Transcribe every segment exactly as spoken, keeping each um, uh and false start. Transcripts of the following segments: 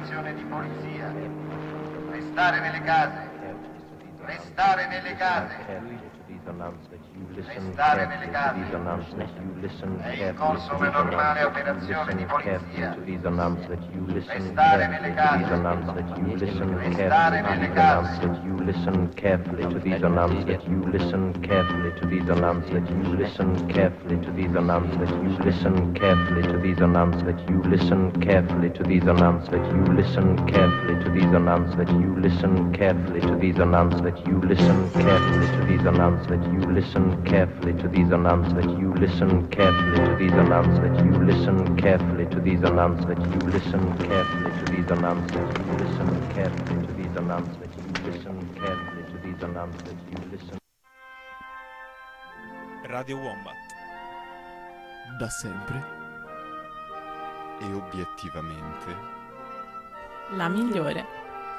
operazione di polizia. Restare nelle case. Restare nelle case. Restare nelle case. È in corso una normale operazione di polizia. Restare nelle case. Restare nelle case. You listen carefully to these announcements. You listen carefully to these announcements. You listen carefully to these announcements. You listen carefully to these announcements. You listen carefully to these announcements. You listen carefully to these announcements. You listen carefully to these announcements. You listen carefully to these announcements. You listen carefully to these announcements. You listen carefully to these announcements. You listen carefully to these announcements. You listen carefully to these announcements. You listen carefully to these announcements. You listen carefully to these announcements. You listen. Radio Wombat. Da sempre e obiettivamente la migliore.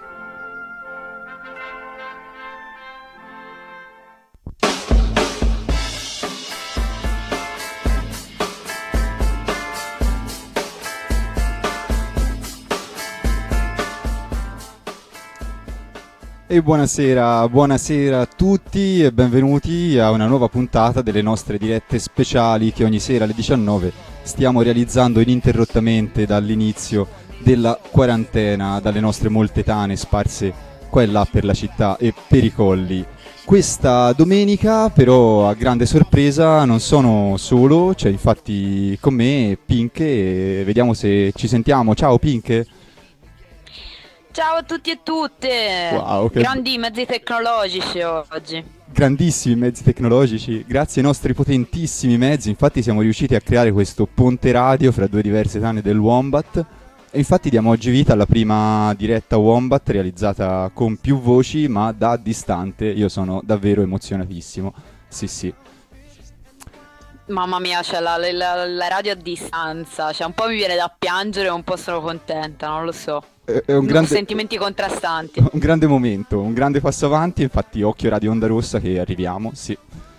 E buonasera, buonasera a tutti e benvenuti a una nuova puntata delle nostre dirette speciali che ogni sera alle diciannove stiamo realizzando ininterrottamente dall'inizio della quarantena, dalle nostre molte tane sparse qua e là per la città e per i colli. Questa domenica però a grande sorpresa non sono solo, c'è infatti con me Pink e vediamo se ci sentiamo. Ciao Pink! Ciao a tutti e tutte! Wow, che... grandi mezzi tecnologici oggi. Grandissimi mezzi tecnologici, grazie ai nostri potentissimi mezzi, infatti siamo riusciti a creare questo ponte radio fra due diverse tane del Wombat e infatti diamo oggi vita alla prima diretta Wombat realizzata con più voci ma da distante. Io sono davvero emozionatissimo, sì sì. Mamma mia, c'è la, la, la radio a distanza, cioè un po' mi viene da piangere e un po' sono contenta, non lo so. È un grande, sentimenti contrastanti. Un grande momento, un grande passo avanti, infatti occhio Radio Onda Rossa che arriviamo, sì.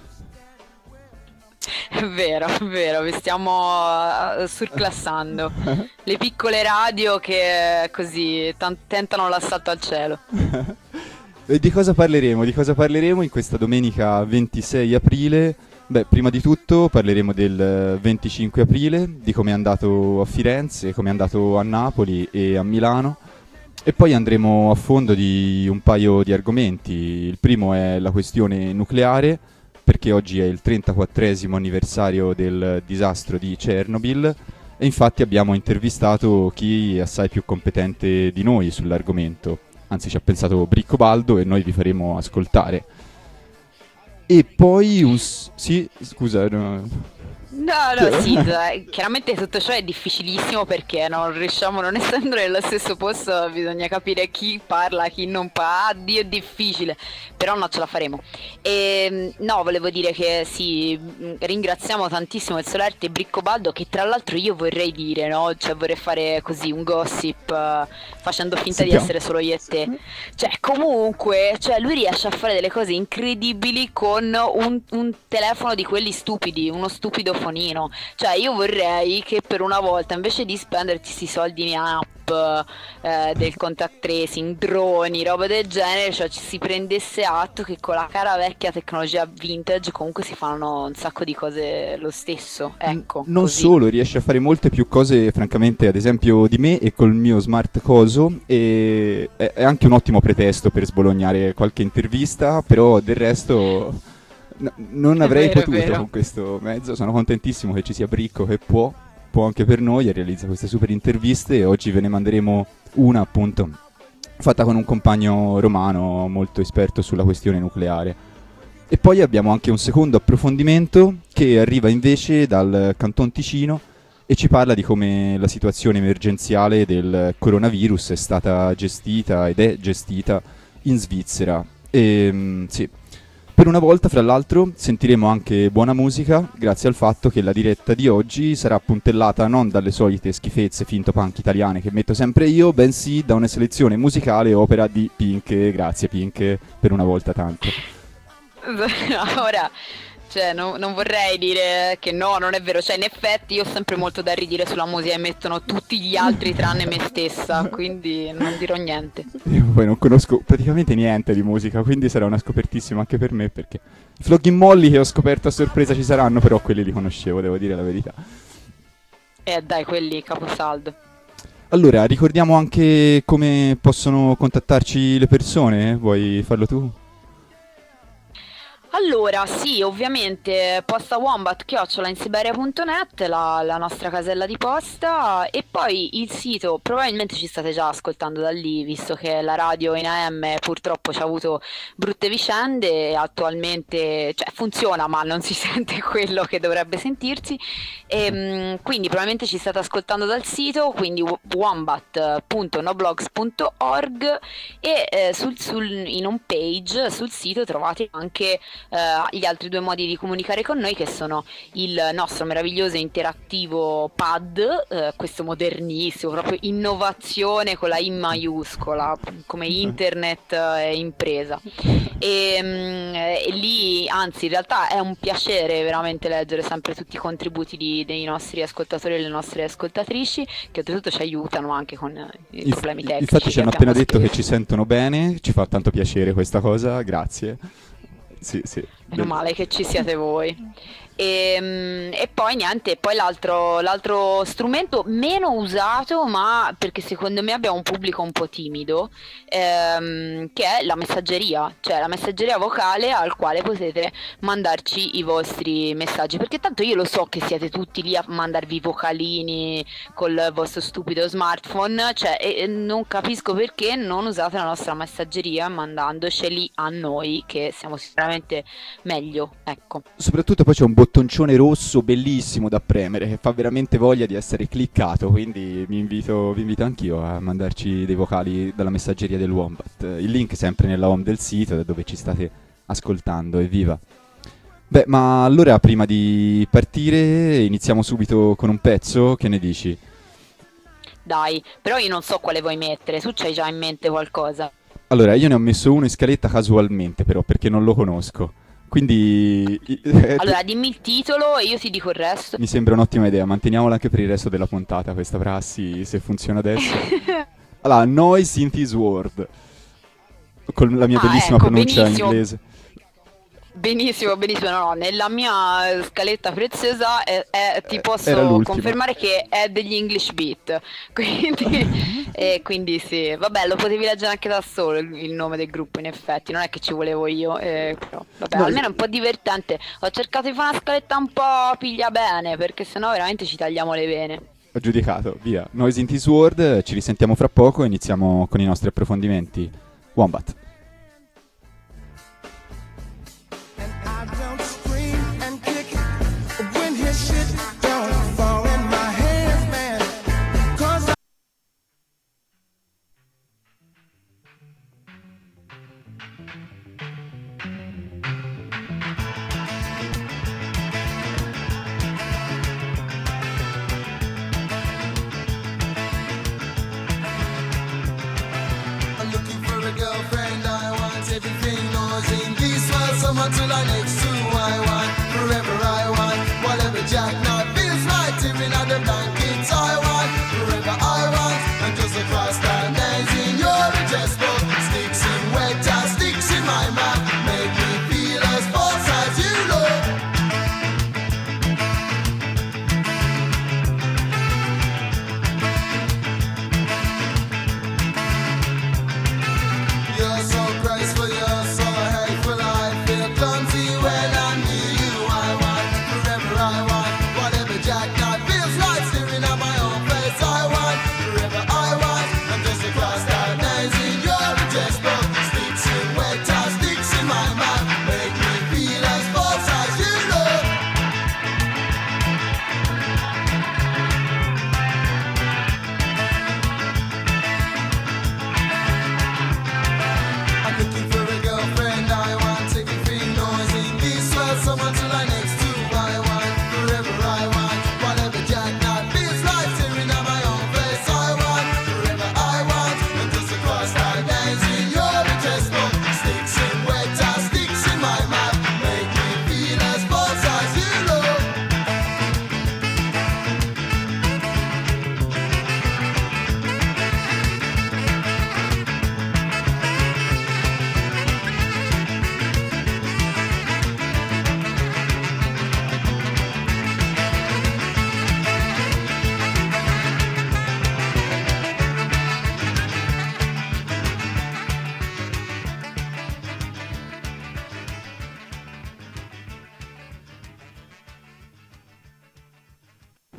È vero, è vero, vi stiamo uh, surclassando. Le piccole radio che così t- tentano l'assalto al cielo. E di cosa parleremo? Di cosa parleremo in questa domenica ventisei aprile? Beh, prima di tutto parleremo del venticinque aprile, di come è andato a Firenze, come è andato a Napoli e a Milano e poi andremo a fondo di un paio di argomenti. Il primo è la questione nucleare, perché oggi è il trentaquattresimo anniversario del disastro di Chernobyl e infatti abbiamo intervistato chi è assai più competente di noi sull'argomento, anzi ci ha pensato Briccobaldo e noi vi faremo ascoltare. E poi un... S- sì, scusa... No. No, no, sì, dai, chiaramente tutto ciò è difficilissimo perché non riusciamo, non essendo nello stesso posto, bisogna capire chi parla, chi non parla. Ah, Dio, è difficile, però no, ce la faremo. E, no, volevo dire che sì, ringraziamo tantissimo il Solerte e Briccobaldo, che tra l'altro io vorrei dire, no? Cioè vorrei fare così un gossip uh, facendo finta Sentiamo. di essere solo io e te. Cioè comunque, cioè lui riesce a fare delle cose incredibili con un, un telefono di quelli stupidi, uno stupido fonino. Cioè io vorrei che per una volta invece di spenderti questi soldi in app eh, del contact tracing, droni, roba del genere, cioè ci si prendesse atto che con la cara vecchia tecnologia vintage comunque si fanno un sacco di cose lo stesso, ecco. Non così. Solo, riesce a fare molte più cose francamente, ad esempio di me e col mio smart coso, e è anche un ottimo pretesto per sbolognare qualche intervista, però del resto... No, non avrei vero, potuto con questo mezzo, sono contentissimo che ci sia Bricco che può, può anche per noi e realizza queste super interviste e oggi ve ne manderemo una appunto fatta con un compagno romano molto esperto sulla questione nucleare. E poi abbiamo anche un secondo approfondimento che arriva invece dal Canton Ticino e ci parla di come la situazione emergenziale del coronavirus è stata gestita ed è gestita in Svizzera. E, sì. Per una volta, fra l'altro, sentiremo anche buona musica, grazie al fatto che la diretta di oggi sarà puntellata non dalle solite schifezze finto punk italiane che metto sempre io, bensì da una selezione musicale opera di Pink. Grazie Pink, per una volta tanto. Ora, Cioè, no, non vorrei dire che no, non è vero. Cioè, in effetti io ho sempre molto da ridire sulla musica e mettono tutti gli altri tranne me stessa, quindi non dirò niente. Io poi non conosco praticamente niente di musica, quindi sarà una scopertissima anche per me, perché i Flogging Molly che ho scoperto a sorpresa ci saranno, però quelli li conoscevo, devo dire la verità. Eh dai, quelli caposaldo. Allora, ricordiamo anche come possono contattarci le persone, vuoi farlo tu? Allora, sì, ovviamente posta wombat chiocciola insiberia punto net, la, la nostra casella di posta, e poi il sito, probabilmente ci state già ascoltando da lì, visto che la radio in A M purtroppo ci ha avuto brutte vicende, attualmente, cioè, funziona ma non si sente quello che dovrebbe sentirsi, e, mh, quindi probabilmente ci state ascoltando dal sito, quindi wombat punto noblogs punto org, e eh, sul, sul, in home page sul sito trovate anche Uh, gli altri due modi di comunicare con noi, che sono il nostro meraviglioso interattivo pad, uh, questo modernissimo, proprio innovazione con la I maiuscola, come internet e impresa, e, um, e lì anzi in realtà è un piacere veramente leggere sempre tutti i contributi di, dei nostri ascoltatori e delle nostre ascoltatrici, che oltretutto ci aiutano anche con i Inf- problemi tecnici. Infatti ci hanno che appena abbiamo detto che scritto. ci sentono bene, ci fa tanto piacere questa cosa, grazie. Sì, sì. Meno male che ci siate voi. E, e poi niente, poi l'altro, l'altro strumento meno usato, ma perché secondo me abbiamo un pubblico un po' timido, ehm, che è la messaggeria, cioè la messaggeria vocale al quale potete mandarci i vostri messaggi, perché tanto io lo so che siete tutti lì a mandarvi i vocalini col vostro stupido smartphone, cioè e, e non capisco perché non usate la nostra messaggeria mandandoceli a noi, che siamo sicuramente meglio, ecco. Soprattutto poi c'è un bottoncione rosso bellissimo da premere che fa veramente voglia di essere cliccato, quindi mi invito, vi invito anch'io a mandarci dei vocali dalla messaggeria del Wombat. Il link sempre nella home del sito, da dove ci state ascoltando, evviva! Beh, ma allora prima di partire iniziamo subito con un pezzo, che ne dici? Dai, però io non so quale vuoi mettere, tu c'hai già in mente qualcosa? Allora, io ne ho messo uno in scaletta casualmente però, perché non lo conosco. Quindi allora dimmi il titolo e io ti dico il resto. Mi sembra un'ottima idea, manteniamola anche per il resto della puntata questa prassi, se funziona adesso. Allora, Noise in This World, con la mia ah, bellissima ecco, pronuncia benissimo. inglese. Benissimo, benissimo, no, no, nella mia scaletta preziosa è, è, ti posso confermare che è degli English Beat, quindi, e quindi sì, vabbè, lo potevi leggere anche da solo il, il nome del gruppo, in effetti, non è che ci volevo io, eh, però, vabbè, no, almeno è un po' divertente, ho cercato di fare una scaletta un po' piglia bene, perché sennò veramente ci tagliamo le vene. Aggiudicato, via, Noise in This World, ci risentiamo fra poco e iniziamo con i nostri approfondimenti. Wombat. Until I next to I want, forever I want, whatever Jack now feels right, even at the blankets I want, forever I want, and just across that dancing, you're a just book, sticks in wet, sticks in my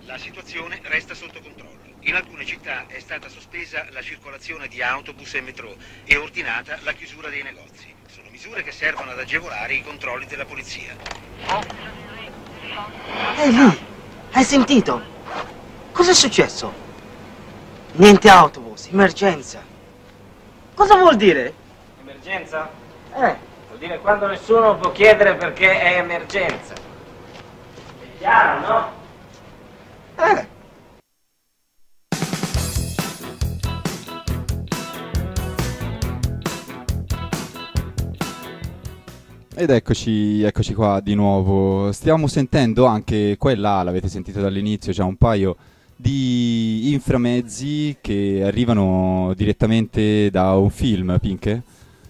La situazione resta sotto controllo. In alcune città è stata sospesa la circolazione di autobus e metro e ordinata la chiusura dei negozi. Sono misure che servono ad agevolare i controlli della polizia. Ehi lì, hai sentito? Cos'è successo? Niente autobus, emergenza. Cosa vuol dire? Emergenza? Eh. Vuol dire quando nessuno può chiedere perché è emergenza. È chiaro, no? Eh. Ed eccoci, eccoci qua di nuovo. Stiamo sentendo anche qua e là, l'avete sentito dall'inizio, già un paio di inframezzi che arrivano direttamente da un film, Pinche?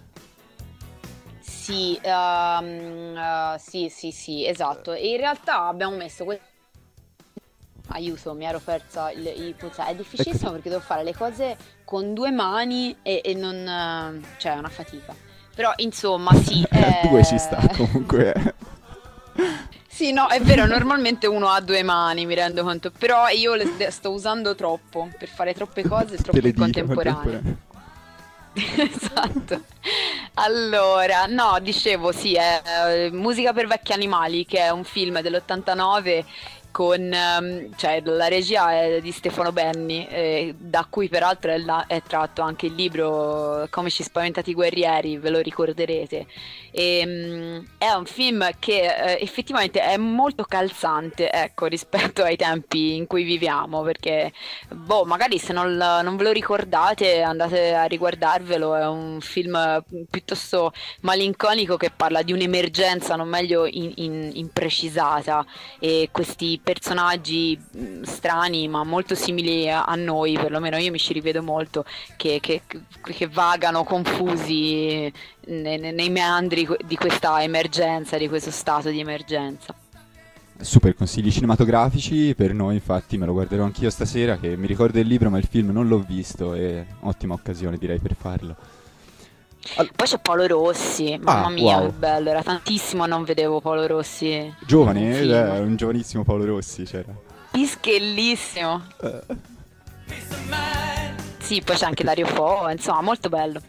Sì, ehm, eh, sì, sì, sì, esatto. E in realtà abbiamo messo que- Aiuto, mi ero persa il, il pulsare. È difficilissimo perché devo fare le cose con due mani e, e non... eh, cioè è una fatica. Però insomma sì, è... Due ci sta comunque. Sì, no, è vero, normalmente uno ha due mani, mi rendo conto, però io le le sto usando troppo per fare troppe cose, troppo Te le in dico, contemporanea. Esatto. Allora, no, dicevo, sì, è eh, Musica per vecchi animali, che è un film dell'ottantanove con, ehm, cioè, la regia è di Stefano Benni, eh, da cui peraltro è, la- è tratto anche il libro Comici spaventati guerrieri, ve lo ricorderete. E, mm, è un film che eh, effettivamente è molto calzante, ecco, rispetto ai tempi in cui viviamo, perché, boh, magari se non, l- non ve lo ricordate andate a riguardarvelo, è un film eh, piuttosto malinconico che parla di un'emergenza, non meglio in- in- imprecisata, e questi personaggi mh, strani ma molto simili a, a noi, perlomeno io mi ci rivedo molto, che, che- che vagano confusi nei, nei meandri que- di questa emergenza, di questo stato di emergenza. Super consigli cinematografici per noi, infatti me lo guarderò anch'io stasera, che mi ricordo il libro ma il film non l'ho visto, e ottima occasione direi per farlo. Poi c'è Paolo Rossi, mamma Ah, mia, wow. che bello, era tantissimo non vedevo Paolo Rossi in un Giovane, film. eh, un giovanissimo Paolo Rossi c'era. Pischellissimo. Eh. Sì, poi c'è anche Dario Fo, insomma, molto bello.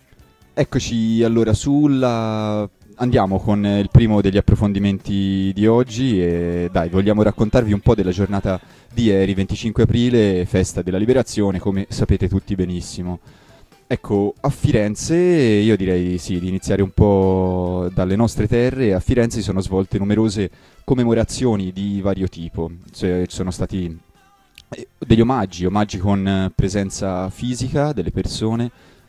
Eccoci allora sulla... Andiamo con il primo degli approfondimenti di oggi e dai, vogliamo raccontarvi un po' della giornata di ieri, venticinque aprile, festa della liberazione, come sapete tutti benissimo. Ecco, a Firenze, io direi sì, di iniziare un po' dalle nostre terre. A Firenze si sono svolte numerose commemorazioni di vario tipo. Cioè, ci sono stati eh, degli omaggi, omaggi con eh, presenza fisica delle persone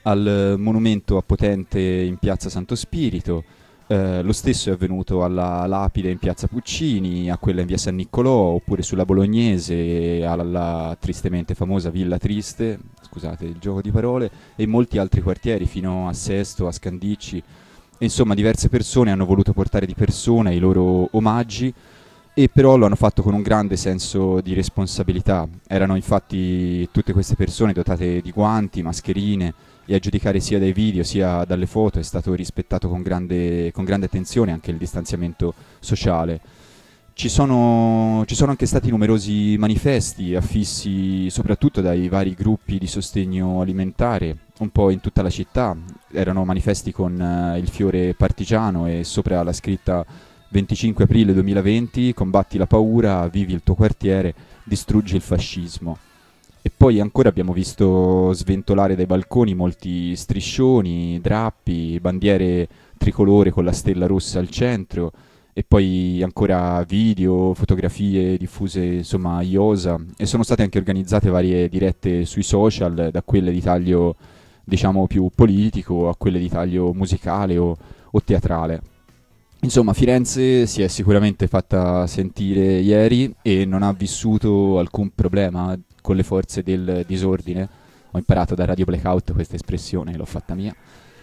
al monumento a Potente in piazza Santo Spirito. Eh, lo stesso è avvenuto alla lapide in piazza Puccini, a quella in via San Niccolò, oppure sulla Bolognese, alla tristemente famosa Villa Triste, scusate il gioco di parole, e in molti altri quartieri, fino a Sesto, a Scandicci. E insomma, diverse persone hanno voluto portare di persona i loro omaggi, e però lo hanno fatto con un grande senso di responsabilità. Erano infatti tutte queste persone dotate di guanti, mascherine, e a giudicare sia dai video sia dalle foto è stato rispettato con grande, con grande attenzione anche il distanziamento sociale. Ci sono, ci sono anche stati numerosi manifesti affissi soprattutto dai vari gruppi di sostegno alimentare, un po' in tutta la città. Erano manifesti con eh, il fiore partigiano e sopra la scritta venticinque aprile duemilaventi, combatti la paura, vivi il tuo quartiere, distruggi il fascismo. E poi ancora abbiamo visto sventolare dai balconi molti striscioni, drappi, bandiere tricolore con la stella rossa al centro, e poi ancora video, fotografie diffuse insomma a iosa, e sono state anche organizzate varie dirette sui social, da quelle di taglio diciamo più politico a quelle di taglio musicale o, o teatrale. Insomma, Firenze si è sicuramente fatta sentire ieri e non ha vissuto alcun problema con le forze del disordine. Ho imparato da Radio Blackout questa espressione, l'ho fatta mia.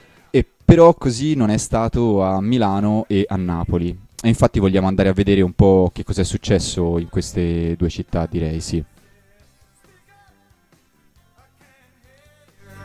E però così non è stato a Milano e a Napoli. E infatti vogliamo andare a vedere un po' che cosa è successo in queste due città, direi, sì.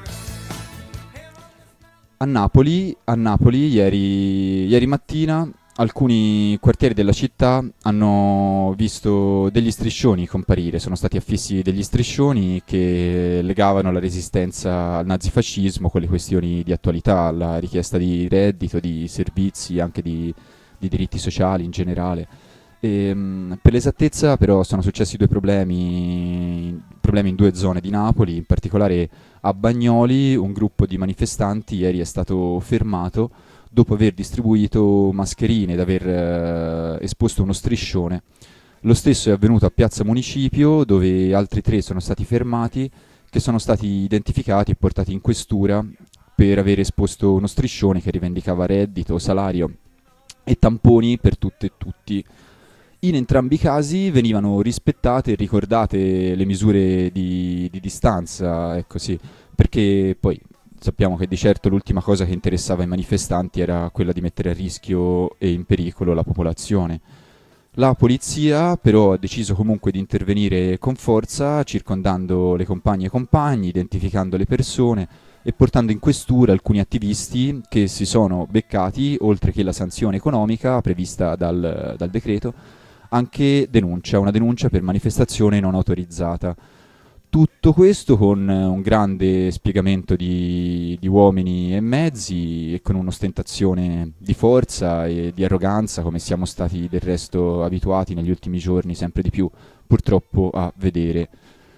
A Napoli, a Napoli ieri, ieri mattina alcuni quartieri della città hanno visto degli striscioni comparire, sono stati affissi degli striscioni che legavano la resistenza al nazifascismo con le questioni di attualità, la richiesta di reddito, di servizi, anche di, di diritti sociali in generale. E, mh, per l'esattezza però sono successi due problemi, problemi in due zone di Napoli, in particolare a Bagnoli un gruppo di manifestanti ieri è stato fermato dopo aver distribuito mascherine ed aver eh, esposto uno striscione. Lo stesso è avvenuto a Piazza Municipio, dove altri tre sono stati fermati, che sono stati identificati e portati in questura per aver esposto uno striscione che rivendicava reddito, salario e tamponi per tutte e tutti. In entrambi i casi venivano rispettate e ricordate le misure di, di distanza, ecco sì, perché poi sappiamo che di certo l'ultima cosa che interessava ai manifestanti era quella di mettere a rischio e in pericolo la popolazione. La polizia però ha deciso comunque di intervenire con forza, circondando le compagne e i compagni, identificando le persone e portando in questura alcuni attivisti che si sono beccati, oltre che la sanzione economica prevista dal, dal decreto, anche denuncia, una denuncia per manifestazione non autorizzata. Tutto questo con un grande spiegamento di, di uomini e mezzi e con un'ostentazione di forza e di arroganza, come siamo stati del resto abituati negli ultimi giorni sempre di più purtroppo a vedere.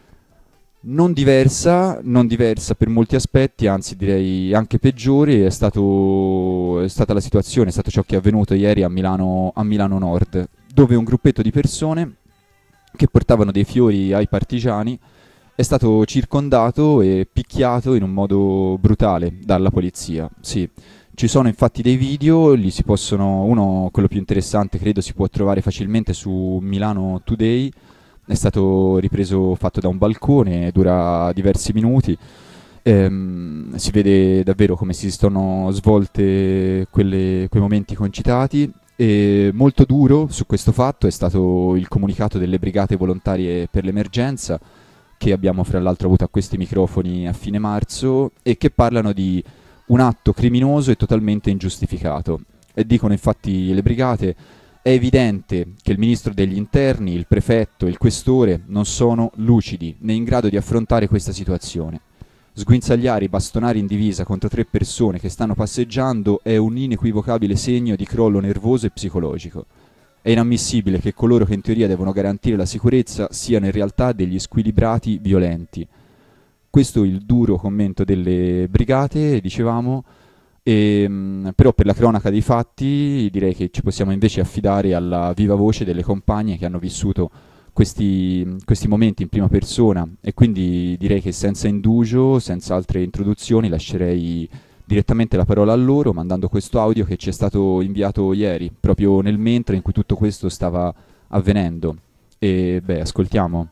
Non diversa, non diversa per molti aspetti, anzi direi anche peggiore, è, stato, è stata la situazione, è stato ciò che è avvenuto ieri a Milano, a Milano Nord, dove un gruppetto di persone che portavano dei fiori ai partigiani è stato circondato e picchiato in un modo brutale dalla polizia. Sì, ci sono infatti dei video, li si possono, uno, quello più interessante, credo si può trovare facilmente su Milano Today, è stato ripreso fatto da un balcone, dura diversi minuti, ehm, si vede davvero come si sono svolte quelle, quei momenti concitati. E molto duro su questo fatto è stato il comunicato delle brigate volontarie per l'emergenza, che abbiamo fra l'altro avuto a questi microfoni a fine marzo, e che parlano di un atto criminoso e totalmente ingiustificato. E dicono infatti le brigate: è evidente che il ministro degli interni, il prefetto e il questore non sono lucidi né in grado di affrontare questa situazione. Sguinzagliare i bastonari in divisa contro tre persone che stanno passeggiando è un inequivocabile segno di crollo nervoso e psicologico. È inammissibile che coloro che in teoria devono garantire la sicurezza siano in realtà degli squilibrati violenti. Questo è il duro commento delle brigate, dicevamo, e, mh, però per la cronaca dei fatti direi che ci possiamo invece affidare alla viva voce delle compagne che hanno vissuto questi, questi momenti in prima persona, e quindi direi che senza indugio, senza altre introduzioni, lascerei direttamente la parola a loro, mandando questo audio che ci è stato inviato ieri, proprio nel mentre in cui tutto questo stava avvenendo. E beh, ascoltiamo.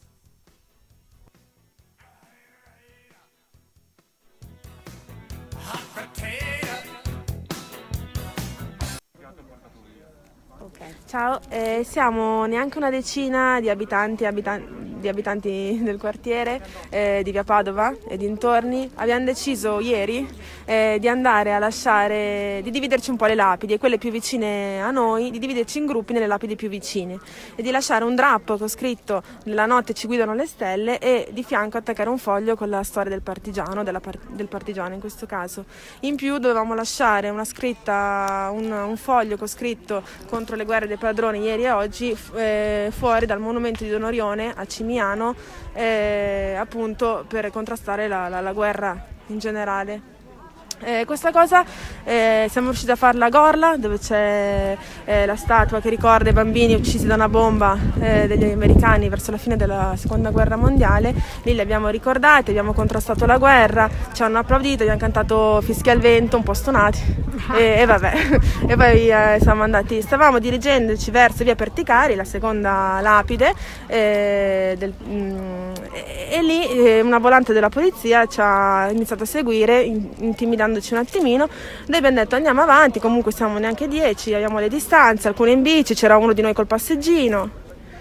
Ciao, eh, siamo neanche una decina di abitanti, abitan- di abitanti del quartiere eh, di via Padova e dintorni. Abbiamo deciso ieri eh, di andare a lasciare, di dividerci un po' le lapidi, e quelle più vicine a noi, di dividerci in gruppi nelle lapidi più vicine e di lasciare un drappo con scritto "Nella notte ci guidano le stelle" e di fianco attaccare un foglio con la storia del partigiano, della par- del partigiano in questo caso. In più dovevamo lasciare una scritta, un, un foglio con scritto "Contro le guerre dei padroni ieri e oggi" eh, fuori dal monumento di Don Orione a Cimiano, eh, appunto per contrastare la, la, la guerra in generale. Eh, questa cosa eh, siamo riusciti a farla a Gorla, dove c'è eh, la statua che ricorda i bambini uccisi da una bomba eh, degli americani verso la fine della seconda guerra mondiale. Lì li abbiamo ricordati, abbiamo contrastato la guerra, ci hanno applaudito, abbiamo cantato Fischia al vento, un po' stonati e, e vabbè e poi eh, siamo andati, stavamo dirigendoci verso via Perticari, la seconda lapide eh, del, mm, e, e lì eh, una volante della polizia ci ha iniziato a seguire, in, intimidandoci un attimino. Noi abbiamo detto andiamo avanti, comunque siamo neanche dieci, abbiamo le distanze, alcune in bici, c'era uno di noi col passeggino.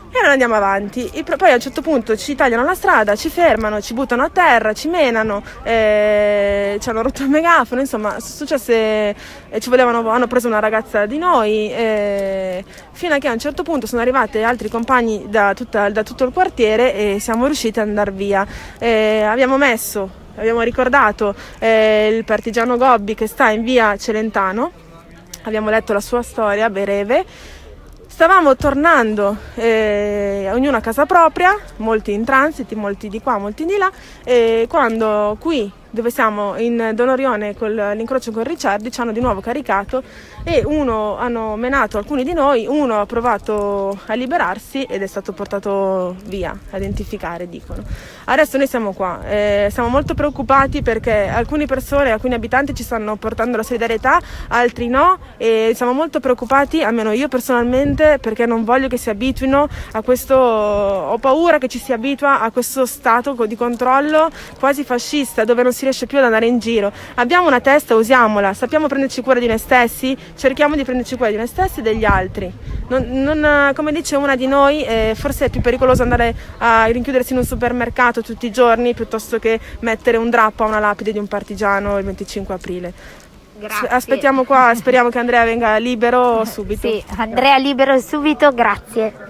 E non andiamo avanti. E poi a un certo punto ci tagliano la strada, ci fermano, ci buttano a terra, ci menano, eh, ci hanno rotto il megafono, insomma, sono successe, eh, ci volevano, hanno preso una ragazza di noi, eh, fino a che a un certo punto sono arrivati altri compagni da, tutta, da tutto il quartiere e siamo riusciti ad andare via. Eh, abbiamo messo, abbiamo ricordato eh, il partigiano Gobbi che sta in via Celentano, abbiamo letto la sua storia breve. Stavamo tornando, eh, ognuno a casa propria, molti in transiti, molti di qua, molti di là, e quando qui, dove siamo in Don Orione con l'incrocio con Ricciardi, ci hanno di nuovo caricato e uno hanno menato alcuni di noi, uno ha provato a liberarsi ed è stato portato via, a identificare, dicono. Adesso noi siamo qua, eh, siamo molto preoccupati perché alcune persone, alcuni abitanti ci stanno portando la solidarietà, altri no, e siamo molto preoccupati, almeno io personalmente, perché non voglio che si abituino a questo, ho paura che ci si abitua a questo stato di controllo quasi fascista, dove non si riesce più ad andare in giro. Abbiamo una testa, usiamola, sappiamo prenderci cura di noi stessi, cerchiamo di prenderci cura di noi stessi e degli altri. Non, non, come dice una di noi, eh, forse è più pericoloso andare a rinchiudersi in un supermercato tutti i giorni piuttosto che mettere un drappo a una lapide di un partigiano il venticinque aprile. Grazie. Aspettiamo qua, speriamo che Andrea venga libero subito. Sì, Andrea libero subito, grazie.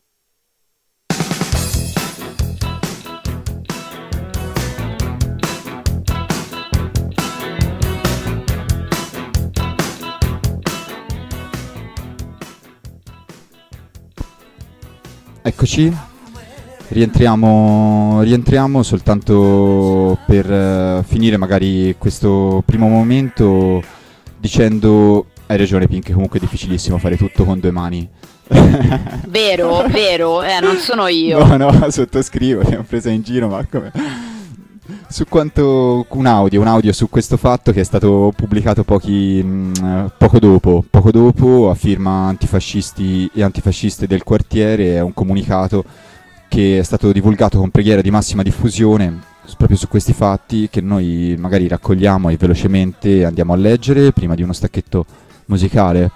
Eccoci, rientriamo, rientriamo soltanto per uh, finire magari questo primo momento dicendo, hai ragione Pink, comunque è difficilissimo fare tutto con due mani. Vero, vero, eh, non sono io. No, no, sottoscrivo, ti ho presa in giro, ma come... Su quanto un audio, un audio su questo fatto che è stato pubblicato pochi, mh, poco dopo, poco dopo a firma antifascisti e antifasciste del quartiere, è un comunicato che è stato divulgato con preghiera di massima diffusione proprio su questi fatti che noi magari raccogliamo e velocemente andiamo a leggere prima di uno stacchetto musicale.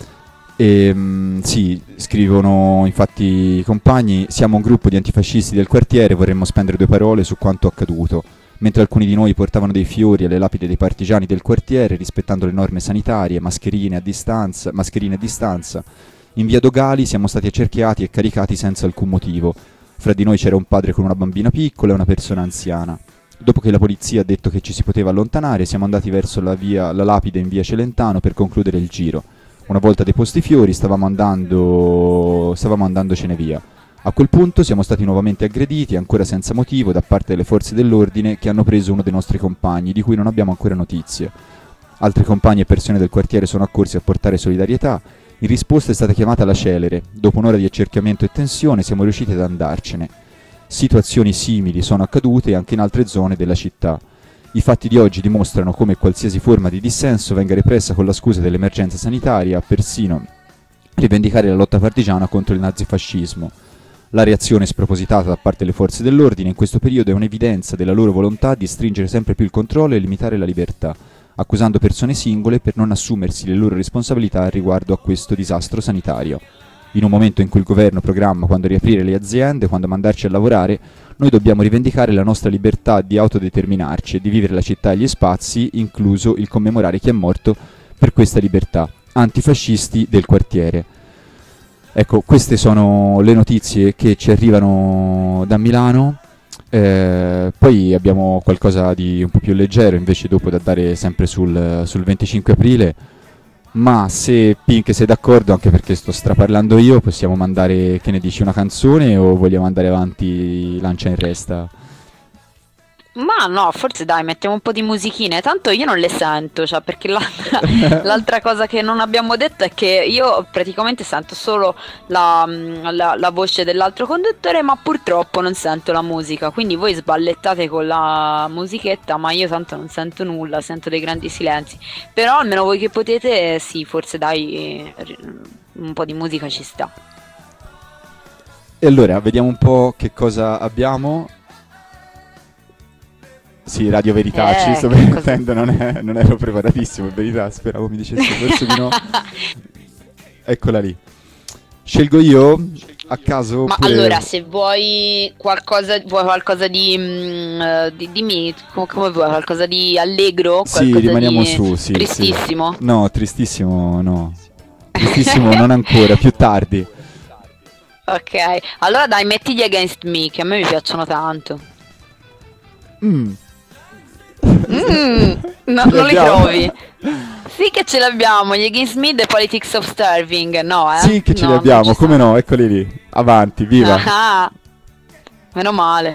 E, mh, sì, scrivono infatti i compagni: siamo un gruppo di antifascisti del quartiere, vorremmo spendere due parole su quanto accaduto. Mentre alcuni di noi portavano dei fiori alle lapidi dei partigiani del quartiere, rispettando le norme sanitarie, mascherine a distanza, mascherine a distanza, in via Dogali siamo stati accerchiati e caricati senza alcun motivo. Fra di noi c'era un padre con una bambina piccola e una persona anziana. Dopo che la polizia ha detto che ci si poteva allontanare, siamo andati verso la, via, la lapide in via Celentano per concludere il giro. Una volta deposti i fiori stavamo andando, stavamo andandocene via. A quel punto siamo stati nuovamente aggrediti, ancora senza motivo, da parte delle forze dell'ordine che hanno preso uno dei nostri compagni, di cui non abbiamo ancora notizie. Altri compagni e persone del quartiere sono accorsi a portare solidarietà. In risposta è stata chiamata la Celere. Dopo un'ora di accerchiamento e tensione siamo riusciti ad andarcene. Situazioni simili sono accadute anche in altre zone della città. I fatti di oggi dimostrano come qualsiasi forma di dissenso venga repressa con la scusa dell'emergenza sanitaria, persino rivendicare la lotta partigiana contro il nazifascismo. La reazione spropositata da parte delle forze dell'ordine in questo periodo è un'evidenza della loro volontà di stringere sempre più il controllo e limitare la libertà, accusando persone singole per non assumersi le loro responsabilità riguardo a questo disastro sanitario. In un momento in cui il governo programma quando riaprire le aziende, quando mandarci a lavorare, noi dobbiamo rivendicare la nostra libertà di autodeterminarci e di vivere la città e gli spazi, incluso il commemorare chi è morto per questa libertà. Antifascisti del quartiere. Ecco, queste sono le notizie che ci arrivano da Milano. Eh, poi abbiamo qualcosa di un po' più leggero invece dopo da dare sempre sul, sul venticinque aprile. Ma se Pink sei d'accordo, anche perché sto straparlando io, possiamo mandare, che ne dici, una canzone o vogliamo andare avanti lancia in resta? Ma no, forse dai, mettiamo un po' di musichine, tanto io non le sento, cioè, perché l'altra, l'altra cosa che non abbiamo detto è che io praticamente sento solo la, la, la voce dell'altro conduttore, ma purtroppo non sento la musica, quindi voi sballettate con la musichetta, ma io tanto non sento nulla, sento dei grandi silenzi, però almeno voi che potete, sì, forse dai, un po' di musica ci sta. E allora, vediamo un po' che cosa abbiamo. Sì, Radio Verità, eh, ci sto permettendo, non, è, non ero preparatissimo, in verità, speravo mi dicessi forse di no. Eccola lì. Scelgo io, a caso. Ma oppure... allora, se vuoi qualcosa, vuoi qualcosa di, mm, di dimmi come, come vuoi, qualcosa di allegro, Sì, qualcosa rimaniamo di su, sì. tristissimo. Sì. No, tristissimo no. Tristissimo non ancora, più tardi. Ok, allora dai, metti gli Against Me, che a me mi piacciono tanto. Mm. Mm, no, non li trovi? Sì che ce l'abbiamo, gli Against Me, The Politics of Starving, no eh? Sì che ce No, li abbiamo, non ci come no, eccoli lì. Avanti, viva. Ah, meno male.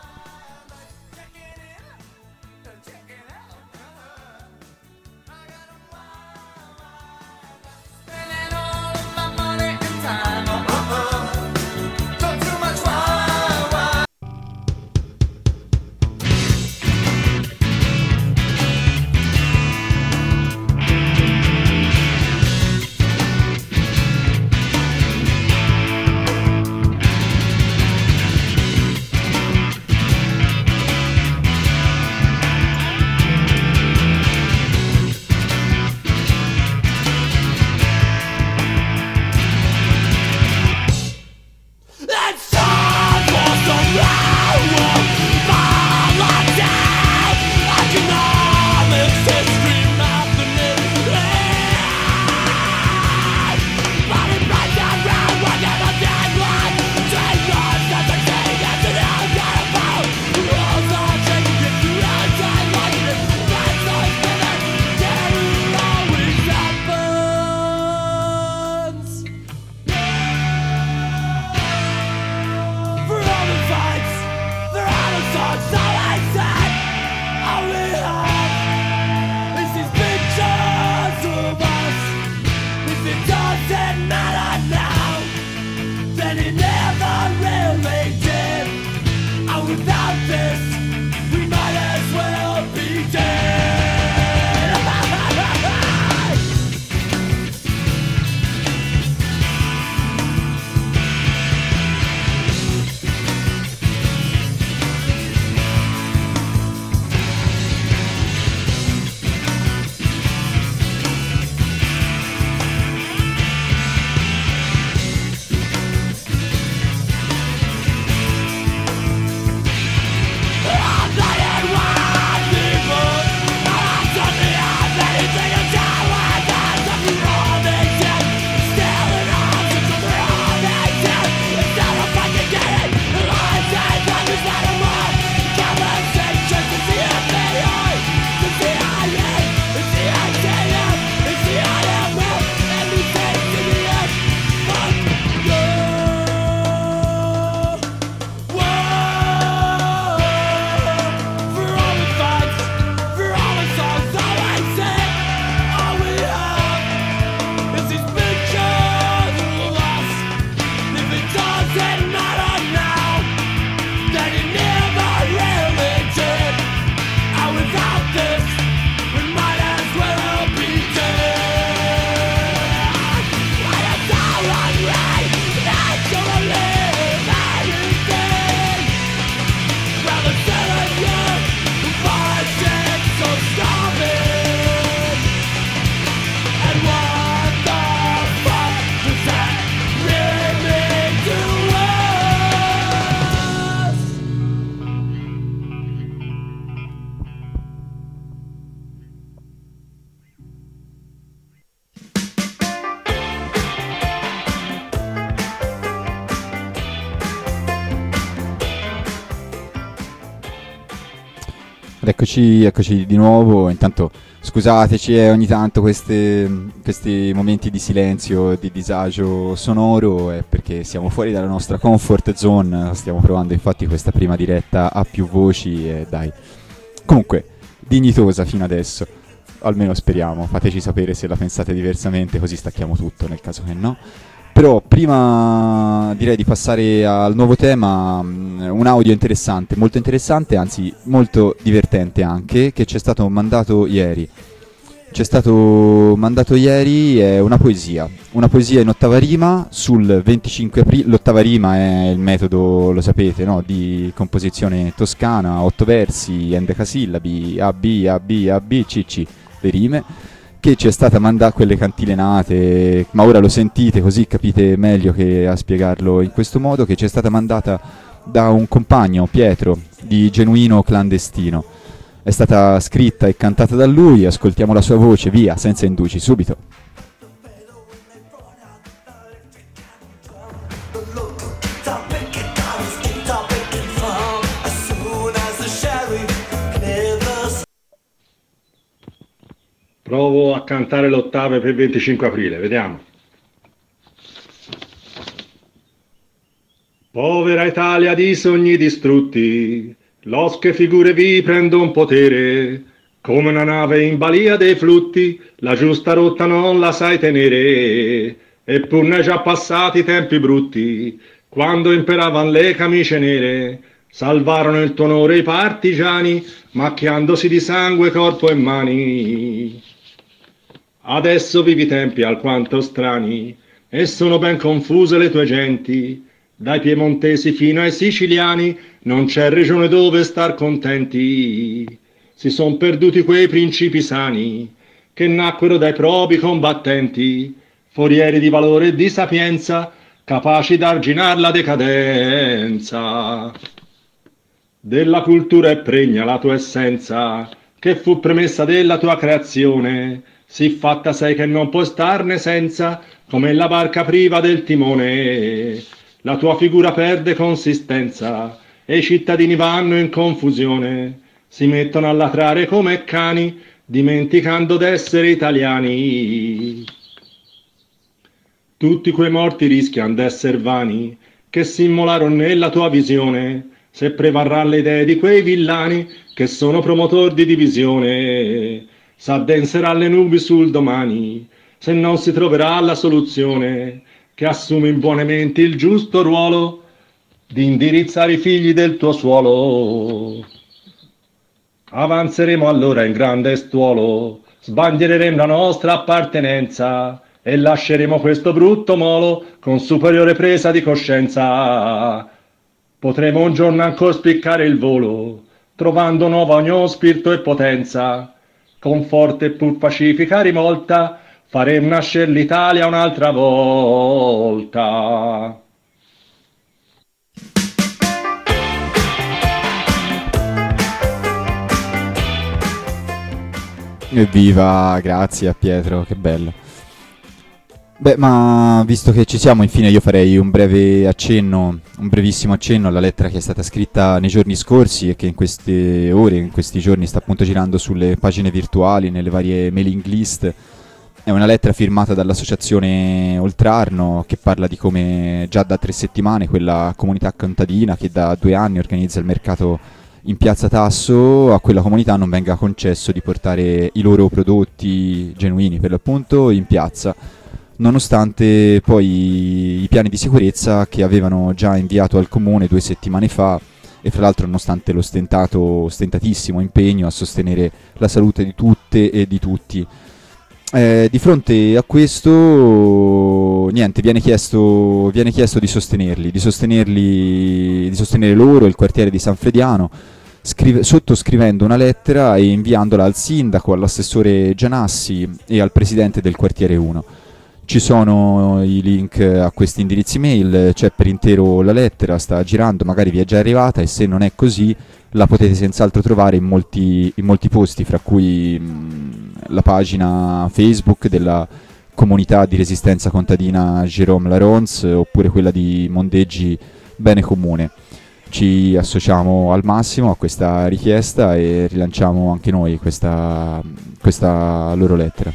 Ed eccoci, eccoci di nuovo. Intanto scusateci eh, ogni tanto queste, questi momenti di silenzio, di disagio sonoro, è perché siamo fuori dalla nostra comfort zone. Stiamo provando infatti questa prima diretta a più voci e dai, comunque dignitosa fino adesso, almeno speriamo. Fateci sapere se la pensate diversamente, così stacchiamo tutto nel caso che no. Però prima direi di passare al nuovo tema, un audio interessante, molto interessante, anzi molto divertente anche, che ci è stato mandato ieri. Ci è stato mandato ieri è una poesia, una poesia in ottava rima sul venticinque aprile. L'ottava rima è il metodo, lo sapete, no? Di composizione toscana, otto versi, endecasillabi, A, B, A, B, A, B, C, C, le rime. che ci è stata mandata, quelle cantilenate, ma ora lo sentite così capite meglio che a spiegarlo in questo modo, che ci è stata mandata da un compagno, Pietro, di Genuino Clandestino. È stata scritta e cantata da lui, ascoltiamo la sua voce, via, senza indugi, subito. Provo a cantare l'ottave per il venticinque aprile, vediamo. Povera Italia di sogni distrutti, losche figure vi prendono potere, come una nave in balia dei flutti, la giusta rotta non la sai tenere, eppur ne già passati tempi brutti, quando imperavan le camicie nere, salvarono il tuo onore i partigiani, macchiandosi di sangue corpo e mani. Adesso vivi tempi alquanto strani, e sono ben confuse le tue genti, dai piemontesi fino ai siciliani, non c'è regione dove star contenti. Si son perduti quei principi sani, che nacquero dai probi combattenti, forieri di valore e di sapienza, capaci d'arginar la decadenza. Della cultura è pregna la tua essenza, che fu premessa della tua creazione, sì fatta sei che non puoi starne senza, come la barca priva del timone. La tua figura perde consistenza, e i cittadini vanno in confusione, si mettono a latrare come cani, dimenticando d'essere italiani. Tutti quei morti rischiano d'esser vani, che si immolarono nella tua visione, se prevarranno le idee di quei villani, che sono promotori di divisione. S'addenserà le nubi sul domani, se non si troverà la soluzione, che assume imbuonamente il giusto ruolo di indirizzare i figli del tuo suolo. Avanzeremo allora in grande stuolo, sbandiereremo la nostra appartenenza e lasceremo questo brutto molo con superiore presa di coscienza. Potremo un giorno ancora spiccare il volo, trovando nuovo ogni spirito e potenza, con forte e pur pacifica rivolta faremo nascere l'Italia un'altra volta. Evviva, grazie a Pietro, che bello. Beh, ma visto che ci siamo, infine io farei un breve accenno, un brevissimo accenno alla lettera che è stata scritta nei giorni scorsi e che in queste ore, in questi giorni sta appunto girando sulle pagine virtuali, nelle varie mailing list. È una lettera firmata dall'associazione Oltrarno, che parla di come già da tre settimane quella comunità contadina che da due anni organizza il mercato in Piazza Tasso, a quella comunità non venga concesso di portare i loro prodotti genuini per l'appunto in piazza, nonostante poi i piani di sicurezza che avevano già inviato al comune due settimane fa, e fra l'altro nonostante lo stentato, ostentatissimo impegno a sostenere la salute di tutte e di tutti. Eh, di fronte a questo, niente, viene chiesto, viene chiesto di sostenerli, di sostenerli, di sostenere loro, il quartiere di San Frediano, scrive, sottoscrivendo una lettera e inviandola al sindaco, all'assessore Gianassi e al presidente del quartiere uno. Ci sono i link a questi indirizzi mail, c'è per intero la lettera, sta girando, magari vi è già arrivata, e se non è così la potete senz'altro trovare in molti, in molti posti, fra cui mh, la pagina Facebook della comunità di resistenza contadina Jérôme Larons, oppure quella di Mondeggi Bene Comune. Ci associamo al massimo a questa richiesta e rilanciamo anche noi questa, questa loro lettera.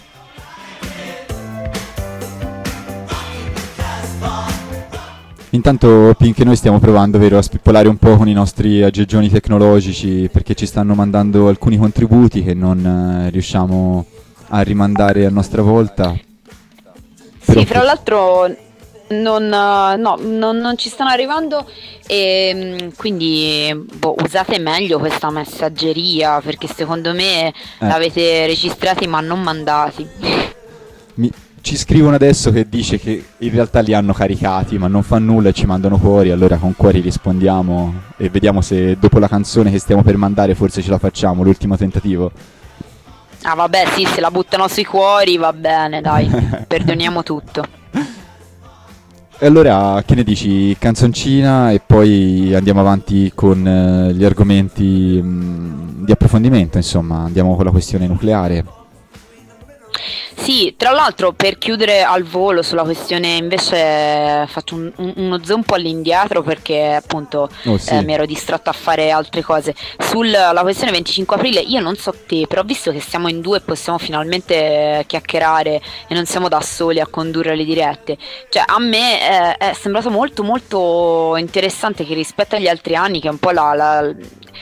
Intanto Pink e noi stiamo provando, vero, a spippolare un po' con i nostri aggeggioni tecnologici, perché ci stanno mandando alcuni contributi che non eh, riusciamo a rimandare a nostra volta. Però sì, fra l'altro non, no, non, non ci stanno arrivando, e quindi boh, usate meglio questa messaggeria, perché secondo me eh. l'avete registrati ma non mandati. Mi... Ci scrivono adesso che dice che in realtà li hanno caricati ma non fa nulla e ci mandano cuori, allora con cuori rispondiamo e vediamo se dopo la canzone che stiamo per mandare forse ce la facciamo, l'ultimo tentativo. Ah vabbè, sì, se la buttano sui cuori va bene, dai, perdoniamo tutto. E allora, che ne dici? Canzoncina e poi andiamo avanti con eh, gli argomenti mh, di approfondimento, insomma, andiamo con la questione nucleare. Sì, tra l'altro per chiudere al volo sulla questione invece faccio un, un, uno zoom un po' all'indietro perché appunto Oh, sì. eh, mi ero distratta a fare altre cose. Sulla questione venticinque aprile io non so te, però visto che siamo in due e possiamo finalmente chiacchierare e non siamo da soli a condurre le dirette, cioè a me eh, è sembrato molto molto interessante che rispetto agli altri anni, che un po' la... la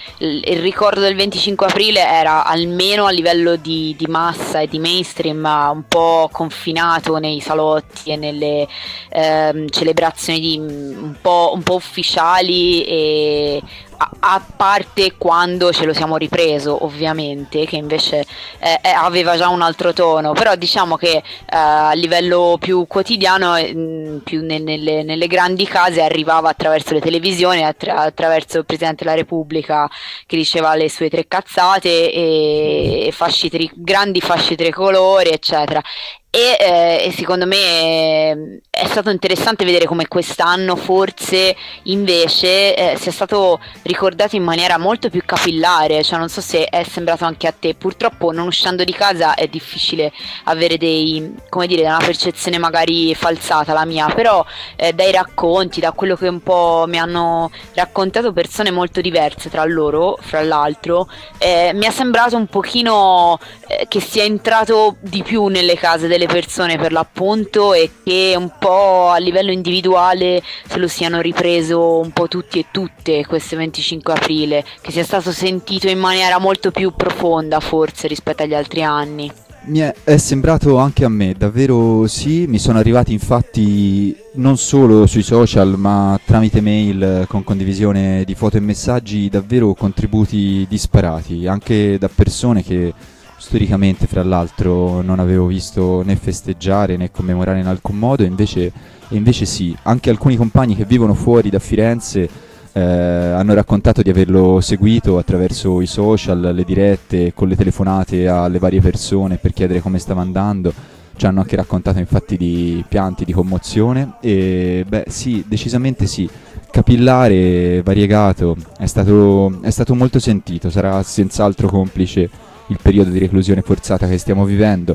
il ricordo del venticinque aprile era almeno a livello di, di massa e di mainstream un po' confinato nei salotti e nelle ehm, celebrazioni di, un, po', un po' ufficiali e a, a parte quando ce lo siamo ripreso ovviamente, che invece eh, aveva già un altro tono, però diciamo che eh, a livello più quotidiano mh, più ne, nelle, nelle grandi case arrivava attraverso le televisioni, attra- attraverso il Presidente della Repubblica che diceva le sue tre cazzate e, e fasci tri- grandi fasci tricolori eccetera. E, eh, e secondo me eh, è stato interessante vedere come quest'anno forse invece eh, sia stato ricordato in maniera molto più capillare, cioè non so se è sembrato anche a te. Purtroppo non uscendo di casa è difficile avere dei, come dire, una percezione magari falsata la mia, però eh, dai racconti, da quello che un po' mi hanno raccontato persone molto diverse tra loro, fra l'altro eh, mi è sembrato un pochino eh, che sia entrato di più nelle case delle persone per l'appunto e che un po' a livello individuale se lo siano ripreso un po' tutti e tutte questo venticinque aprile, che sia stato sentito in maniera molto più profonda forse rispetto agli altri anni. Mi è, è sembrato anche a me, davvero sì, mi sono arrivati infatti non solo sui social ma tramite mail con condivisione di foto e messaggi davvero contributi disparati, anche da persone che storicamente fra l'altro non avevo visto né festeggiare né commemorare in alcun modo, e invece, e invece sì, anche alcuni compagni che vivono fuori da Firenze eh, hanno raccontato di averlo seguito attraverso i social, le dirette, con le telefonate alle varie persone per chiedere come stava andando. Ci hanno anche raccontato infatti di pianti, di commozione, e beh sì, decisamente sì, capillare, variegato, è stato, è stato molto sentito, sarà senz'altro complice il periodo di reclusione forzata che stiamo vivendo,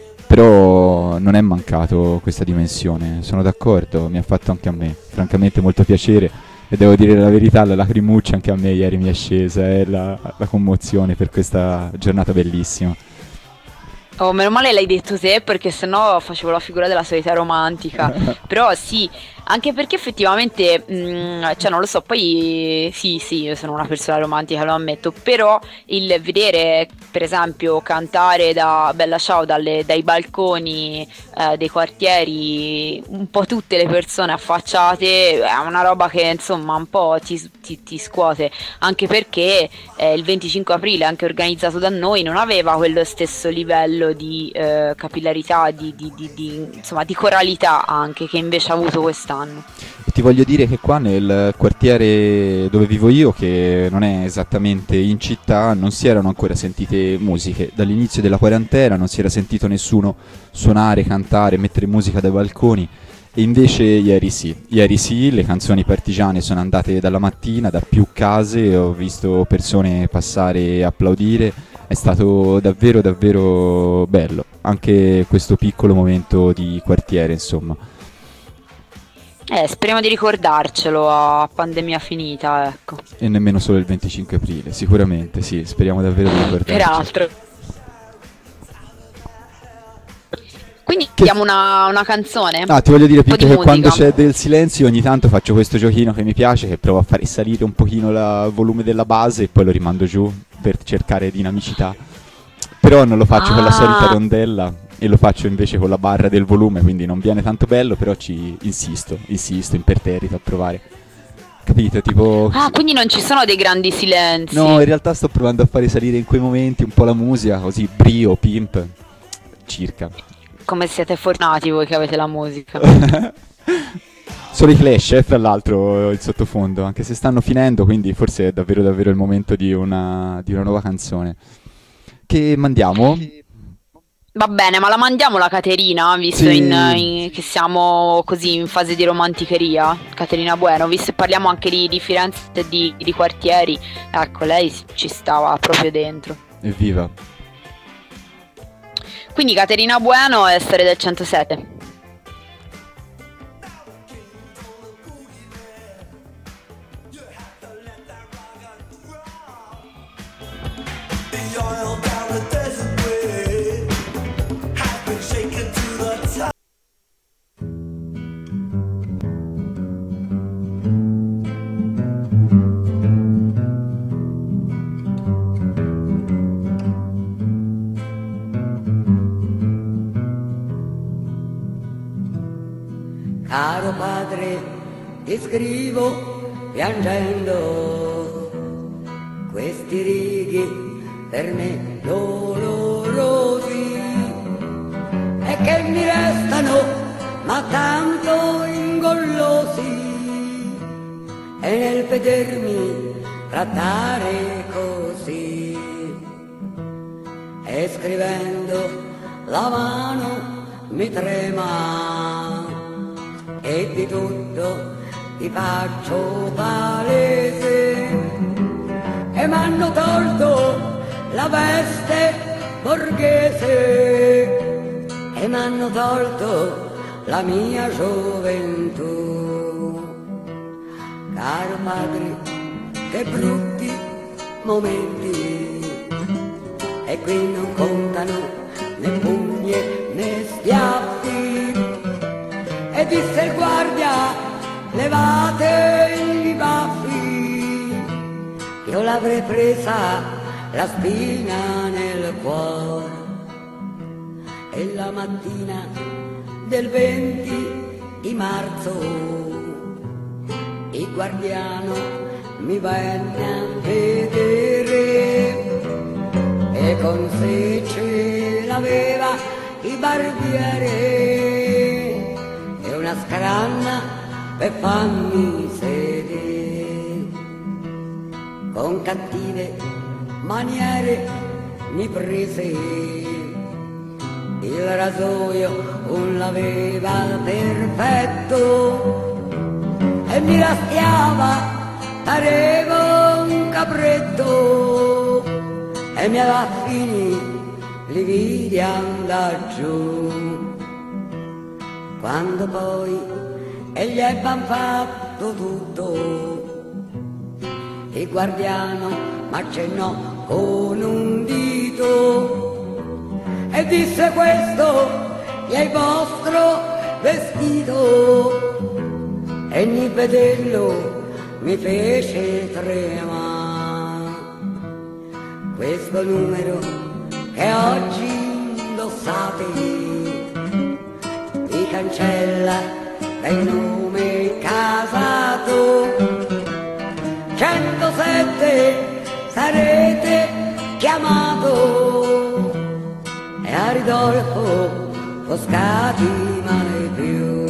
però non è mancato questa dimensione, sono d'accordo, mi ha fatto anche a me francamente molto piacere, e devo dire la verità, la lacrimuccia anche a me ieri mi è scesa, e la, la commozione per questa giornata bellissima. Oh, meno male l'hai detto te, perché sennò facevo la figura della solita romantica. Però sì, anche perché effettivamente, mh, cioè non lo so, poi sì, sì, io sono una persona romantica, lo ammetto, però il vedere, per esempio, cantare da Bella Ciao dalle, dai balconi eh, dei quartieri un po' tutte le persone affacciate è una roba che insomma un po' ti, ti, ti scuote, anche perché eh, il venticinque aprile, anche organizzato da noi, non aveva quello stesso livello di eh, capillarità, di, di, di, di, insomma, di coralità anche, che invece ha avuto quest'anno. E ti voglio dire che qua nel quartiere dove vivo io, che non è esattamente in città, non si erano ancora sentite musiche. Dall'inizio della quarantena non si era sentito nessuno suonare, cantare, mettere musica dai balconi, e invece ieri sì, ieri sì, le canzoni partigiane sono andate dalla mattina da più case, ho visto persone passare e applaudire. È stato davvero davvero bello, anche questo piccolo momento di quartiere, insomma. Eh, speriamo di ricordarcelo a pandemia finita, ecco. E nemmeno solo il venticinque aprile, sicuramente, sì, speriamo davvero di ricordarci. Peraltro. Quindi diamo una, una canzone. Ah, ti voglio dire, Picche, che musica. Quando c'è del silenzio ogni tanto faccio questo giochino che mi piace, che provo a fare salire un pochino il volume della base e poi lo rimando giù per cercare dinamicità. Però non lo faccio ah. con la solita rondella, e lo faccio invece con la barra del volume, quindi non viene tanto bello, però ci insisto, insisto imperterrito a provare. Capito? Tipo... Ah, quindi non ci sono dei grandi silenzi. No, in realtà sto provando a fare salire in quei momenti un po' la musica, così brio, pimp, circa. Come siete fortunati voi che avete la musica. Sono i Clash, eh, fra l'altro, il sottofondo, anche se stanno finendo, quindi forse è davvero davvero il momento di una, di una nuova canzone. che mandiamo? Va bene, ma la mandiamo la Caterina, visto Sì. in, in- che siamo così in fase di romanticheria. Caterina Bueno, visto che parliamo anche di, di Firenze e di, di quartieri, ecco, lei ci stava proprio dentro. Evviva. Quindi Caterina Bueno è storia del centosette. Caro padre, ti scrivo piangendo questi righi per me dolorosi e che mi restano ma tanto ingollosi e nel vedermi trattare così e scrivendo la mano mi trema e di tutto ti faccio palese e m'hanno tolto la veste borghese e m'hanno tolto la mia gioventù. Caro padre, che brutti momenti e qui non contano né pugni né schiaffi. E disse il guardia, levate i baffi, io l'avrei presa la spina nel cuore. E la mattina del venti di marzo il guardiano mi venne a vedere e con sé ce l'aveva il barbiere una scranna per farmi sedere. Con cattive maniere mi prese il rasoio, un l'aveva perfetto e mi raschiava, pareva un capretto e mi aveva finito li vidi andar giù. Quando poi e gli ebban fatto tutto, il guardiano m'accennò con un dito e disse questo è il vostro vestito e nel vederlo mi fece tremare. Questo numero che oggi indossate cancella dai nome casato. centosette sarete chiamato e a Ridolfo Foscati mai più.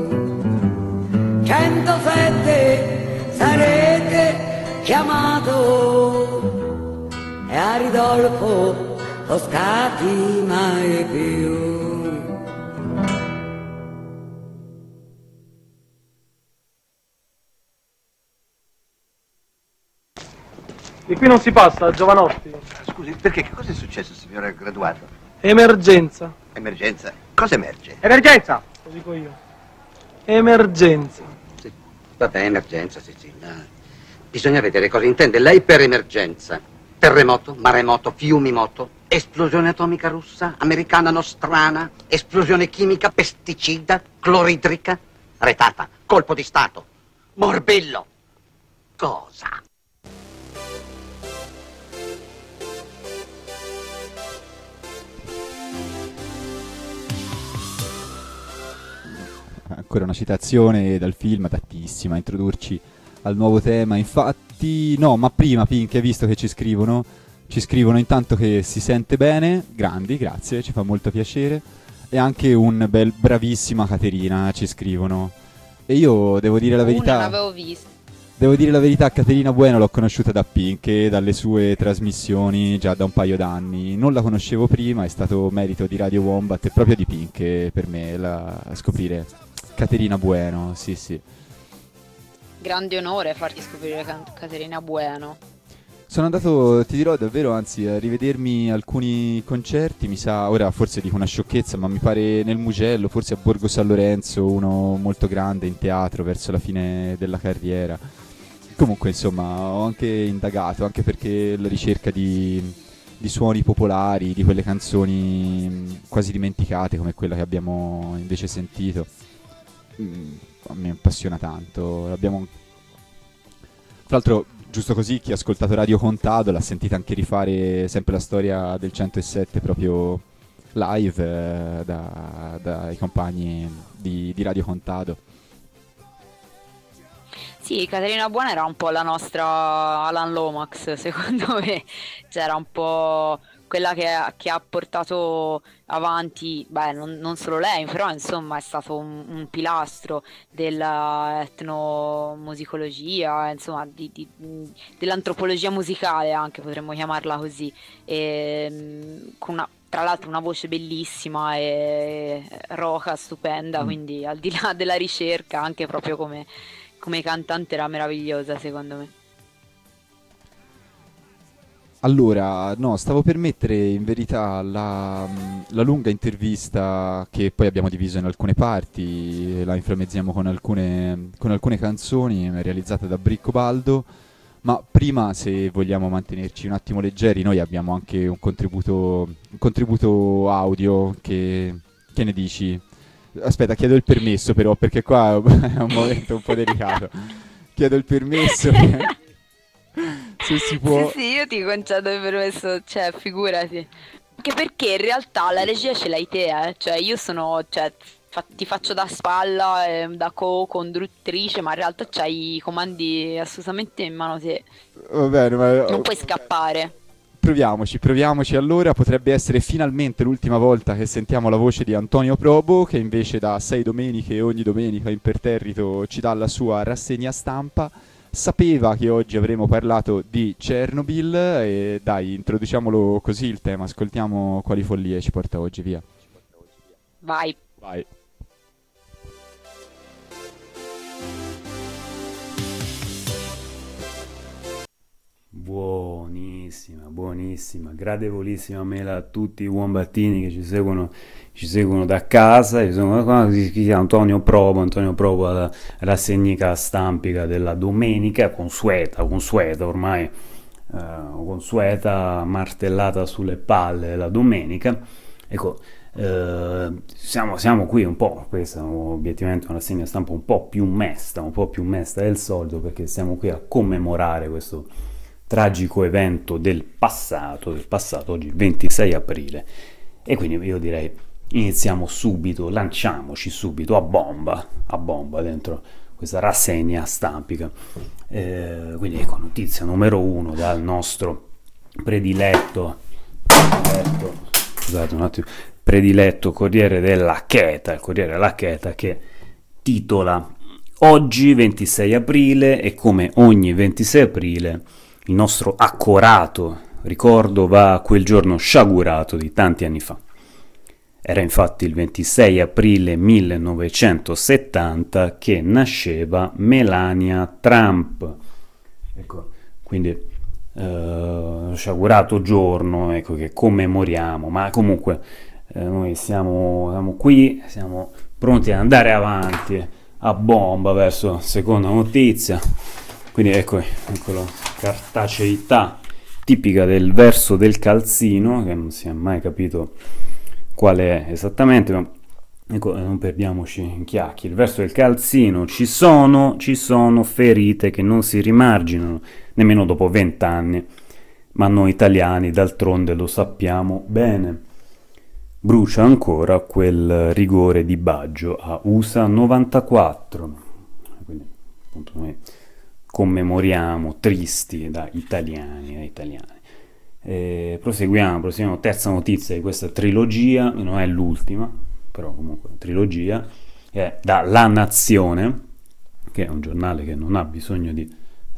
centosette sarete chiamato e a Ridolfo Foscati mai più. Di qui non si passa, Giovanotti. Scusi, perché che cosa è successo, signore graduato? Emergenza. Emergenza? Cosa emerge? Emergenza! Lo dico io. Emergenza. Sì, vabbè, emergenza, sì, sì. No. Bisogna vedere cosa intende lei per emergenza. Terremoto, maremoto, fiumimoto, esplosione atomica russa, americana nostrana, esplosione chimica, pesticida, cloridrica, retata, colpo di stato, morbillo. Cosa? Ancora una citazione dal film, adattissima a introdurci al nuovo tema. Infatti, no, ma prima Pink, hai visto che ci scrivono? Ci scrivono intanto che si sente bene, grandi, grazie, ci fa molto piacere. E anche un bel bravissima Caterina ci scrivono. E io devo dire la verità. Non avevo visto. Devo dire la verità, Caterina Bueno l'ho conosciuta da Pink e dalle sue trasmissioni già da un paio d'anni. Non la conoscevo prima, è stato merito di Radio Wombat e proprio di Pink eh, per me la, scoprire Caterina Bueno, sì sì. Grande onore farti scoprire Can- Caterina Bueno. Sono andato, ti dirò davvero, anzi, a rivedermi alcuni concerti, mi sa, ora forse dico una sciocchezza, ma mi pare nel Mugello, forse a Borgo San Lorenzo, uno molto grande in teatro verso la fine della carriera. Comunque, insomma, ho anche indagato, anche perché la ricerca di, di suoni popolari, di quelle canzoni mh, quasi dimenticate come quella che abbiamo invece sentito, mh, a me appassiona tanto. Abbiamo, tra l'altro, giusto così, chi ha ascoltato Radio Contado l'ha sentita anche rifare sempre la storia del centosette proprio live eh, da, dai compagni di, di Radio Contado. Sì, Caterina Buona era un po' la nostra Alan Lomax, secondo me. Cioè, era un po' quella che, che ha portato avanti, beh, non, non solo lei, però insomma è stato un, un pilastro della etnomusicologia, insomma di, di, dell'antropologia musicale anche, potremmo chiamarla così, e, con una, tra l'altro una voce bellissima e roca, stupenda, mm. quindi al di là della ricerca, anche proprio come, come cantante era meravigliosa secondo me. Allora, no, stavo per mettere in verità la, la lunga intervista che poi abbiamo diviso in alcune parti, la inframmezziamo con alcune, con alcune canzoni realizzate da Briccobaldo, ma prima, se vogliamo mantenerci un attimo leggeri, noi abbiamo anche un contributo, un contributo audio, che, che ne dici? Aspetta, chiedo il permesso però, perché qua è un momento un po' delicato. Chiedo il permesso. Se si può. Sì, sì, io ti concedo il permesso, cioè, figurati. Anche perché in realtà la regia ce l'hai te, eh. Cioè, io sono, cioè, fa- ti faccio da spalla, eh, da co-conduttrice, ma in realtà c'hai i comandi assolutamente in mano te. Va bene, ma non puoi scappare. Proviamoci, proviamoci allora. Potrebbe essere finalmente l'ultima volta che sentiamo la voce di Antonio Probo, che invece da sei domeniche ogni domenica imperterrito ci dà la sua rassegna stampa. Sapeva che oggi avremmo parlato di Chernobyl e dai, introduciamolo così il tema, ascoltiamo quali follie ci porta oggi, via. Vai. Vai. Buonissima, buonissima, gradevolissima mela a tutti i wombattini che ci seguono, ci seguono da casa. Ci sono qua, si chiama Antonio Probo, Antonio Probo alla rassegnica stampica della domenica, consueta, consueta ormai, uh, consueta martellata sulle palle la domenica. Ecco, uh, siamo, siamo qui un po', questa è obiettivamente una rassegna stampa un po' più mesta, un po' più mesta del solito, perché siamo qui a commemorare questo tragico evento del passato, del passato, oggi ventisei aprile, e quindi io direi iniziamo subito, lanciamoci subito a bomba, a bomba dentro questa rassegna stampica. Eh, quindi ecco, notizia numero uno dal nostro prediletto, prediletto scusate un attimo, prediletto Corriere della Cheta, il Corriere della Cheta, che titola: oggi ventisei aprile e come ogni ventisei aprile il nostro accorato ricordo va a quel giorno sciagurato di tanti anni fa. Era infatti il ventisei aprile millenovecentosettanta che nasceva Melania Trump. Ecco, quindi eh, sciagurato giorno, ecco, che commemoriamo, ma comunque eh, noi siamo, siamo qui, siamo pronti ad andare avanti a bomba verso seconda notizia. Quindi ecco, ecco la cartaceità tipica del verso del calzino, che non si è mai capito qual è esattamente, ma ecco, non perdiamoci in chiacchiere. Il verso del calzino: ci sono, ci sono ferite che non si rimarginano nemmeno dopo vent'anni, ma noi italiani d'altronde lo sappiamo bene. Brucia ancora quel rigore di Baggio a U S A novantaquattro. Quindi appunto noi commemoriamo, tristi da italiani, da italiani. E proseguiamo, proseguiamo, terza notizia di questa trilogia, non è l'ultima, però comunque trilogia, è da La Nazione, che è un giornale che non ha bisogno di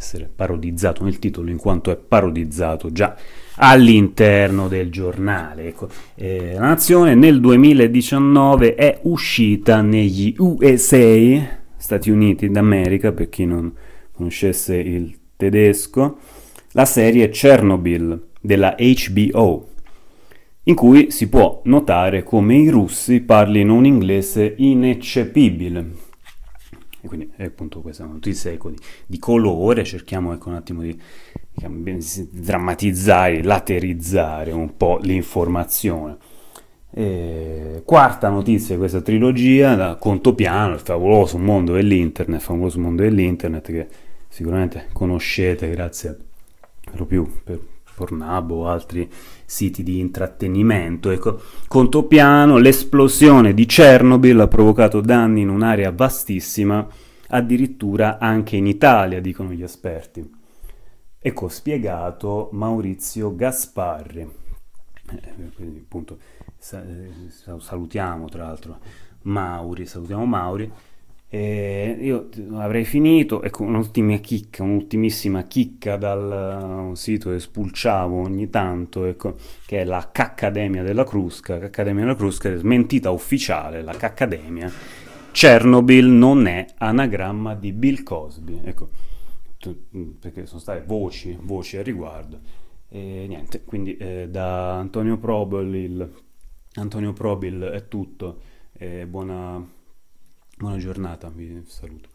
essere parodizzato nel titolo, in quanto è parodizzato già all'interno del giornale. Ecco, eh, La Nazione nel duemiladiciannove è uscita negli U S A, Stati Uniti d'America, per chi non conoscesse il tedesco, la serie Chernobyl della H B O, in cui si può notare come i russi parlino un inglese ineccepibile. E quindi è appunto questa notizia, ecco, di, di colore. Cerchiamo, ecco, un attimo di, di drammatizzare, laterizzare un po' l'informazione. E quarta notizia di questa trilogia, da Contopiano, il favoloso mondo dell'internet, il favoloso mondo dell'internet che sicuramente conoscete grazie per lo più per Pornhub o altri siti di intrattenimento. Ecco, Contopiano, l'esplosione di Chernobyl ha provocato danni in un'area vastissima, addirittura anche in Italia, dicono gli esperti. Ecco spiegato Maurizio Gasparri. Eh, quindi appunto salutiamo tra l'altro Mauri, salutiamo Mauri. Eh, io avrei finito, ecco, un'ultima chicca, un'ultimissima chicca dal uh, sito che spulciavo ogni tanto, ecco, che è la Caccademia della Crusca. Caccademia della Crusca è smentita ufficiale, la Caccademia. Chernobyl non è anagramma di Bill Cosby, ecco, tu, perché sono state voci, voci a riguardo. E niente, quindi eh, da Antonio Probil, il, Antonio Probil è tutto, eh, buona... Buona giornata, vi saluto.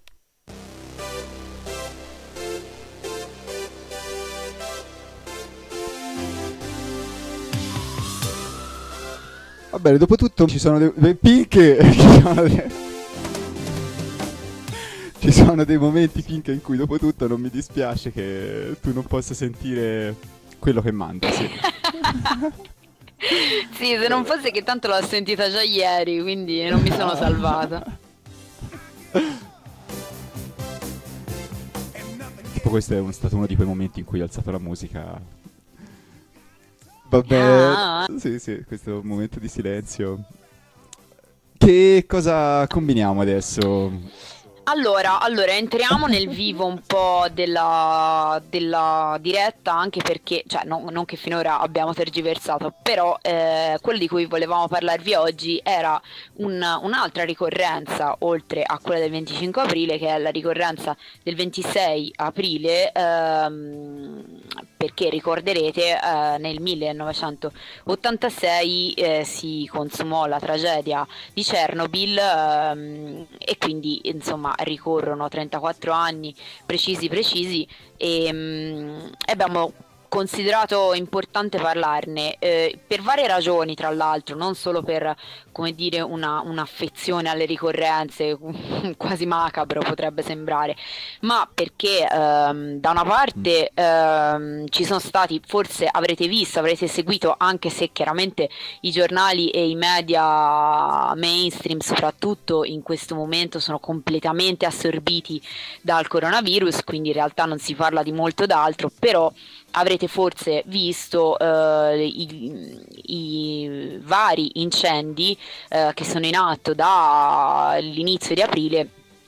Va bene, dopo tutto ci sono dei, dei pink, ci sono dei, ci sono dei momenti pink in cui dopo tutto non mi dispiace che tu non possa sentire quello che manda, sì. Sì, se non fosse che tanto l'ho sentita già ieri, quindi non mi sono salvata. Tipo questo è un, stato uno di quei momenti in cui ho alzato la musica. Vabbè, Ah. sì, sì, questo è un momento di silenzio. Che cosa combiniamo adesso? Allora, allora, entriamo nel vivo un po' della, della diretta, anche perché, cioè, no- non che finora abbiamo tergiversato, però eh, quello di cui volevamo parlarvi oggi era un- un'altra ricorrenza, oltre a quella del venticinque aprile, che è la ricorrenza del ventisei aprile, ehm, perché ricorderete, eh, nel millenovecentottantasei eh, si consumò la tragedia di Chernobyl, ehm, e quindi, insomma, ricorrono trentaquattro anni precisi precisi e, mm, e abbiamo considerato importante parlarne eh, per varie ragioni, tra l'altro, non solo per, come dire, una, un'affezione alle ricorrenze, quasi macabro potrebbe sembrare, ma perché ehm, da una parte ehm, ci sono stati, forse avrete visto, avrete seguito, anche se chiaramente i giornali e i media mainstream soprattutto in questo momento sono completamente assorbiti dal coronavirus, quindi in realtà non si parla di molto d'altro, però avrete forse visto eh, i, i vari incendi eh, che sono in atto dall'inizio di aprile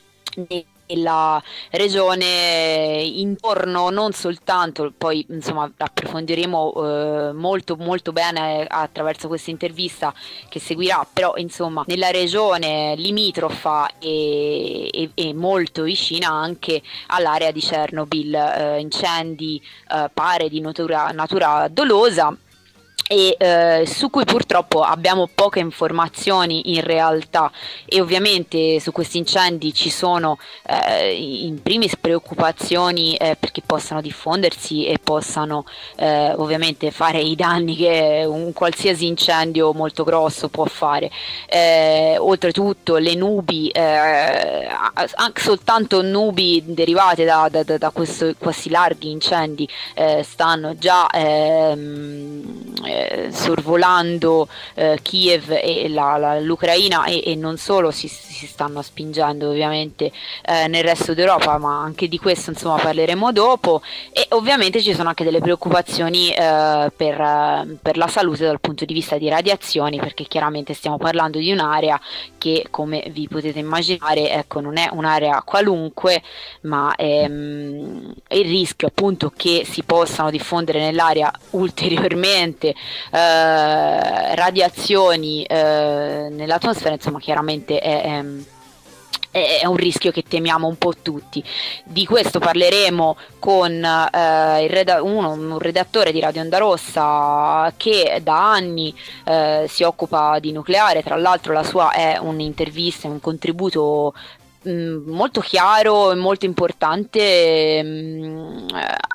nella regione intorno, non soltanto, poi insomma approfondiremo eh, molto molto bene attraverso questa intervista che seguirà, però insomma nella regione limitrofa e, e, e molto vicina anche all'area di Chernobyl, eh, incendi eh, pare di natura, natura dolosa, e eh, su cui purtroppo abbiamo poche informazioni in realtà, e ovviamente su questi incendi ci sono eh, in primis preoccupazioni eh, perché possano diffondersi e possano eh, ovviamente fare i danni che un qualsiasi incendio molto grosso può fare. Eh, oltretutto le nubi, eh, anche soltanto nubi derivate da, da, da questo, questi larghi incendi eh, stanno già ehm, eh, sorvolando eh, Kiev e la, la, l'Ucraina e, e non solo si, si stanno spingendo ovviamente eh, nel resto d'Europa, ma anche di questo insomma parleremo dopo. E ovviamente ci sono anche delle preoccupazioni eh, per, per la salute dal punto di vista di radiazioni, perché chiaramente stiamo parlando di un'area che, come vi potete immaginare, ecco, non è un'area qualunque, ma ehm, il rischio appunto che si possano diffondere nell'area ulteriormente eh, radiazioni eh, nell'atmosfera, insomma chiaramente è, è è un rischio che temiamo un po' tutti. Di questo parleremo con eh, il reda- uno, un redattore di Radio Onda Rossa che da anni eh, si occupa di nucleare. Tra l'altro la sua è un'intervista, un contributo mh, molto chiaro e molto importante, mh,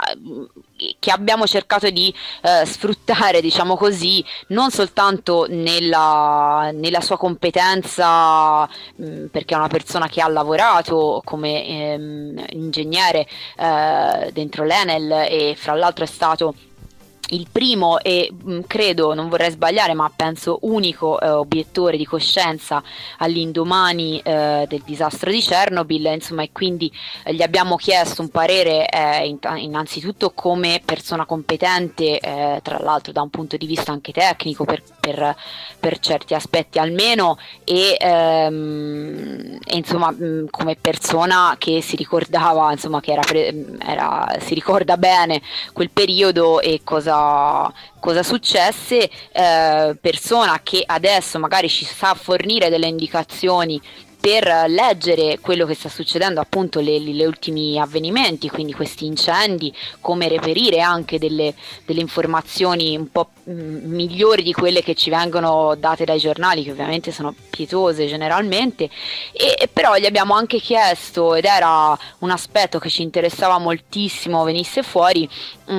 che abbiamo cercato di eh, sfruttare, diciamo così, non soltanto nella, nella sua competenza, mh, perché è una persona che ha lavorato come ehm, ingegnere eh, dentro l'Enel e fra l'altro è stato il primo e mh, credo, non vorrei sbagliare, ma penso unico eh, obiettore di coscienza all'indomani eh, del disastro di Chernobyl, insomma, e quindi eh, gli abbiamo chiesto un parere eh, in, innanzitutto come persona competente, eh, tra l'altro da un punto di vista anche tecnico per, per, per certi aspetti almeno, e, ehm, e insomma mh, come persona che si ricordava, insomma, che era, pre- era si ricorda bene quel periodo e cosa cosa successe, eh, persona che adesso magari ci sa fornire delle indicazioni per leggere quello che sta succedendo, appunto le, le ultimi avvenimenti, quindi questi incendi, come reperire anche delle, delle informazioni un po' mh, migliori di quelle che ci vengono date dai giornali, che ovviamente sono pietose generalmente, e, e però gli abbiamo anche chiesto, ed era un aspetto che ci interessava moltissimo venisse fuori, mh,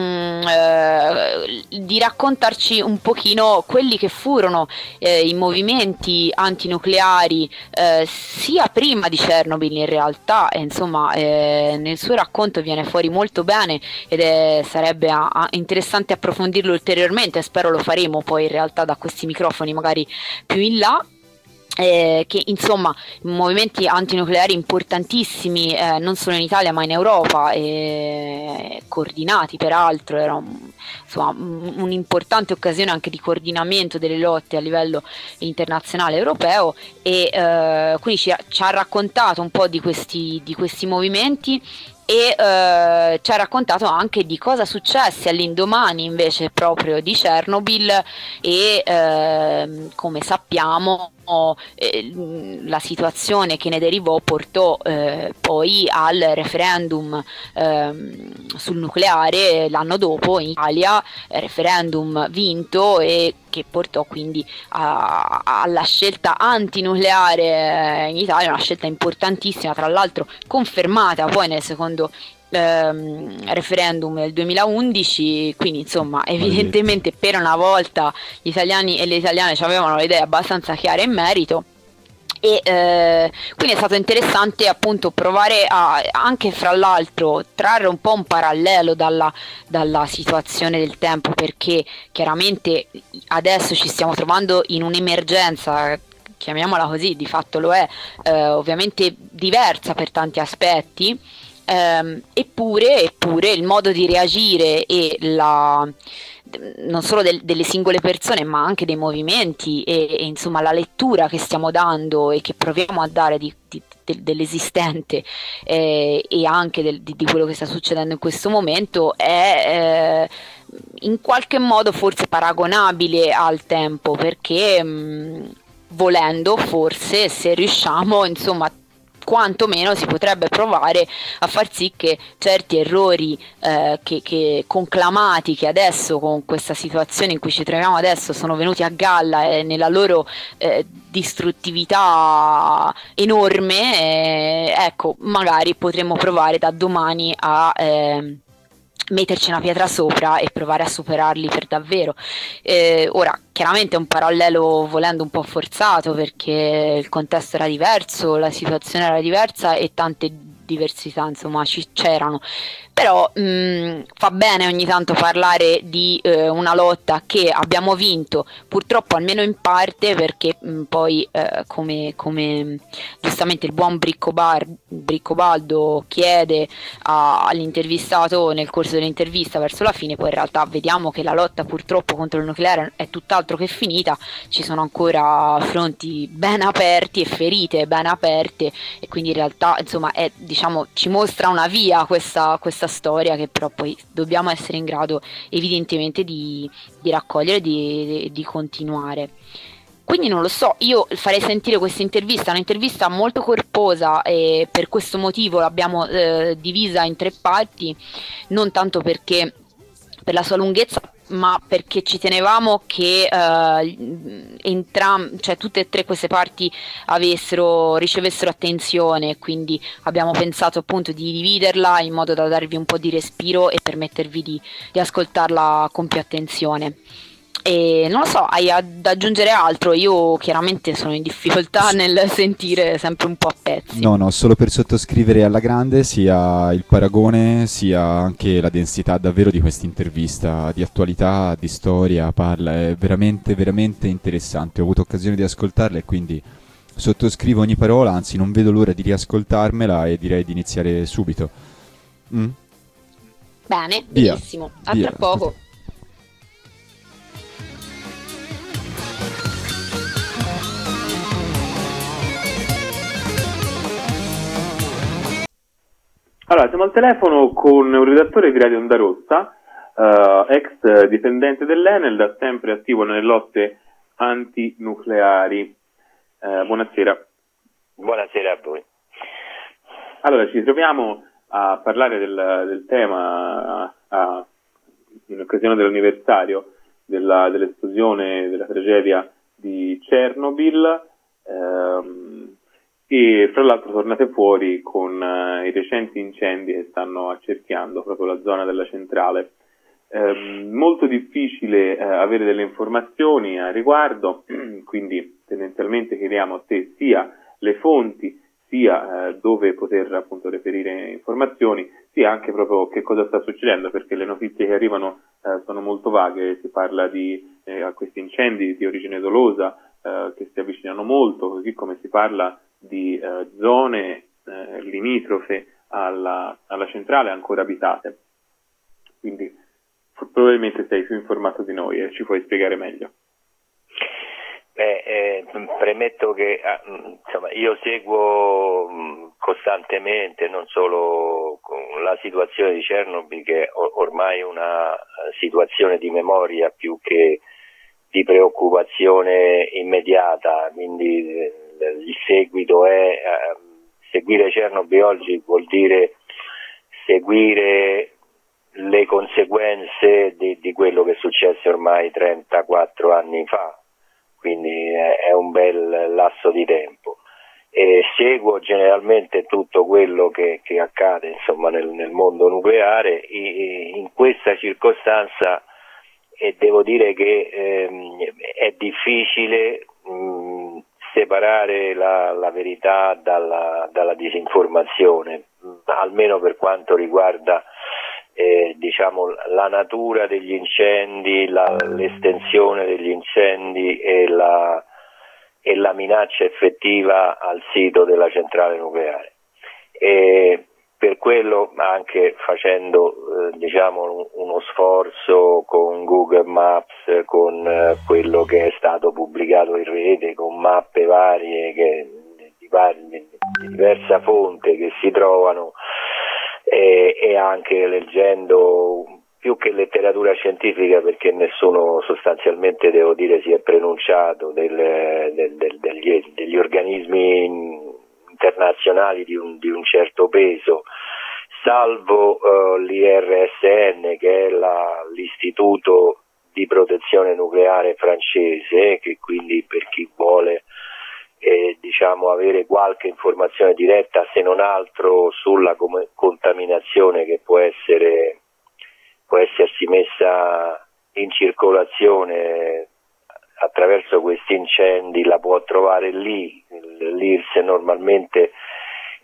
eh, di raccontarci un pochino quelli che furono eh, i movimenti antinucleari eh, sia prima di Chernobyl in realtà, e insomma eh, nel suo racconto viene fuori molto bene ed è, sarebbe a, a interessante approfondirlo ulteriormente, spero lo faremo poi in realtà da questi microfoni magari più in là. Eh, che insomma movimenti antinucleari importantissimi eh, non solo in Italia ma in Europa, eh, coordinati peraltro, era un, insomma, un, un'importante occasione anche di coordinamento delle lotte a livello internazionale europeo, e eh, quindi ci ha, ci ha raccontato un po' di questi, di questi movimenti e eh, ci ha raccontato anche di cosa successe all'indomani invece proprio di Chernobyl e eh, come sappiamo eh, la situazione che ne derivò portò eh, poi al referendum eh, sul nucleare l'anno dopo in Italia, referendum vinto e che portò quindi a, alla scelta antinucleare in Italia, una scelta importantissima, tra l'altro confermata poi nel secondo ehm, referendum del duemilaundici, quindi insomma evidentemente per una volta gli italiani e le italiane avevano le idee abbastanza chiare in merito. E eh, quindi è stato interessante appunto provare a anche fra l'altro trarre un po' un parallelo dalla, dalla situazione del tempo, perché chiaramente adesso ci stiamo trovando in un'emergenza, chiamiamola così, di fatto lo è, eh, ovviamente diversa per tanti aspetti, ehm, eppure, eppure il modo di reagire e la non solo del, delle singole persone ma anche dei movimenti e, e insomma la lettura che stiamo dando e che proviamo a dare di, di, de, dell'esistente eh, e anche del, di, di quello che sta succedendo in questo momento è eh, in qualche modo forse paragonabile al tempo, perché mh, volendo forse, se riusciamo, insomma quantomeno si potrebbe provare a far sì che certi errori eh, che, che conclamati, che adesso con questa situazione in cui ci troviamo adesso sono venuti a galla e eh, nella loro eh, distruttività enorme, eh, ecco, magari potremmo provare da domani a eh, metterci una pietra sopra e provare a superarli per davvero. Eh, ora, chiaramente è un parallelo volendo un po' forzato, perché il contesto era diverso, la situazione era diversa e tante diversità, insomma, ci, c'erano. Però mh, fa bene ogni tanto parlare di eh, una lotta che abbiamo vinto, purtroppo almeno in parte, perché mh, poi eh, come, come giustamente il buon Briccobar, Briccobaldo chiede a, all'intervistato nel corso dell'intervista verso la fine, poi in realtà vediamo che la lotta purtroppo contro il nucleare è tutt'altro che finita, ci sono ancora fronti ben aperti e ferite ben aperte, e quindi in realtà insomma è, diciamo, ci mostra una via questa, questa storia, che però poi dobbiamo essere in grado evidentemente di, di raccogliere e di, di continuare. Quindi non lo so, io farei sentire questa intervista, un'intervista molto corposa, e per questo motivo l'abbiamo eh, divisa in tre parti, non tanto perché per la sua lunghezza, ma perché ci tenevamo che eh, entram- cioè tutte e tre queste parti avessero, ricevessero attenzione, quindi abbiamo pensato appunto di dividerla in modo da darvi un po' di respiro e permettervi di, di ascoltarla con più attenzione. E non lo so, hai da aggiungere altro? Io chiaramente sono in difficoltà nel sentire sempre un po' a pezzi. No, no, solo per sottoscrivere alla grande sia il paragone sia anche la densità davvero di questa intervista, di attualità, di storia, parla, è veramente, veramente interessante. Ho avuto occasione di ascoltarla e quindi sottoscrivo ogni parola, anzi non vedo l'ora di riascoltarmela e direi di iniziare subito. Mm? Bene, Via, benissimo, a via. tra poco. Allora, siamo al telefono con un redattore di Radio Onda Rossa, uh, ex dipendente dell'Enel, da sempre attivo nelle lotte antinucleari. Uh, buonasera. Buonasera a voi. Allora, ci troviamo a parlare del, del tema uh, uh, in occasione dell'anniversario della, dell'esplosione, della tragedia di Chernobyl. Um, E fra l'altro tornate fuori con uh, i recenti incendi che stanno accerchiando proprio la zona della centrale. Eh, molto difficile uh, avere delle informazioni a riguardo, quindi tendenzialmente chiediamo a te sia le fonti, sia uh, dove poter appunto reperire informazioni, sia anche proprio che cosa sta succedendo, perché le notizie che arrivano uh, sono molto vaghe. Si parla di eh, a questi incendi di origine dolosa uh, che si avvicinano molto, così come si parla di eh, zone eh, limitrofe alla, alla centrale ancora abitate. Quindi f- probabilmente sei più informato di noi e ci puoi spiegare meglio. Beh, eh, premetto che ah, insomma, io seguo mh, costantemente non solo la situazione di Chernobyl, che è or- ormai una situazione di memoria più che di preoccupazione immediata, quindi eh, il seguito è eh, seguire Chernobyl oggi vuol dire seguire le conseguenze di, di quello che è successo ormai trentaquattro anni fa, quindi è, è un bel lasso di tempo. E seguo generalmente tutto quello che, che accade insomma nel, nel mondo nucleare. E, in questa circostanza e devo dire che ehm, è difficile mh, separare la, la verità dalla, dalla disinformazione, almeno per quanto riguarda eh, diciamo la natura degli incendi, la, l'estensione degli incendi e la, e la minaccia effettiva al sito della centrale nucleare. E per quello, anche facendo eh, diciamo uno sforzo con Google Maps, con eh, quello che è stato pubblicato in rete, con mappe varie che, di, di, di diversa fonte che si trovano, e, e anche leggendo più che letteratura scientifica, perché nessuno sostanzialmente, devo dire, si è pronunciato del, del, del, degli, degli organismi internazionali di un, di un certo peso, salvo uh, l'I R S N, che è la, l'istituto di protezione nucleare francese, che quindi per chi vuole eh, diciamo avere qualche informazione diretta, se non altro sulla com- contaminazione che può essere può essersi messa in circolazione attraverso questi incendi, la può trovare lì. L'I R S normalmente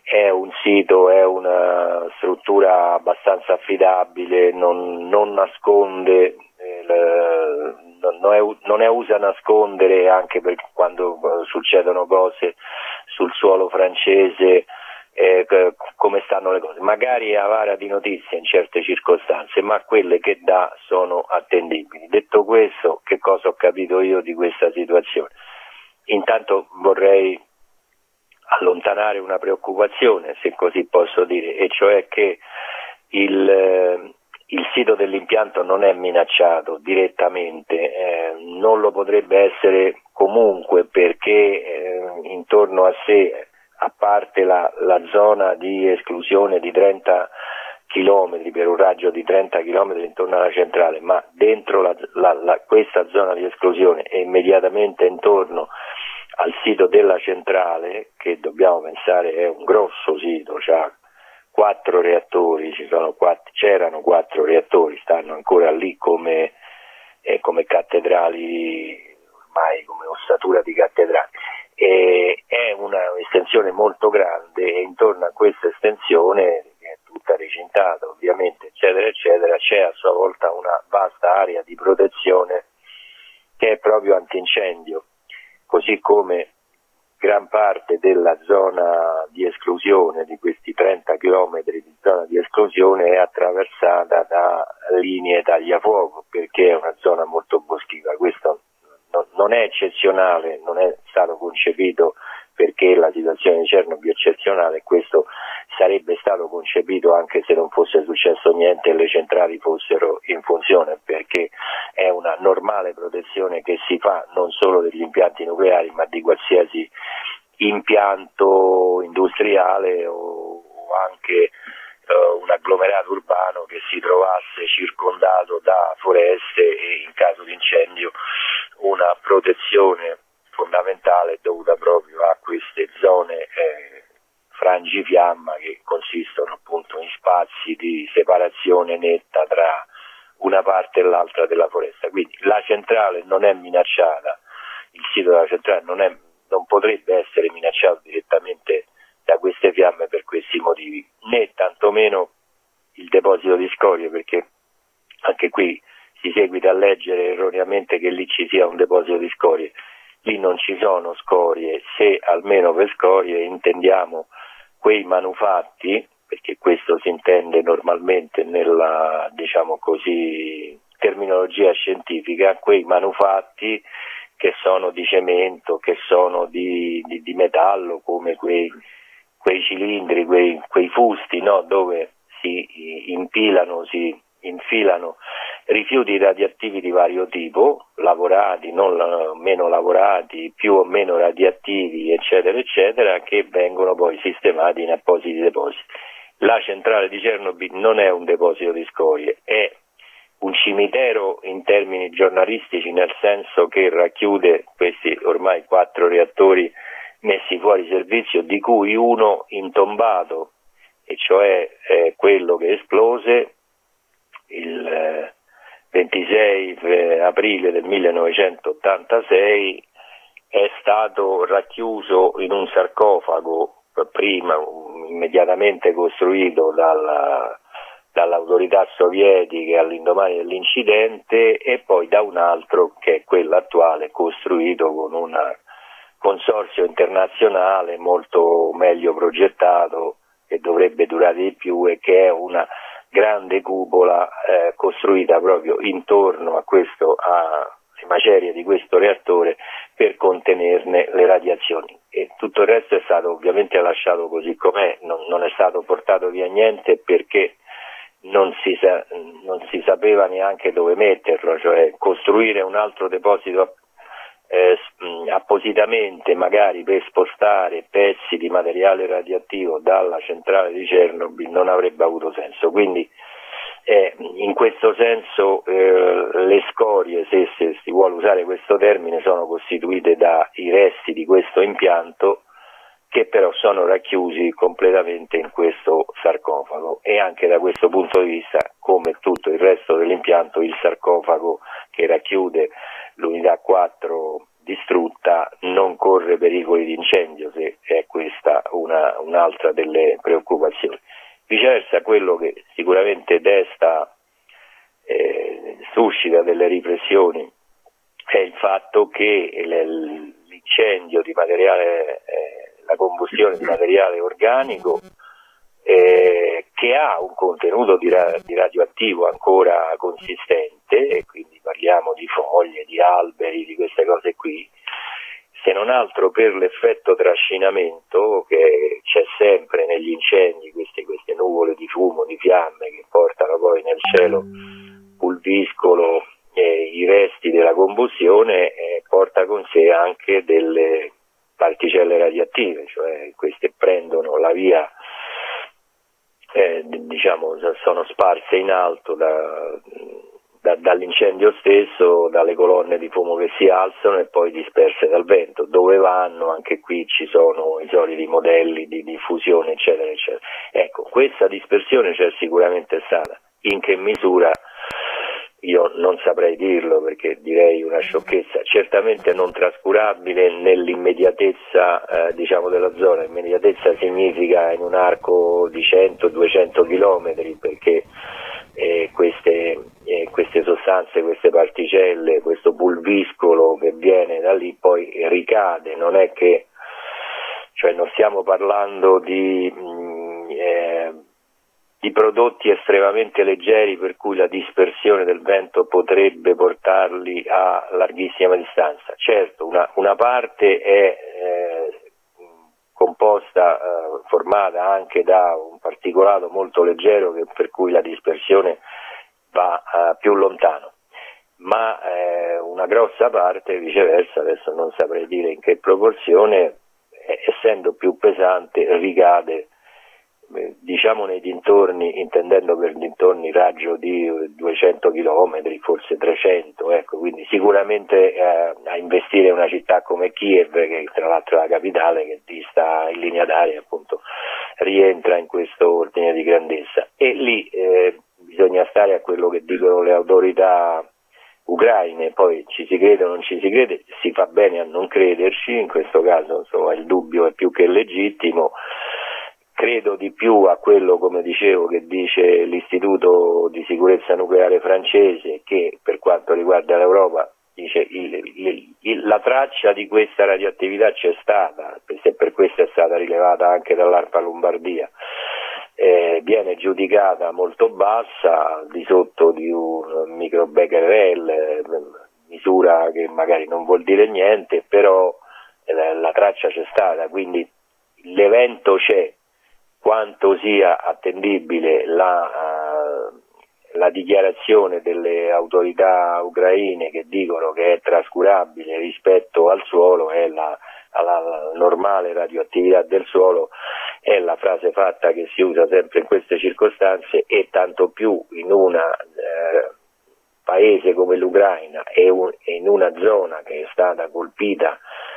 è un sito, è una struttura abbastanza affidabile, non, non nasconde, eh, non, è, non è usa nascondere anche per quando succedono cose sul suolo francese, eh, come stanno le cose. Magari è avara di notizie in certe circostanze, ma quelle che dà sono attendibili. Detto questo, che cosa ho capito io di questa situazione? Intanto vorrei allontanare una preoccupazione, se così posso dire, e cioè che il, eh, il sito dell'impianto non è minacciato direttamente, eh, non lo potrebbe essere comunque perché eh, intorno a sé, a parte la, la zona di esclusione di trenta chilometri, per un raggio di trenta chilometri intorno alla centrale, ma dentro la, la, la, questa zona di esclusione e immediatamente intorno al sito della centrale, che dobbiamo pensare è un grosso sito, c'ha quattro reattori, ci sono quattro, c'erano quattro reattori, stanno ancora lì come, eh, come cattedrali, ormai come ossatura di cattedrali. E è una estensione molto grande e intorno a questa estensione, che è tutta recintata ovviamente, eccetera, eccetera, c'è a sua volta una vasta area di protezione che è proprio antincendio, così come gran parte della zona di esclusione, di questi trenta chilometri di zona di esclusione, è attraversata da linee tagliafuoco, perché è una zona molto boschiva. Questo non è eccezionale, non è stato concepito perché la situazione di Chernobyl è eccezionale, questo sarebbe stato concepito anche se non fosse successo niente e le centrali fossero in funzione, perché è una normale protezione che si fa non solo degli impianti nucleari ma di qualsiasi impianto industriale o anche uh, un agglomerato urbano che si trovasse circondato da foreste e in caso di incendio una protezione fondamentale è dovuta proprio a queste zone eh, frangifiamma che consistono appunto in spazi di separazione netta tra una parte e l'altra della foresta. Quindi la centrale non è minacciata, il sito della centrale non, è, non potrebbe essere minacciato direttamente da queste fiamme per questi motivi, né tantomeno il deposito di scorie, perché anche qui si seguita a leggere erroneamente che lì ci sia un deposito di scorie. Lì non ci sono scorie, se almeno per scorie intendiamo quei manufatti, perché questo si intende normalmente nella, diciamo così, terminologia scientifica, quei manufatti che sono di cemento, che sono di, di, di metallo, come quei, quei cilindri, quei, quei fusti, no? Dove si impilano, si infilano rifiuti radioattivi di vario tipo, lavorati, non meno lavorati, più o meno radioattivi, eccetera, eccetera, che vengono poi sistemati in appositi depositi. La centrale di Chernobyl non è un deposito di scorie, è un cimitero in termini giornalistici, nel senso che racchiude questi ormai quattro reattori messi fuori servizio, di cui uno intombato, e cioè eh, quello che esplose il eh, ventisei aprile del millenovecentottantasei, è stato racchiuso in un sarcofago, prima immediatamente costruito dalla, dall'autorità sovietica all'indomani dell'incidente, e poi da un altro che è quello attuale, costruito con un consorzio internazionale molto meglio progettato, che dovrebbe durare di più e che è una grande cupola eh, costruita proprio intorno a questo, a macerie di questo reattore, per contenerne le radiazioni, e tutto il resto è stato ovviamente lasciato così com'è, non, non è stato portato via niente perché non si, sa, non si sapeva neanche dove metterlo, cioè costruire un altro deposito eh, appositamente magari per spostare pezzi di materiale radioattivo dalla centrale di Chernobyl non avrebbe avuto senso. Quindi eh, in questo senso eh, le scorie, se, se si vuole usare questo termine, sono costituite dai resti di questo impianto, che però sono racchiusi completamente in questo sarcofago, e anche da questo punto di vista, come tutto il resto dell'impianto, il sarcofago che racchiude l'unità quattro distrutta non corre pericoli di incendio, se è questa una una, un'altra delle preoccupazioni. Viceversa, quello che sicuramente desta, eh, suscita delle riflessioni è il fatto che l'incendio di materiale, eh, la combustione di materiale organico, eh, che ha un contenuto di, ra- di radioattivo ancora consistente, e quindi parliamo di foglie, di alberi, di queste cose qui, se non altro per l'effetto trascinamento che c'è sempre negli incendi, queste, queste nuvole di fumo, di fiamme che portano poi nel cielo pulviscolo eh, i resti della combustione, eh, porta con sé anche delle particelle radioattive, cioè queste prendono la via, eh, diciamo, sono sparse in alto da, da, dall'incendio stesso, dalle colonne di fumo che si alzano e poi disperse dal vento. Dove vanno? Anche qui ci sono i soliti modelli di diffusione, eccetera, eccetera. Ecco, questa dispersione c'è sicuramente stata. In che misura? Io non saprei dirlo, perché direi una sciocchezza, certamente non trascurabile nell'immediatezza eh, diciamo della zona. Immediatezza significa in un arco di cento duecento chilometri, perché eh, queste, eh, queste sostanze, queste particelle, questo pulviscolo che viene da lì poi ricade, non è che, cioè non stiamo parlando di mh, eh, di prodotti estremamente leggeri per cui la dispersione del vento potrebbe portarli a larghissima distanza. Certo, una, una parte è eh, composta, eh, formata anche da un particolato molto leggero che, per cui la dispersione va eh, più lontano, ma eh, una grossa parte viceversa, adesso non saprei dire in che proporzione, eh, essendo più pesante ricade, diciamo nei dintorni, intendendo per dintorni raggio di duecento chilometri, forse trecento, ecco, quindi sicuramente eh, a investire in una città come Kiev, che tra l'altro è la capitale, che dista in linea d'aria, appunto, rientra in questo ordine di grandezza. E lì eh, bisogna stare a quello che dicono le autorità ucraine, poi ci si crede o non ci si crede, si fa bene a non crederci, in questo caso insomma il dubbio è più che legittimo. Credo di più a quello, come dicevo, che dice l'Istituto di Sicurezza Nucleare francese, che per quanto riguarda l'Europa dice il, il, il, la traccia di questa radioattività c'è stata, se per questo è stata rilevata anche dall'ARPA Lombardia, eh, viene giudicata molto bassa, al di sotto di un microbecquerel, eh, misura che magari non vuol dire niente, però eh, la, la traccia c'è stata, quindi l'evento c'è. Quanto sia attendibile la, uh, la dichiarazione delle autorità ucraine che dicono che è trascurabile rispetto al suolo, è la, alla normale radioattività del suolo, è la frase fatta che si usa sempre in queste circostanze, e tanto più in un eh, paese come l'Ucraina e, un, e in una zona che è stata colpita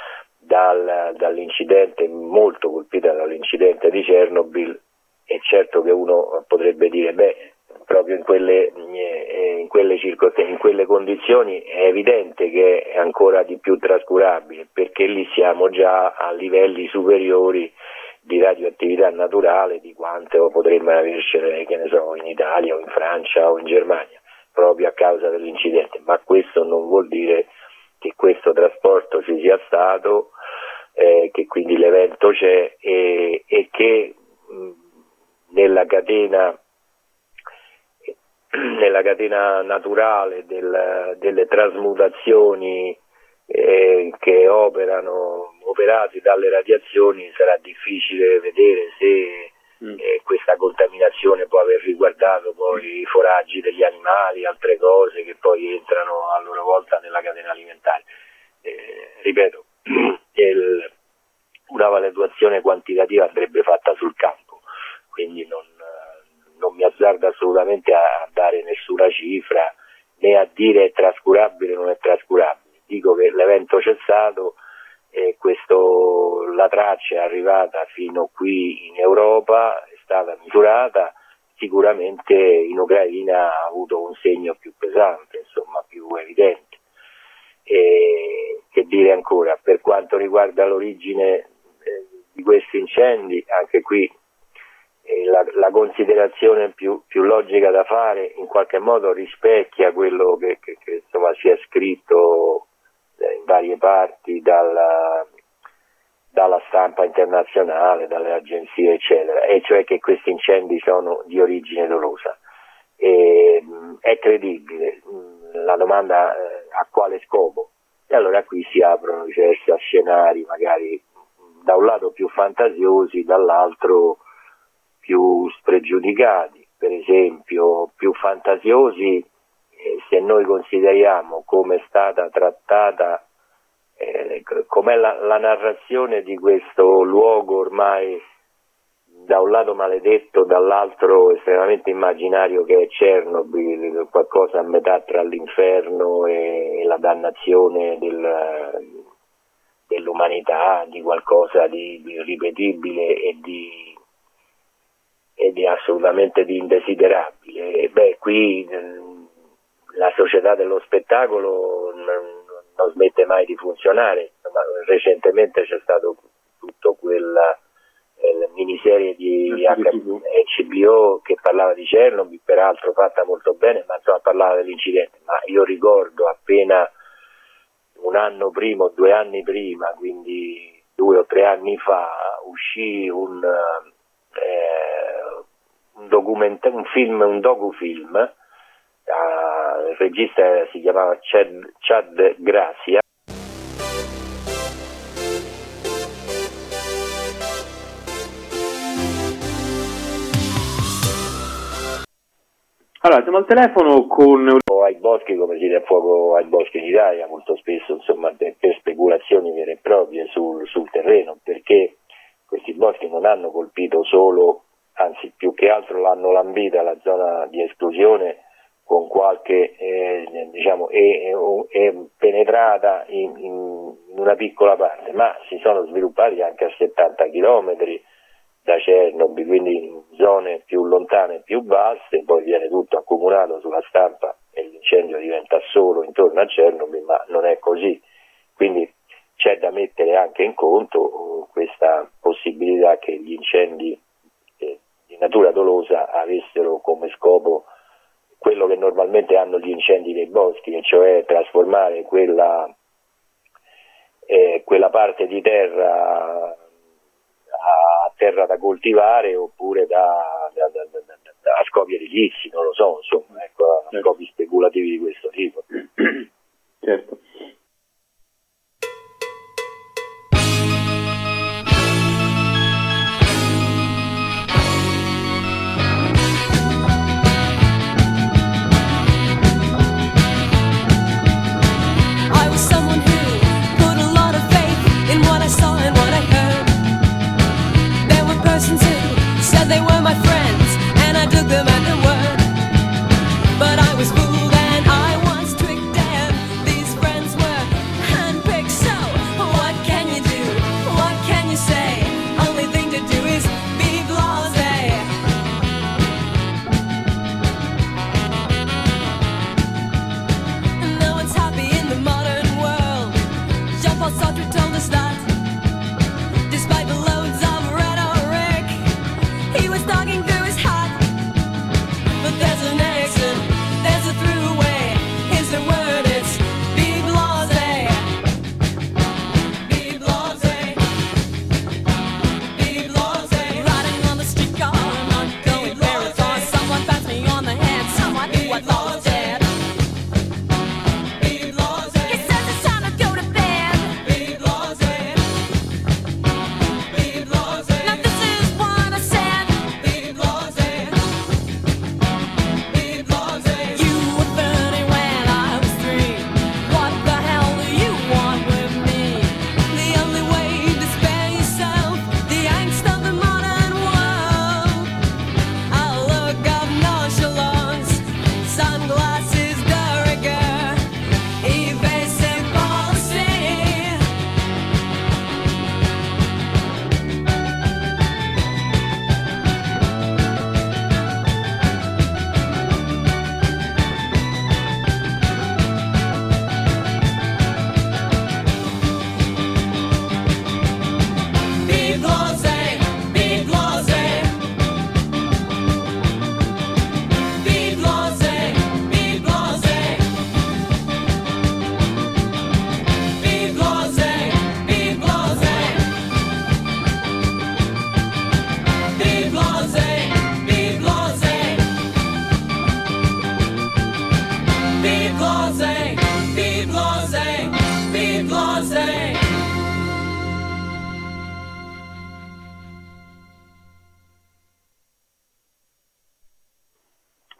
Dal, dall'incidente, molto colpita dall'incidente di Chernobyl. È certo che uno potrebbe dire, beh, proprio in quelle, in quelle circostanze, in quelle condizioni è evidente che è ancora di più trascurabile, perché lì siamo già a livelli superiori di radioattività naturale di quanto potremmo avercene, che ne so, in Italia o in Francia o in Germania, proprio a causa dell'incidente. Ma questo non vuol dire che questo trasporto ci sia stato, eh, che quindi l'evento c'è, e, e che mh, nella catena nella catena naturale del, delle trasmutazioni eh, che operano operati dalle radiazioni sarà difficile vedere se eh, questa contaminazione può aver riguardato poi i foraggi degli animali, altre cose che poi entrano a loro volta nella catena alimentare. Eh, ripeto, il, una valutazione quantitativa andrebbe fatta sul campo, quindi non, non mi azzardo assolutamente a dare nessuna cifra né a dire è trascurabile o non è trascurabile. Dico che l'evento c'è stato, e questo, la traccia è arrivata fino qui in Europa, è stata misurata, sicuramente in Ucraina ha avuto un segno più pesante, insomma più evidente. E che dire ancora, per quanto riguarda l'origine eh, di questi incendi, incendi, anche qui eh, la, la considerazione più, più logica da fare in qualche modo rispecchia quello che, che, che insomma si è scritto in varie parti dalla, dalla stampa internazionale, dalle agenzie eccetera, e cioè che questi incendi sono di origine dolosa. E, mh, è credibile? Mh, la domanda eh, a quale scopo? E allora qui si aprono diversi scenari, magari mh, da un lato più fantasiosi, dall'altro più spregiudicati. Per esempio, più fantasiosi se noi consideriamo come è stata trattata, eh, com'è la, la narrazione di questo luogo ormai da un lato maledetto, dall'altro estremamente immaginario, che è Chernobyl, qualcosa a metà tra l'inferno e la dannazione del, dell'umanità, di qualcosa di, di irripetibile e di, e di assolutamente di indesiderabile. E beh, qui la società dello spettacolo non, non smette mai di funzionare. Ma recentemente c'è stato tutto quella eh, miniserie di H B O che parlava di Chernobyl, peraltro fatta molto bene, ma insomma parlava dell'incidente. Ma io ricordo appena un anno prima o due anni prima, quindi due o tre anni fa, uscì un, eh, un, document- un film, un docufilm. Uh, il regista si chiamava Chad, Chad Gracia. Allora, siamo al telefono con ai boschi, come si dà fuoco ai boschi in Italia, molto spesso insomma per speculazioni vere e proprie sul, sul terreno, perché questi boschi non hanno colpito solo, anzi più che altro l'hanno lambita la zona di esplosione con qualche, eh, diciamo, è, è penetrata in, in una piccola parte, ma si sono sviluppati anche a settanta chilometri da Chernobyl, quindi in zone più lontane e più vaste, poi viene tutto accumulato sulla stampa e l'incendio diventa solo intorno a Chernobyl, ma non è così. Quindi c'è da mettere anche in conto questa possibilità che gli incendi eh, di natura dolosa avessero come scopo quello che normalmente hanno gli incendi dei boschi, e cioè trasformare quella, eh, quella parte di terra a terra da coltivare oppure da, da, da, da, da, a scopi edilizi, non lo so, insomma, ecco, a scopi speculativi di questo tipo. Certo. They were my friends, and I took them at their word. But I was fooled, and I once tricked them. These friends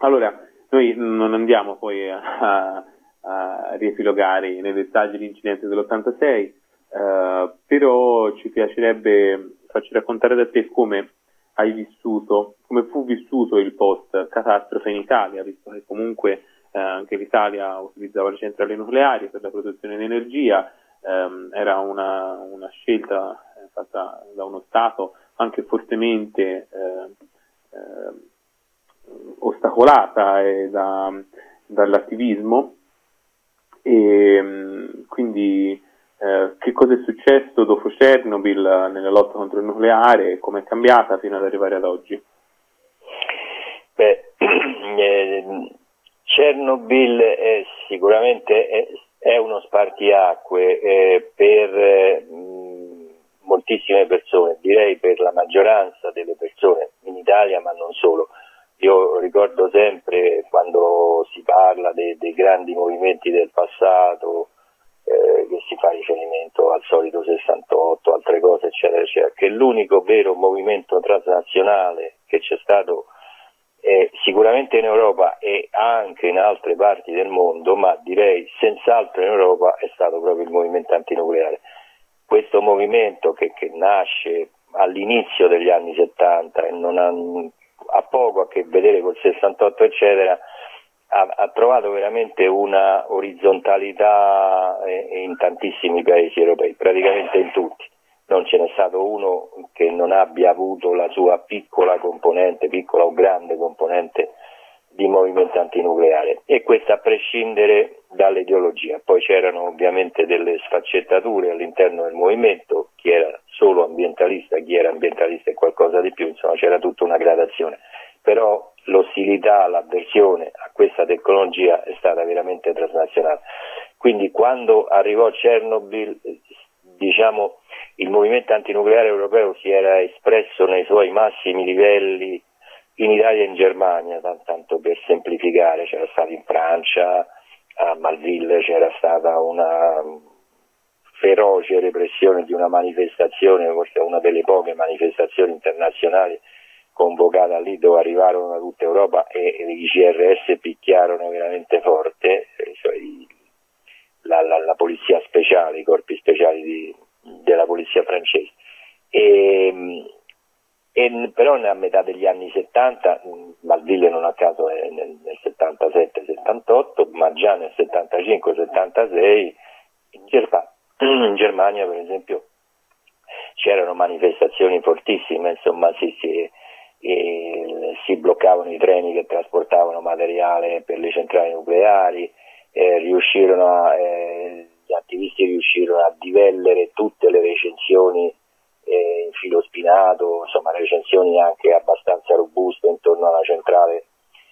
Allora, noi non andiamo poi a, a riepilogare nei dettagli l'incidente dell'ottantasei, eh, però ci piacerebbe farci raccontare da te come hai vissuto, come fu vissuto il post-catastrofe in Italia, visto che comunque eh, anche l'Italia utilizzava le centrali nucleari per la produzione di energia, ehm, era una, una scelta eh, fatta da uno Stato anche fortemente eh, eh, ostacolata eh, da, dall'attivismo, e quindi eh, che cosa è successo dopo Chernobyl nella lotta contro il nucleare e come è cambiata fino ad arrivare ad oggi? Beh, eh, Chernobyl è sicuramente è, è uno spartiacque eh, per eh, moltissime persone, direi per la maggioranza delle persone in Italia, ma non solo. Io ricordo sempre quando si parla de, dei grandi movimenti del passato, eh, che si fa riferimento al solito sessantotto, altre cose eccetera eccetera, che l'unico vero movimento transnazionale che c'è stato eh, sicuramente in Europa e anche in altre parti del mondo, ma direi senz'altro in Europa, è stato proprio il movimento antinucleare. Questo movimento che, che nasce all'inizio degli anni settanta e non ha ha poco a che vedere col sessantotto eccetera, ha, ha trovato veramente una orizzontalità in tantissimi paesi europei, praticamente in tutti. Non ce n'è stato uno che non abbia avuto la sua piccola componente, piccola o grande componente di movimento antinucleare, e questo a prescindere dall'ideologia. Poi c'erano ovviamente delle sfaccettature all'interno del movimento, chi era solo ambientalista, chi era ambientalista e qualcosa di più, insomma c'era tutta una gradazione, però l'ostilità, l'avversione a questa tecnologia è stata veramente transnazionale. Quindi quando arrivò Chernobyl, diciamo, il movimento antinucleare europeo si era espresso nei suoi massimi livelli in Italia e in Germania, tanto per semplificare. C'era stato in Francia, a Malville c'era stata una feroce repressione di una manifestazione, forse una delle poche manifestazioni internazionali convocata lì, dove arrivarono da tutta Europa e i C R S picchiarono veramente forte, cioè i, la, la, la polizia speciale, i corpi speciali di, della polizia francese. E, E, però a metà degli anni settanta, Malville non a caso è nel, nel settantasette settantotto, ma già nel settantacinque settantasei in, Germa- in Germania per esempio c'erano manifestazioni fortissime, insomma si, si, eh, si bloccavano i treni che trasportavano materiale per le centrali nucleari, eh, riuscirono a, eh, gli attivisti riuscirono a divellere tutte le recensioni in filo spinato, insomma recensioni anche abbastanza robuste intorno alla centrale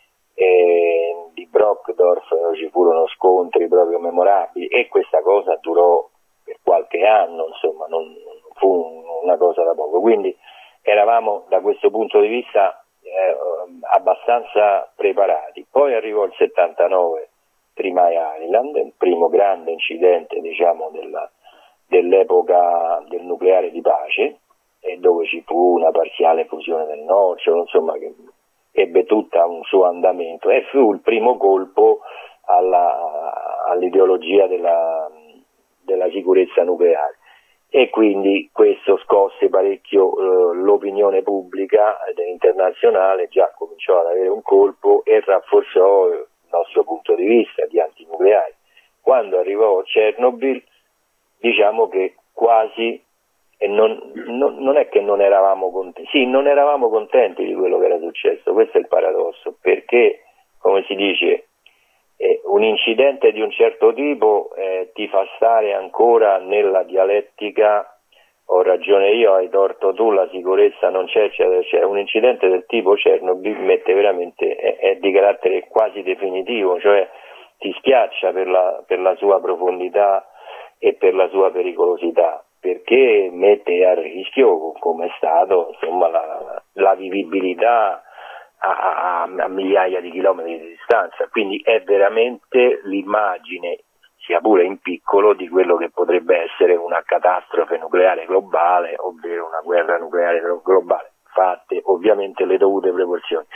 eh, di Brockdorf. Ci furono scontri proprio memorabili e questa cosa durò per qualche anno, insomma non fu una cosa da poco, quindi eravamo da questo punto di vista eh, abbastanza preparati. Poi arrivò il settantanove, Three Mile Island, il primo grande incidente, diciamo, della dell'epoca del nucleare di pace, e dove ci fu una parziale fusione del nocciolo, insomma che ebbe tutta un suo andamento e fu il primo colpo alla, all'ideologia della, della sicurezza nucleare, e quindi questo scosse parecchio eh, l'opinione pubblica internazionale, già cominciò ad avere un colpo e rafforzò il nostro punto di vista di antinucleari. Quando arrivò Chernobyl, diciamo che quasi, e non, non, non è che non eravamo contenti, sì, non eravamo contenti di quello che era successo, questo è il paradosso, perché, come si dice, eh, un incidente di un certo tipo eh, ti fa stare ancora nella dialettica, ho ragione io, hai torto tu, la sicurezza non c'è, eccetera, eccetera. Un incidente del tipo Chernobyl mette veramente, è, è di carattere quasi definitivo, cioè ti schiaccia per la, per la sua profondità e per la sua pericolosità, perché mette a rischio, come è stato, insomma, la, la vivibilità a, a, a migliaia di chilometri di distanza. Quindi è veramente l'immagine, sia pure in piccolo, di quello che potrebbe essere una catastrofe nucleare globale, ovvero una guerra nucleare globale, fatte ovviamente le dovute proporzioni.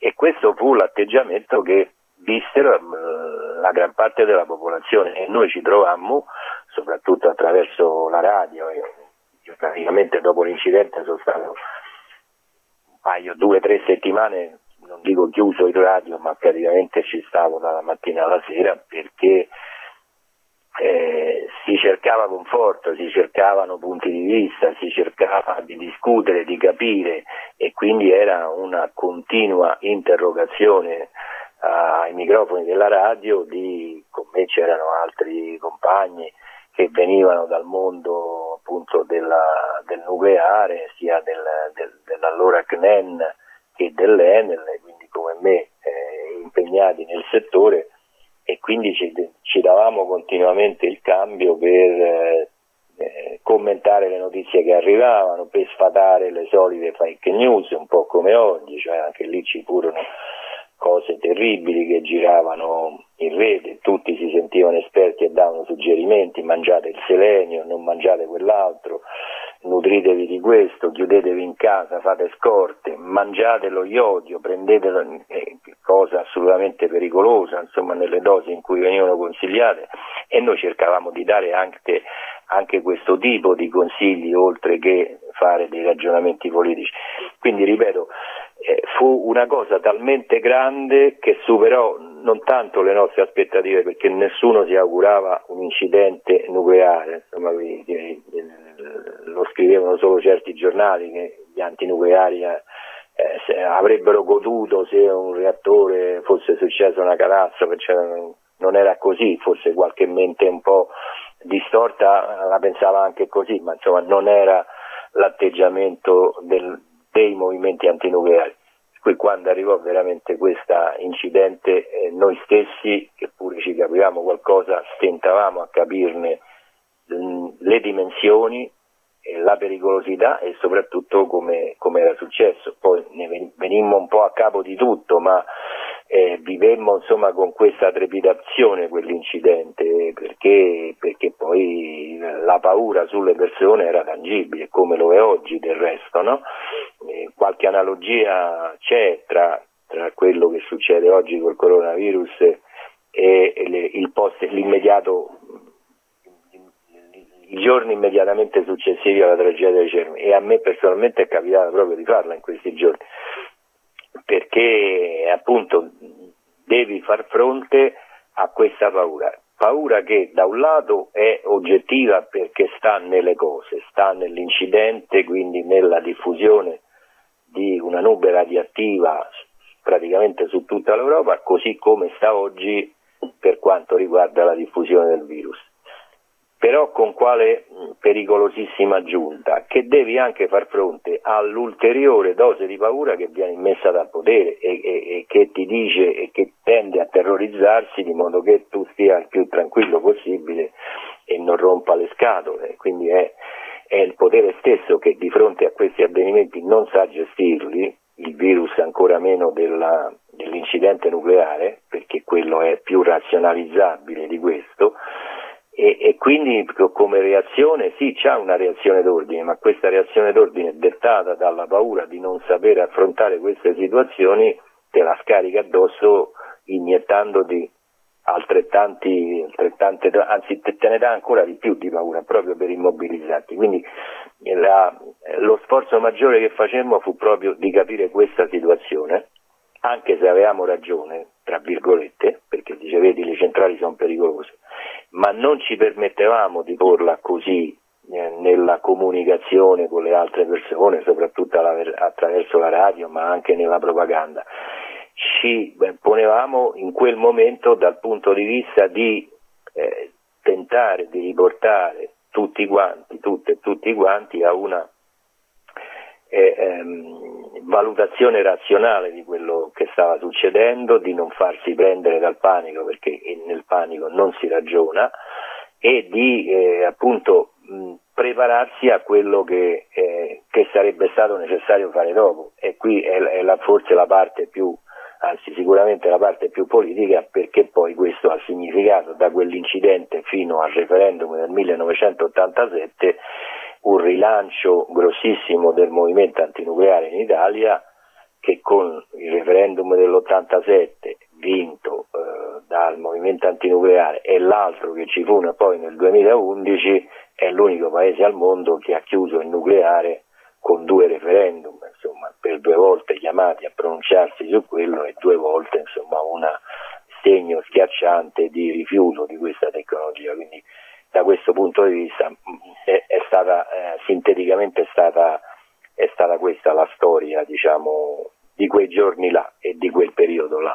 e questo fu l'atteggiamento che vissero la gran parte della popolazione, e noi ci trovammo, soprattutto attraverso la radio, e io praticamente dopo l'incidente sono stato un paio, due, tre settimane, non dico chiuso in radio, ma praticamente ci stavo dalla mattina alla sera, perché eh, si cercava conforto, si cercavano punti di vista, si cercava di discutere, di capire, e quindi era una continua interrogazione ai microfoni della radio. Di, con me c'erano altri compagni che venivano dal mondo appunto della, del nucleare, sia del, del, dell'allora C N E N che dell'Enel, quindi come me eh, impegnati nel settore, e quindi ci, ci davamo continuamente il cambio per eh, eh, commentare le notizie che arrivavano, per sfatare le solite fake news, un po' come oggi, cioè anche lì ci furono cose terribili che giravano in rete, tutti si sentivano esperti e davano suggerimenti: mangiate il selenio, non mangiate quell'altro, nutritevi di questo, chiudetevi in casa, fate scorte, mangiate lo iodio, prendetelo, eh, cosa assolutamente pericolosa, insomma, nelle dosi in cui venivano consigliate, e noi cercavamo di dare anche, anche questo tipo di consigli, oltre che fare dei ragionamenti politici. Quindi, ripeto, eh, fu una cosa talmente grande che superò non tanto le nostre aspettative, perché nessuno si augurava un incidente nucleare, insomma, lo scrivevano solo certi giornali che gli antinucleari eh, se avrebbero goduto se un reattore fosse successa una catastrofe, cioè, non era così, forse qualche mente un po' distorta la pensava anche così, ma insomma non era l'atteggiamento del, dei movimenti antinucleari. Qui quando arrivò veramente questo incidente, eh, noi stessi, che pure ci capivamo qualcosa, stentavamo a capirne mh, le dimensioni, eh, la pericolosità e soprattutto come, come era successo. Poi ne venimmo un po' a capo di tutto, ma eh, vivemmo insomma con questa trepidazione quell'incidente, perché, perché poi la paura sulle persone era tangibile, come lo è oggi del resto, no? Eh, qualche analogia c'è tra, tra quello che succede oggi col coronavirus e, e le, il post, l'immediato, i giorni immediatamente successivi alla tragedia di Cermi, e a me personalmente è capitato proprio di farla in questi giorni, perché appunto devi far fronte a questa paura, paura che da un lato è oggettiva perché sta nelle cose, sta nell'incidente, quindi nella diffusione di una nube radioattiva praticamente su tutta l'Europa, così come sta oggi per quanto riguarda la diffusione del virus. Però con quale pericolosissima aggiunta, che devi anche far fronte all'ulteriore dose di paura che viene immessa dal potere e, e, e che ti dice e che tende a terrorizzarsi di modo che tu stia il più tranquillo possibile e non rompa le scatole. Quindi è, è il potere stesso che di fronte a questi avvenimenti non sa gestirli, il virus ancora meno della, dell'incidente nucleare, perché quello è più razionalizzabile di questo. E, e quindi come reazione sì, c'ha una reazione d'ordine, ma questa reazione d'ordine dettata dalla paura di non sapere affrontare queste situazioni te la scarica addosso iniettandoti altrettanti, altrettante, anzi te, te ne dà ancora di più di paura proprio per immobilizzarti. Quindi la, lo sforzo maggiore che facemmo fu proprio di capire questa situazione, anche se avevamo ragione, tra virgolette, perché dice vedi le centrali sono pericolose, ma non ci permettevamo di porla così eh, nella comunicazione con le altre persone, soprattutto alla, attraverso la radio, ma anche nella propaganda. Ci beh, ponevamo in quel momento dal punto di vista di eh, tentare di riportare tutti quanti, tutte e tutti quanti a una eh, ehm, valutazione razionale di quello che stava succedendo, di non farsi prendere dal panico, perché nel panico non si ragiona, e di eh, appunto mh, prepararsi a quello che, eh, che sarebbe stato necessario fare dopo. E qui è, è la, forse la parte più, anzi sicuramente la parte più politica, perché poi questo ha significato da quell'incidente fino al referendum del millenovecentottantasette un rilancio grossissimo del movimento antinucleare in Italia, che con il referendum dell'ottantasette vinto eh, dal movimento antinucleare e l'altro che ci fu poi nel duemilaundici è l'unico paese al mondo che ha chiuso il nucleare con due referendum, insomma, per due volte chiamati a pronunciarsi su quello e due volte, insomma, un segno schiacciante di rifiuto di questa tecnologia. Quindi da questo punto di vista è, è stata eh, sinteticamente è stata, è stata questa la storia, diciamo, di quei giorni là e di quel periodo là.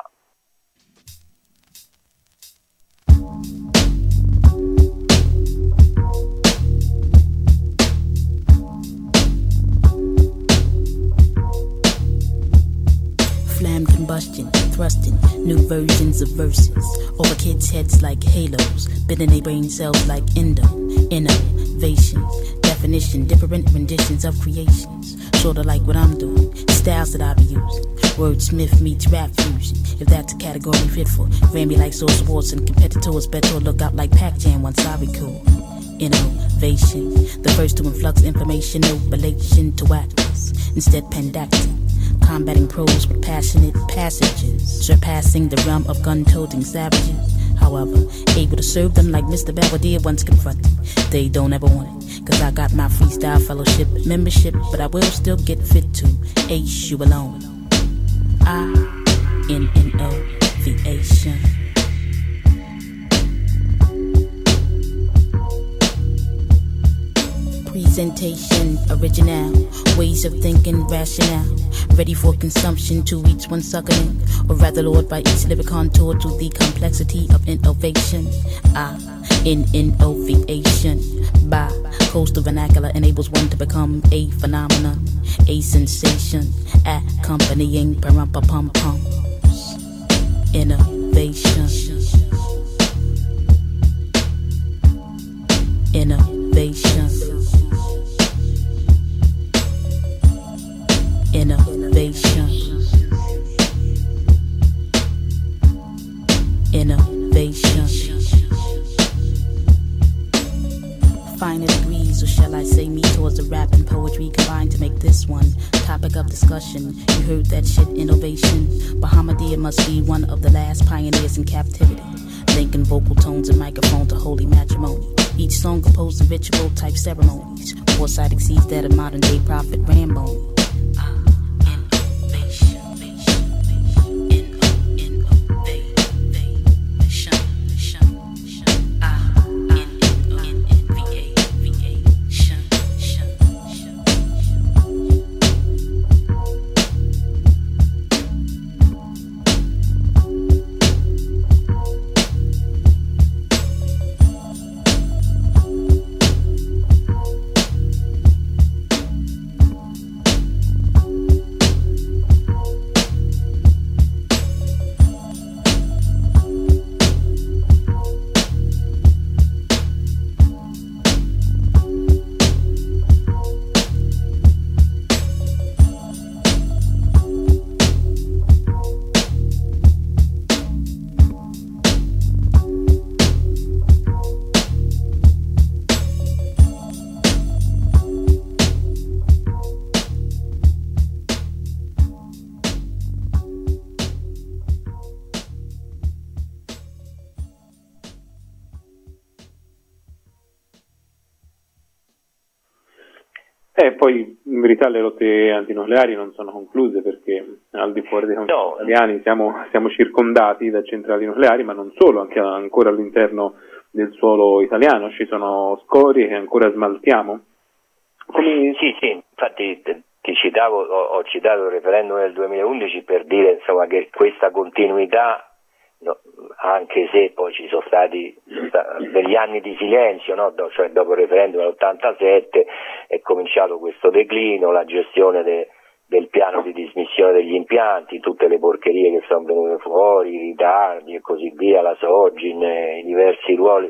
Flamme combustion, thrusting new versions of verses over kids' heads like halos, bending their brain cells like endo, innovation, definition, different renditions of creations, sorta like what I'm doing, styles that I be using, wordsmith meets rap fusion, if that's a category fit for Grammy like soul sports and competitors, better look out like Pac-Jam once I be cool. Innovation, the first to influx information, no relation to actors, instead pandactic. Combating prose with passionate passages, surpassing the realm of gun-toting savages. However, able to serve them like Mister Belvedere once confronted. They don't ever want it, cause I got my freestyle fellowship membership, but I will still get fit to ace you alone. I N N O V Ation. Presentation, original, ways of thinking, rationale, ready for consumption to each one suckling, or rather lured by each lyric contour to the complexity of innovation. I N N O V Ation. By coastal vernacular enables one to become a phenomenon, a sensation, accompanying parumpa-pum-pums. Innovation. Innovation. Innovation. Innovation. Finer degrees, or shall I say me, towards the rap and poetry combined to make this one topic of discussion. You heard that shit, innovation. Bahamadia must be one of the last pioneers in captivity, linking vocal tones and microphone to holy matrimony. Each song composed of ritual type ceremonies. Foresight exceeds that of modern day prophet Ramboni. E poi in verità le lotte antinucleari non sono concluse, perché al di fuori dei confini no. italiani siamo, siamo circondati da centrali nucleari, ma non solo, anche ancora all'interno del suolo italiano ci sono scorie che ancora smaltiamo. Come... Sì, sì, infatti ti citavo, ho, ho citato il referendum del duemilaundici per dire, insomma, che questa continuità, no, anche se poi ci sono stati degli anni di silenzio, no? Do, cioè dopo il referendum dell'ottantasette è cominciato questo declino, la gestione de, del piano di dismissione degli impianti, tutte le porcherie che sono venute fuori, i ritardi e così via, la Sogin, i diversi ruoli.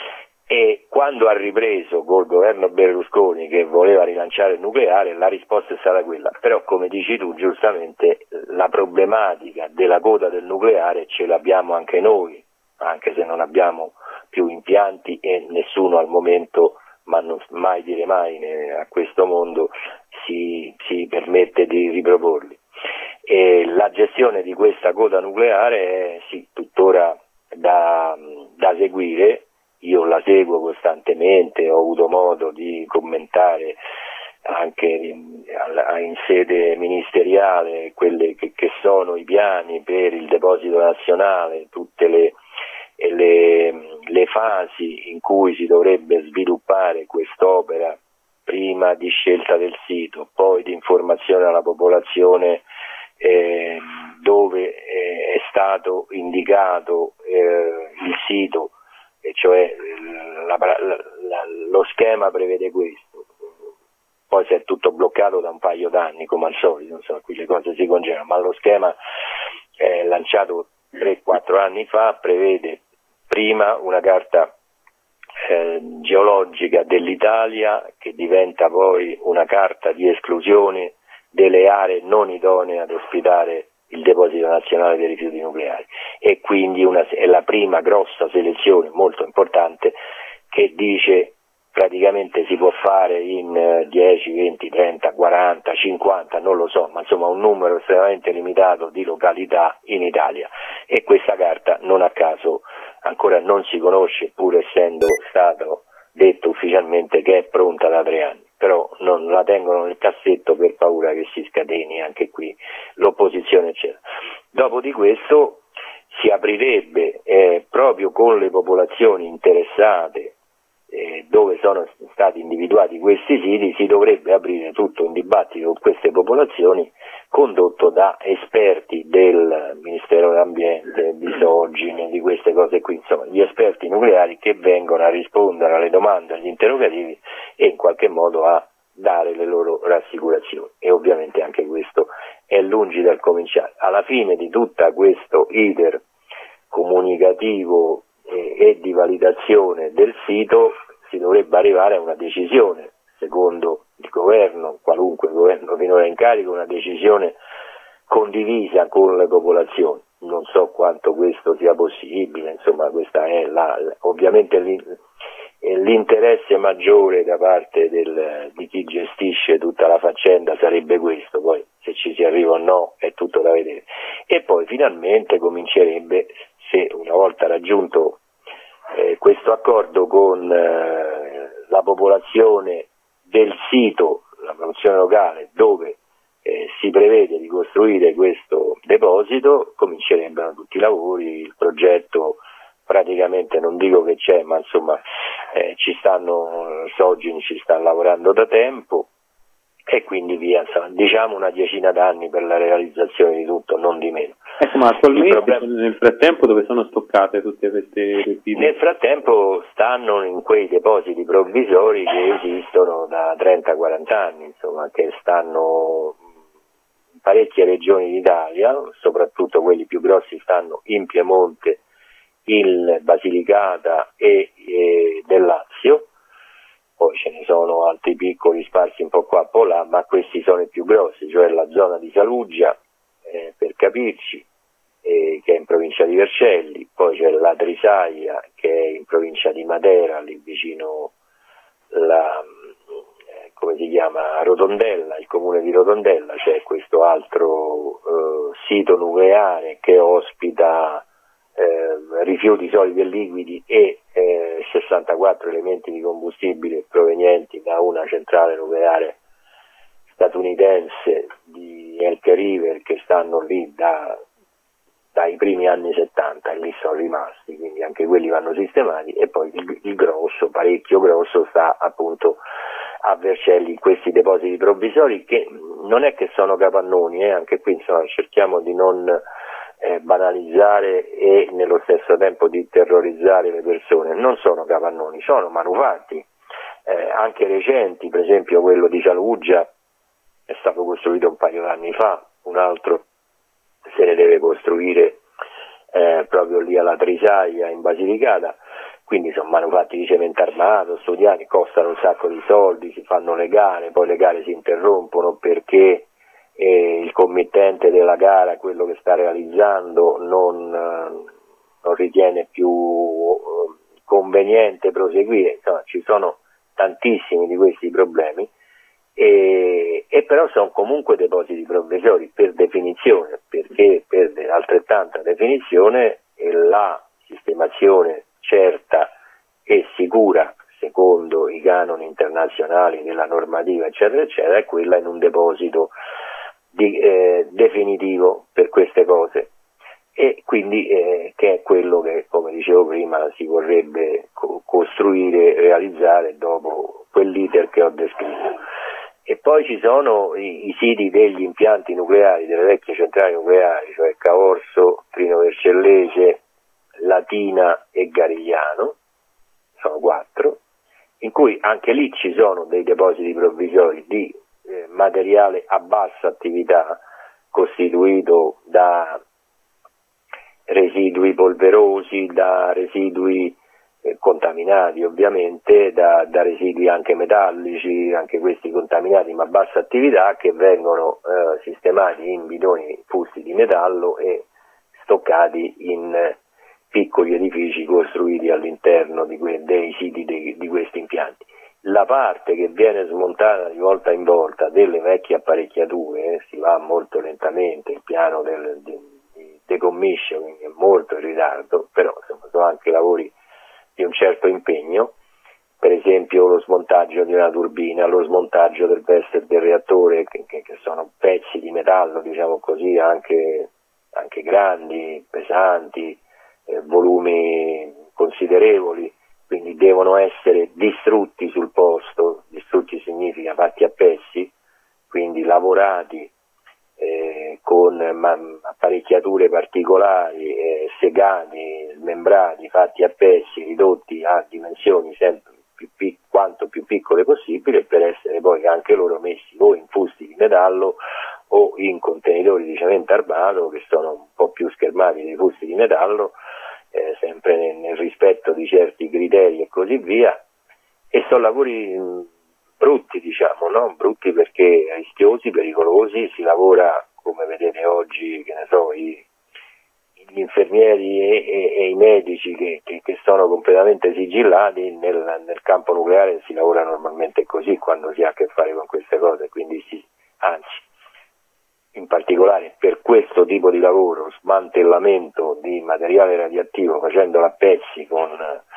E quando ha ripreso col governo Berlusconi che voleva rilanciare il nucleare, la risposta è stata quella. Però, come dici tu giustamente, la problematica della coda del nucleare ce l'abbiamo anche noi, anche se non abbiamo più impianti e nessuno al momento, ma non mai dire mai a questo mondo, si, si permette di riproporli. gestione di questa coda nucleare è sì, tuttora da, da seguire. Io la seguo costantemente, ho avuto modo di commentare anche in, in sede ministeriale quelli che, che sono i piani per il deposito nazionale, tutte le, le, le fasi in cui si dovrebbe sviluppare quest'opera, prima di scelta del sito, poi di informazione alla popolazione eh, dove eh, è stato indicato eh, il sito, e cioè la, la, la, lo schema prevede questo. Poi si è tutto bloccato da un paio d'anni, come al solito, insomma, qui le cose si congelano, ma lo schema eh, lanciato tre quattro anni fa prevede prima una carta eh, geologica dell'Italia, che diventa poi una carta di esclusione delle aree non idonee ad ospitare il deposito nazionale dei rifiuti nucleari, e quindi una, è la prima grossa selezione molto importante che dice praticamente si può fare in dieci, venti, trenta, quaranta, cinquanta, non lo so, ma insomma un numero estremamente limitato di località in Italia, e questa carta non a caso ancora non si conosce, pur essendo stato detto ufficialmente che è pronta da tre anni, però non la tengono nel cassetto per paura che si scateni anche qui l'opposizione eccetera. Dopo di questo si aprirebbe eh, proprio con le popolazioni interessate eh, dove sono stati individuati questi siti, si dovrebbe aprire tutto un dibattito con queste popolazioni condotto da esperti del Ministero dell'Ambiente, di Sogin, di queste cose qui, insomma gli esperti nucleari che vengono a rispondere alle domande, agli interrogativi e in qualche modo a dare le loro rassicurazioni, e ovviamente anche questo è lungi dal cominciare. Alla fine di tutto questo iter comunicativo e, e di validazione del sito si dovrebbe arrivare a una decisione, secondo il governo, qualunque governo finora in carica, una decisione condivisa con le popolazioni. Non so quanto questo sia possibile, insomma questa è la, ovviamente l'interesse maggiore da parte del, di chi gestisce tutta la faccenda sarebbe questo, poi se ci si arriva o no è tutto da vedere. E poi finalmente comincerebbe, se una volta raggiunto eh, questo accordo con eh, la popolazione del sito, la popolazione locale dove eh, si prevede di costruire questo deposito, comincerebbero tutti i lavori, il progetto praticamente non dico che c'è, ma insomma eh, ci stanno, Sogin ci sta lavorando da tempo e quindi via, insomma, diciamo una decina d'anni per la realizzazione di tutto, non di meno. Ecco, ma attualmente problema... nel frattempo dove sono stoccate tutte queste residui? Nel frattempo stanno in quei depositi provvisori che esistono da trenta quaranta anni, insomma, che stanno in parecchie regioni d'Italia, soprattutto quelli più grossi stanno in Piemonte, in Basilicata e, e del Lazio, poi ce ne sono altri piccoli sparsi un po' qua un po' là, ma questi sono i più grossi, cioè la zona di Saluggia, eh, per capirci, eh, che è in provincia di Vercelli, poi c'è la Trisaia che è in provincia di Matera, lì vicino la, eh, come si chiama, Rotondella, il comune di Rotondella, c'è questo altro eh, sito nucleare che ospita Eh, rifiuti solidi e liquidi e eh, sessantaquattro elementi di combustibile provenienti da una centrale nucleare statunitense di Elk River, che stanno lì da, dai primi anni settanta e lì sono rimasti, quindi anche quelli vanno sistemati, e poi il, il grosso, parecchio grosso, sta appunto a Vercelli, in questi depositi provvisori che non è che sono capannoni, eh, anche qui insomma cerchiamo di non Eh, banalizzare e nello stesso tempo di terrorizzare le persone. Non sono capannoni, sono manufatti eh, anche recenti, per esempio quello di Saluggia è stato costruito un paio d'anni fa, un altro se ne deve costruire eh, proprio lì alla Trisaia in Basilicata, quindi sono manufatti di cemento armato, studiati, costano un sacco di soldi, si fanno le gare, poi le gare si interrompono perché e il committente della gara, quello che sta realizzando, non, non ritiene più conveniente proseguire. Insomma, ci sono tantissimi di questi problemi e, e però sono comunque depositi provvisori per definizione, per e per altrettanta definizione la sistemazione certa e sicura secondo i canoni internazionali della normativa eccetera eccetera è quella in un deposito di, eh, definitivo per queste cose, e quindi eh, che è quello che, come dicevo prima, si vorrebbe co- costruire e realizzare dopo quell'iter che ho descritto. E poi ci sono i, i siti degli impianti nucleari, delle vecchie centrali nucleari, cioè Caorso, Trino Vercellese, Latina e Garigliano, sono quattro, in cui anche lì ci sono dei depositi provvisori di eh, materiale a bassa attività costituito da residui polverosi, da residui eh, contaminati ovviamente, da, da residui anche metallici, anche questi contaminati ma a bassa attività, che vengono eh, sistemati in bidoni fusti di metallo e stoccati in eh, piccoli edifici costruiti all'interno di que- dei siti de- di questi impianti. La parte che viene smontata di volta in volta delle vecchie apparecchiature, eh, si va molto lentamente, il piano del, di, decommissioning è molto in ritardo, però insomma, sono anche lavori di un certo impegno, per esempio lo smontaggio di una turbina, lo smontaggio del vester del reattore, che, che, che sono pezzi di metallo, diciamo così, anche, anche grandi, pesanti, eh, volumi considerevoli, quindi devono essere distrutti sul posto, distrutti significa fatti a pezzi, quindi lavorati Eh, con ma, apparecchiature particolari, eh, segati, smembrati, fatti a pezzi, ridotti a dimensioni sempre più pic- quanto più piccole possibile, per essere poi anche loro messi o in fusti di metallo o in contenitori di cemento armato, che sono un po' più schermati dei fusti di metallo, eh, sempre nel, nel rispetto di certi criteri e così via, e sono lavori mh, brutti, diciamo, no? Brutti perché rischiosi, pericolosi, si lavora, come vedete oggi, che ne so, i, gli infermieri e, e, e i medici che, che, che sono completamente sigillati, nel, nel campo nucleare si lavora normalmente così quando si ha a che fare con queste cose, quindi sì, anzi, in particolare per questo tipo di lavoro, smantellamento di materiale radioattivo facendolo a pezzi con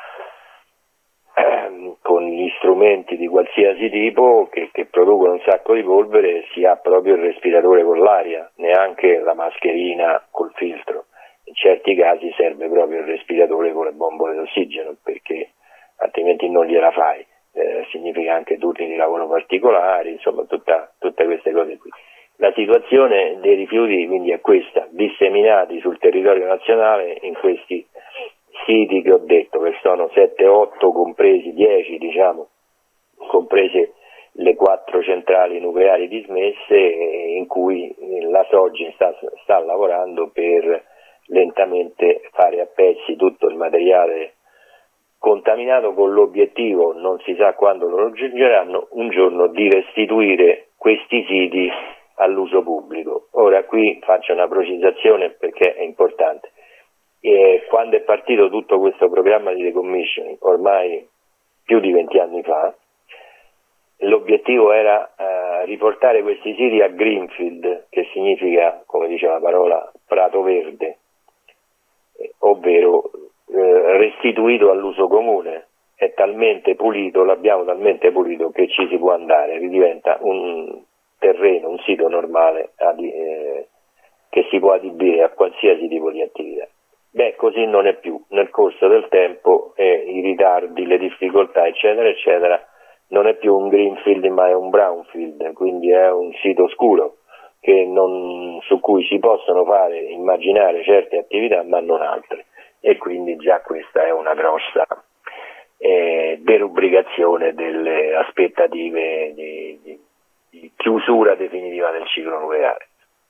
Ehm, con gli strumenti di qualsiasi tipo che, che producono un sacco di polvere, si ha proprio il respiratore con l'aria, neanche la mascherina col filtro. In certi casi serve proprio il respiratore con le bombole d'ossigeno, perché altrimenti non gliela fai. Eh, significa anche turni di lavoro particolari, insomma tutta, tutte queste cose qui. La situazione dei rifiuti quindi è questa, disseminati sul territorio nazionale in questi siti che ho detto, che sono sette otto, compresi dieci, diciamo, comprese le quattro centrali nucleari dismesse, in cui la Sogin sta, sta lavorando per lentamente fare a pezzi tutto il materiale contaminato, con l'obiettivo, non si sa quando lo raggiungeranno, un giorno di restituire questi siti all'uso pubblico. Ora qui faccio una precisazione perché è importante. E quando è partito tutto questo programma di decommissioning, ormai più di venti anni fa, l'obiettivo era eh, riportare questi siti a greenfield, che significa, come dice la parola, prato verde, eh, ovvero eh, restituito all'uso comune. È talmente pulito, l'abbiamo talmente pulito che ci si può andare, ridiventa un terreno, un sito normale ad, eh, che si può adibire a qualsiasi tipo di attività. Beh, così non è più. Nel corso del tempo, eh, i ritardi, le difficoltà, eccetera, eccetera, non è più un greenfield ma è un brownfield, quindi è un sito oscuro che non, su cui si possono fare, immaginare certe attività ma non altre. E quindi già questa è una grossa eh, derubricazione delle aspettative di, di, di chiusura definitiva del ciclo nucleare.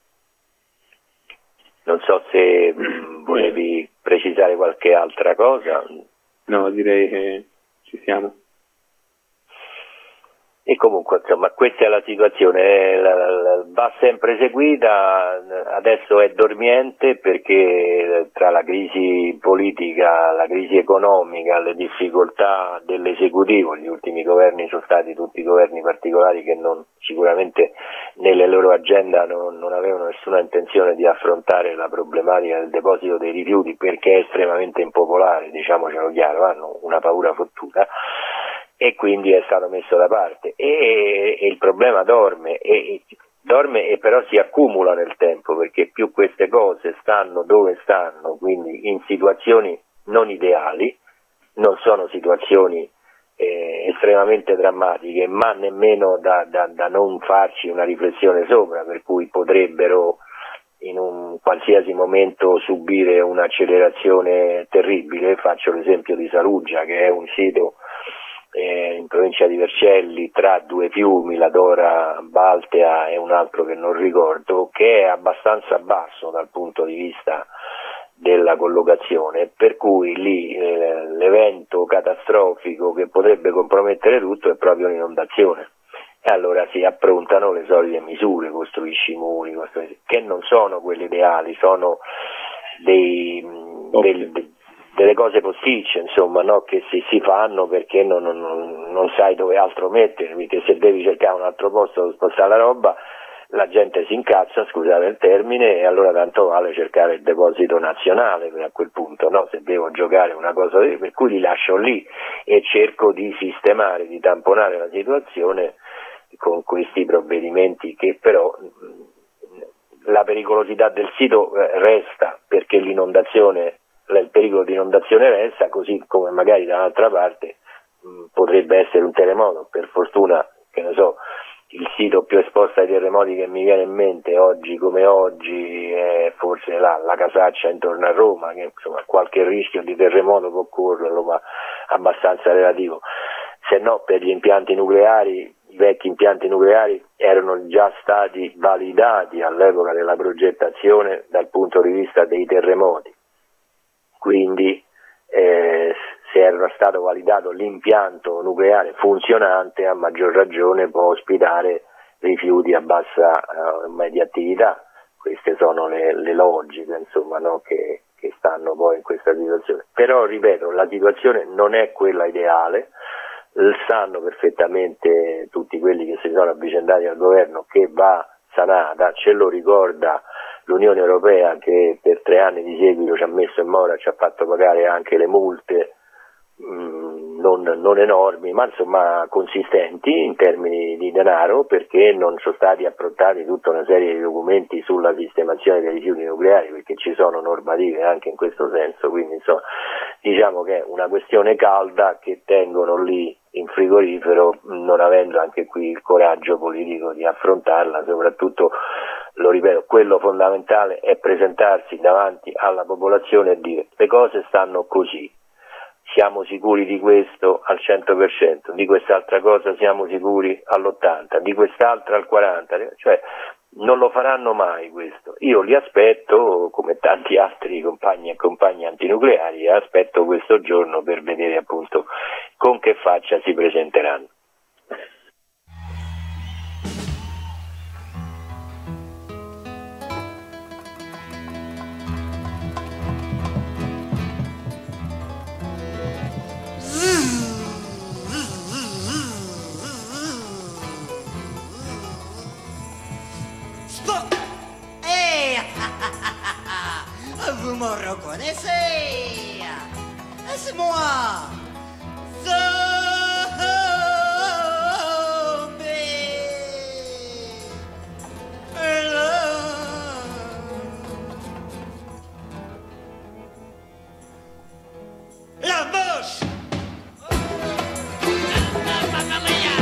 Non so se mh, volevi precisare qualche altra cosa. No, direi che ci siamo. E comunque, insomma, questa è la situazione, la, la, va sempre seguita, adesso è dormiente perché tra la crisi politica, la crisi economica, le difficoltà dell'esecutivo, gli ultimi governi sono stati tutti governi particolari che non sicuramente nelle loro agenda non, non avevano nessuna intenzione di affrontare la problematica del deposito dei rifiuti, perché è estremamente impopolare, diciamocelo chiaro, hanno una paura fottuta, e quindi è stato messo da parte e, e il problema dorme e, dorme e però si accumula nel tempo, perché più queste cose stanno dove stanno, quindi in situazioni non ideali, non sono situazioni eh, estremamente drammatiche, ma nemmeno da, da, da non farci una riflessione sopra, per cui potrebbero in un qualsiasi momento subire un'accelerazione terribile. Faccio l'esempio di Saluggia, che è un sito eh, in provincia di Vercelli tra due fiumi, la Dora Baltea e un altro che non ricordo, che è abbastanza basso dal punto di vista della collocazione, per cui lì eh, l'evento catastrofico che potrebbe compromettere tutto è proprio un'inondazione, e allora si approntano le solite misure, costruisci muri, costruisci, che non sono quelle ideali, sono dei, okay. del, delle cose posticce, insomma, no? Che si, si fanno perché non, non, non sai dove altro mettere, perché se devi cercare un altro posto dove spostare la roba, la gente si incazza, scusate il termine, e allora tanto vale cercare il deposito nazionale a quel punto, no? Se devo giocare una cosa, per cui li lascio lì e cerco di sistemare, di tamponare la situazione con questi provvedimenti, che però la pericolosità del sito resta, perché l'inondazione, il pericolo di inondazione resta, così come magari da un'altra parte mh, potrebbe essere un terremoto. Per fortuna, che ne so, il sito più esposto ai terremoti che mi viene in mente oggi come oggi è forse la, la Casaccia intorno a Roma, che insomma qualche rischio di terremoto può correrlo, ma abbastanza relativo. Se no, per gli impianti nucleari, i vecchi impianti nucleari erano già stati validati all'epoca della progettazione dal punto di vista dei terremoti, quindi eh, se era stato validato l'impianto nucleare funzionante, a maggior ragione può ospitare rifiuti a bassa uh, media attività. Queste sono le, le logiche, insomma, no? che, che stanno poi in questa situazione. Però, ripeto, la situazione non è quella ideale, sanno perfettamente tutti quelli che si sono avvicendati al governo che va sanata, ce lo ricorda l'Unione Europea, che per tre anni di seguito ci ha messo in mora, ci ha fatto pagare anche le multe, mh, non, non enormi, ma insomma consistenti in termini di denaro, perché non sono stati approntati tutta una serie di documenti sulla sistemazione dei rifiuti nucleari, perché ci sono normative anche in questo senso, quindi insomma diciamo che è una questione calda che tengono lì in frigorifero, non avendo anche qui il coraggio politico di affrontarla. Soprattutto, lo ripeto, quello fondamentale è presentarsi davanti alla popolazione e dire: le cose stanno così, siamo sicuri di questo al cento per cento, di quest'altra cosa siamo sicuri all'ottanta per cento, di quest'altra al quaranta per cento, cioè non lo faranno mai questo. Io li aspetto, come tanti altri compagni e compagne antinucleari, aspetto questo giorno per vedere appunto con che faccia si presenteranno. Vous me reconnaissez? C'est moi, la moche. Mamma mia!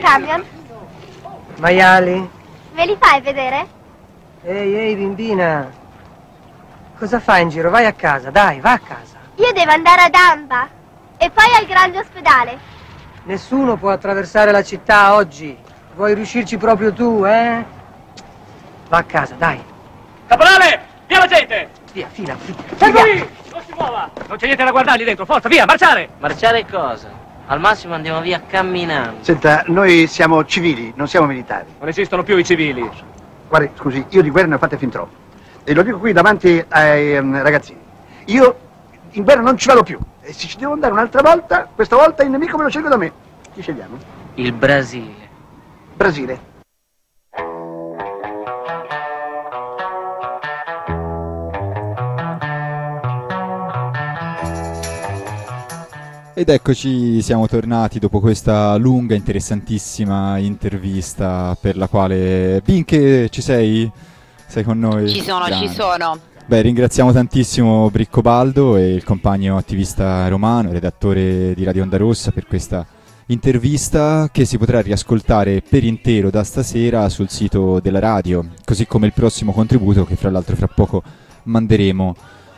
camion? Maiali? Me li fai vedere? Ehi, ehi, bimbina. Cosa fai in giro? Vai a casa, dai, va a casa. Io devo andare ad Amba e poi al grande ospedale. Nessuno può attraversare la città oggi. Vuoi riuscirci proprio tu, eh? Va a casa, dai. Caporale, via la gente! Via, fila, fila. Fermo lì! Non si muova! Non c'è niente da guardare lì dentro, forza, via, marciare! Marciare cosa? Al massimo andiamo via camminando. Senta, noi siamo civili, non siamo militari. Non esistono più i civili. Guardi, scusi, io di guerra ne ho fatte fin troppo. E lo dico qui davanti ai um, ragazzini. Io in guerra non ci vado più. E se ci devo andare un'altra volta, questa volta il nemico me lo scelgo da me. Chi scegliamo? Il Brasile. Brasile. Ed eccoci, siamo tornati dopo questa lunga, interessantissima intervista per la quale... Pinche, ci sei? Sei con noi? Ci sono, Grande. ci sono. Beh, ringraziamo tantissimo Briccobaldo e il compagno attivista romano, redattore di Radio Onda Rossa, per questa intervista che si potrà riascoltare per intero da stasera sul sito della radio, così come il prossimo contributo che fra l'altro fra poco manderemo.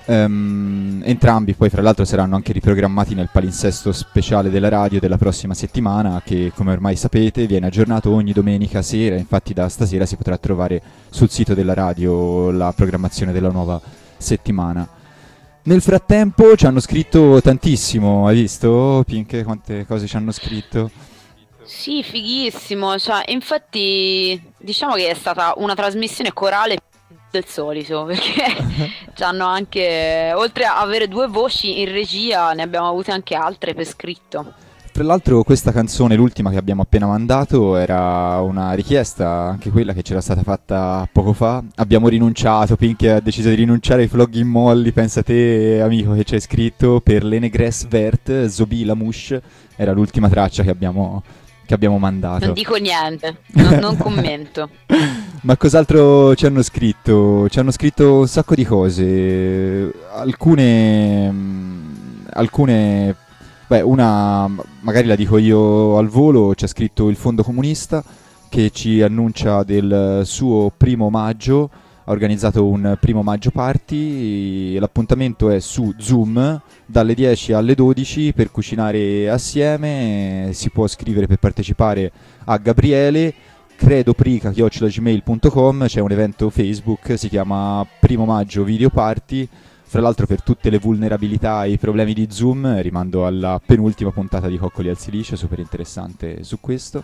Um, entrambi poi fra l'altro saranno anche riprogrammati nel palinsesto speciale della radio della prossima settimana, che come ormai sapete viene aggiornato ogni domenica sera. Infatti da stasera si potrà trovare sul sito della radio la programmazione della nuova settimana. Nel frattempo ci hanno scritto tantissimo, hai visto Pinche quante cose ci hanno scritto? Sì, fighissimo, cioè, infatti diciamo che è stata una trasmissione corale del solito, perché ci hanno anche, oltre a avere due voci in regia, ne abbiamo avute anche altre per scritto. Tra l'altro questa canzone, l'ultima che abbiamo appena mandato, era una richiesta, anche quella che c'era stata fatta poco fa. Abbiamo rinunciato, Pinche ha deciso di rinunciare ai flogging molli, pensa te amico che c'è scritto, per l'Enegres Vert, Zobi Lamouche, era l'ultima traccia che abbiamo, che abbiamo mandato. Non dico niente, non, non commento. Ma cos'altro ci hanno scritto? Ci hanno scritto un sacco di cose, alcune, mh, alcune, beh, una magari la dico io al volo. C'è scritto il Fondo Comunista che ci annuncia del suo primo maggio, ha organizzato un primo maggio party, l'appuntamento è su Zoom dalle dieci alle dodici per cucinare assieme, si può scrivere per partecipare a Gabriele, credoprica chiocciola gmail punto com, c'è un evento Facebook, si chiama Primo Maggio Video Party. Fra l'altro per tutte le vulnerabilità e i problemi di Zoom rimando alla penultima puntata di Coccoli al Silicio, super interessante su questo.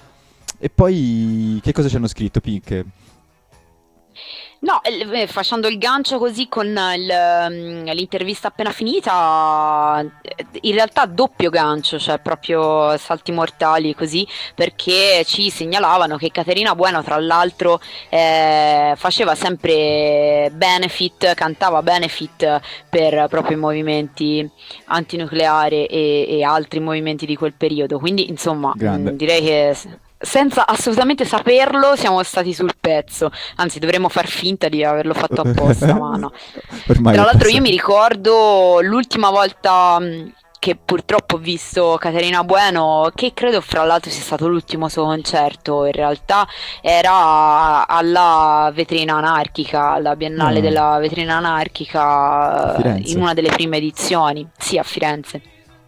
E poi che cosa ci hanno scritto, Pink? No, eh, facendo il gancio così con il, l'intervista appena finita, in realtà doppio gancio, cioè proprio salti mortali così, perché ci segnalavano che Caterina Bueno tra l'altro eh, faceva sempre benefit, cantava benefit per proprio i movimenti antinucleari e, e altri movimenti di quel periodo, quindi insomma mh, direi che... senza assolutamente saperlo siamo stati sul pezzo, anzi dovremmo far finta di averlo fatto apposta, ma no. Ormai tra l'altro io mi ricordo l'ultima volta che purtroppo ho visto Caterina Bueno, che credo fra l'altro sia stato l'ultimo suo concerto, in realtà era alla Vetrina Anarchica, alla Biennale oh. della Vetrina Anarchica, in una delle prime edizioni, sì, a Firenze.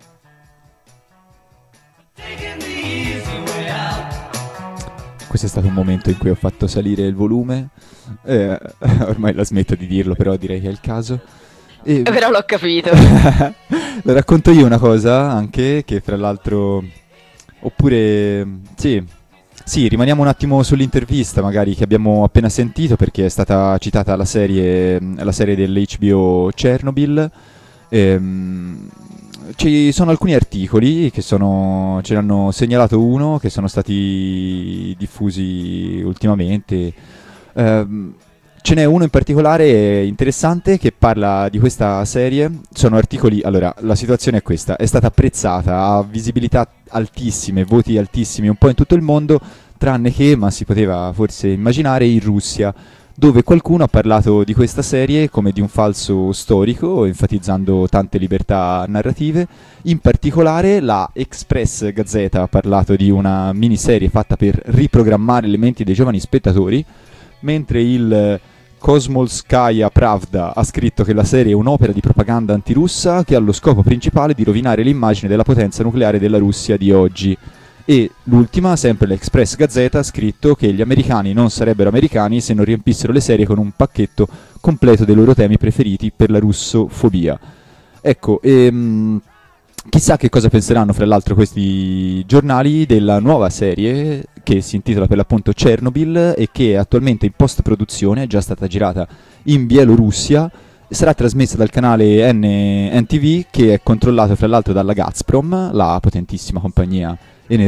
Questo è stato un momento in cui ho fatto salire il volume, eh, ormai la smetto di dirlo, però direi che è il caso. E... però l'ho capito. Lo racconto io una cosa anche, che fra l'altro, oppure, sì, sì, rimaniamo un attimo sull'intervista magari che abbiamo appena sentito, perché è stata citata la serie, la serie dell'H B O Chernobyl. Ehm, Ci sono alcuni articoli che sono, ce ne hanno segnalato uno, che sono stati diffusi ultimamente. Um, ce n'è uno in particolare interessante che parla di questa serie. Sono articoli, allora la situazione è questa: è stata apprezzata, ha visibilità altissime, voti altissimi un po' in tutto il mondo, tranne che, ma si poteva forse immaginare, in Russia, dove qualcuno ha parlato di questa serie come di un falso storico, enfatizzando tante libertà narrative. In particolare la Express Gazzetta ha parlato di una miniserie fatta per riprogrammare le menti dei giovani spettatori, mentre il Komsomolskaya Pravda ha scritto che la serie è un'opera di propaganda antirussa che ha lo scopo principale di rovinare l'immagine della potenza nucleare della Russia di oggi. E l'ultima, sempre l'Express Gazzetta, ha scritto che gli americani non sarebbero americani se non riempissero le serie con un pacchetto completo dei loro temi preferiti per la russofobia. Ecco, ehm, chissà che cosa penseranno fra l'altro questi giornali della nuova serie che si intitola per l'appunto Chernobyl e che è attualmente in post-produzione, è già stata girata in Bielorussia, sarà trasmessa dal canale N- N T V che è controllato fra l'altro dalla Gazprom, la potentissima compagnia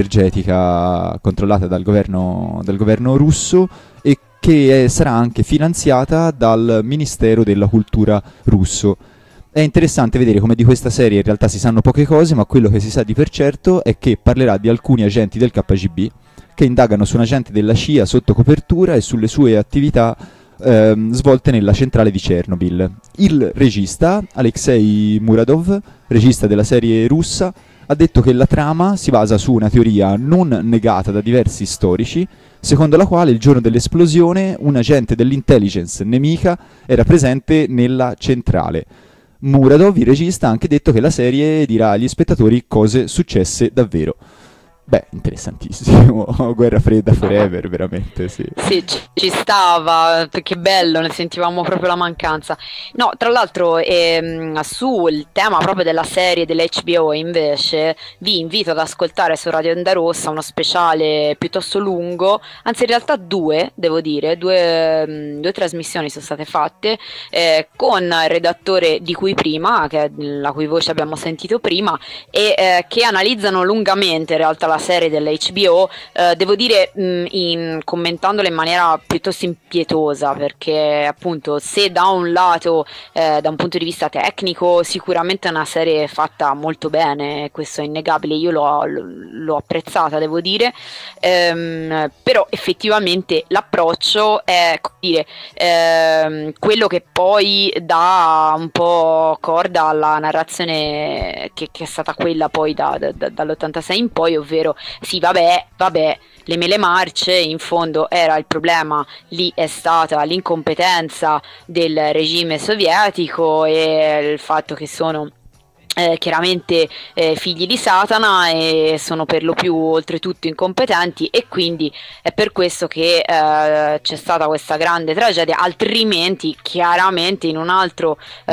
energetica controllata dal governo, dal governo russo, e che è, sarà anche finanziata dal Ministero della Cultura russo. È interessante vedere come di questa serie in realtà si sanno poche cose, ma quello che si sa di per certo è che parlerà di alcuni agenti del K G B che indagano su un agente della C I A sotto copertura e sulle sue attività ehm, svolte nella centrale di Chernobyl. Il regista, Alexei Muradov, regista della serie russa, ha detto che la trama si basa su una teoria non negata da diversi storici, secondo la quale il giorno dell'esplosione un agente dell'intelligence nemica era presente nella centrale. Muradov, il regista, ha anche detto che la serie dirà agli spettatori cose successe davvero. Beh, interessantissimo. Guerra fredda forever, veramente, sì. Sì, ci, ci stava, che bello, ne sentivamo proprio la mancanza. No, tra l'altro ehm, sul tema proprio della serie dell'H B O invece vi invito ad ascoltare su Radio Onda Rossa uno speciale piuttosto lungo, anzi in realtà due, devo dire, due, due trasmissioni sono state fatte eh, con il redattore di cui prima, che, la cui voce abbiamo sentito prima, e eh, che analizzano lungamente in realtà la serie dell'H B O, eh, devo dire mh, in, commentandola in maniera piuttosto impietosa, perché appunto se da un lato eh, da un punto di vista tecnico sicuramente è una serie fatta molto bene, questo è innegabile, io l'ho, l'ho apprezzata, devo dire, ehm, però effettivamente l'approccio è, come dire, ehm, quello che poi dà un po' corda alla narrazione che, che è stata quella poi da, da, dall'ottantasei in poi, ovvero sì, vabbè, vabbè, le mele marce, in fondo era il problema, lì è stata l'incompetenza del regime sovietico e il fatto che sono Eh, chiaramente eh, figli di Satana e sono per lo più oltretutto incompetenti, e quindi è per questo che eh, c'è stata questa grande tragedia, altrimenti chiaramente in un altro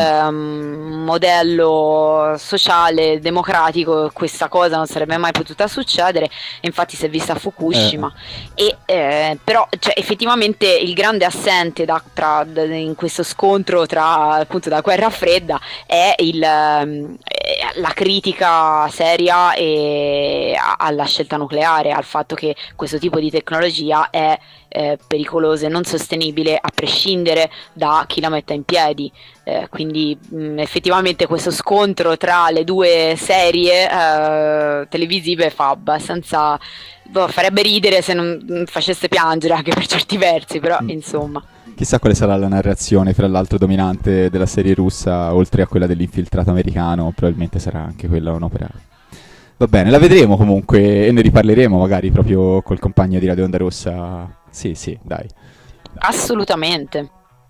ehm, modello sociale democratico questa cosa non sarebbe mai potuta succedere, e infatti si è vista a Fukushima eh. e eh, però cioè, effettivamente il grande assente da, tra, da, in questo scontro tra appunto la guerra fredda è il ehm, la critica seria e alla scelta nucleare, al fatto che questo tipo di tecnologia è eh, pericolosa e non sostenibile a prescindere da chi la metta in piedi. Eh, quindi mh, effettivamente questo scontro tra le due serie eh, televisive fa abbastanza, boh, farebbe ridere se non facesse piangere anche per certi versi, però mm. insomma. Chissà quale sarà la narrazione, fra l'altro, dominante della serie russa, oltre a quella dell'infiltrato americano, probabilmente sarà anche quella un'opera. Va bene, la vedremo comunque e ne riparleremo magari proprio col compagno di Radio Onda Rossa. Sì, sì, dai. Assolutamente.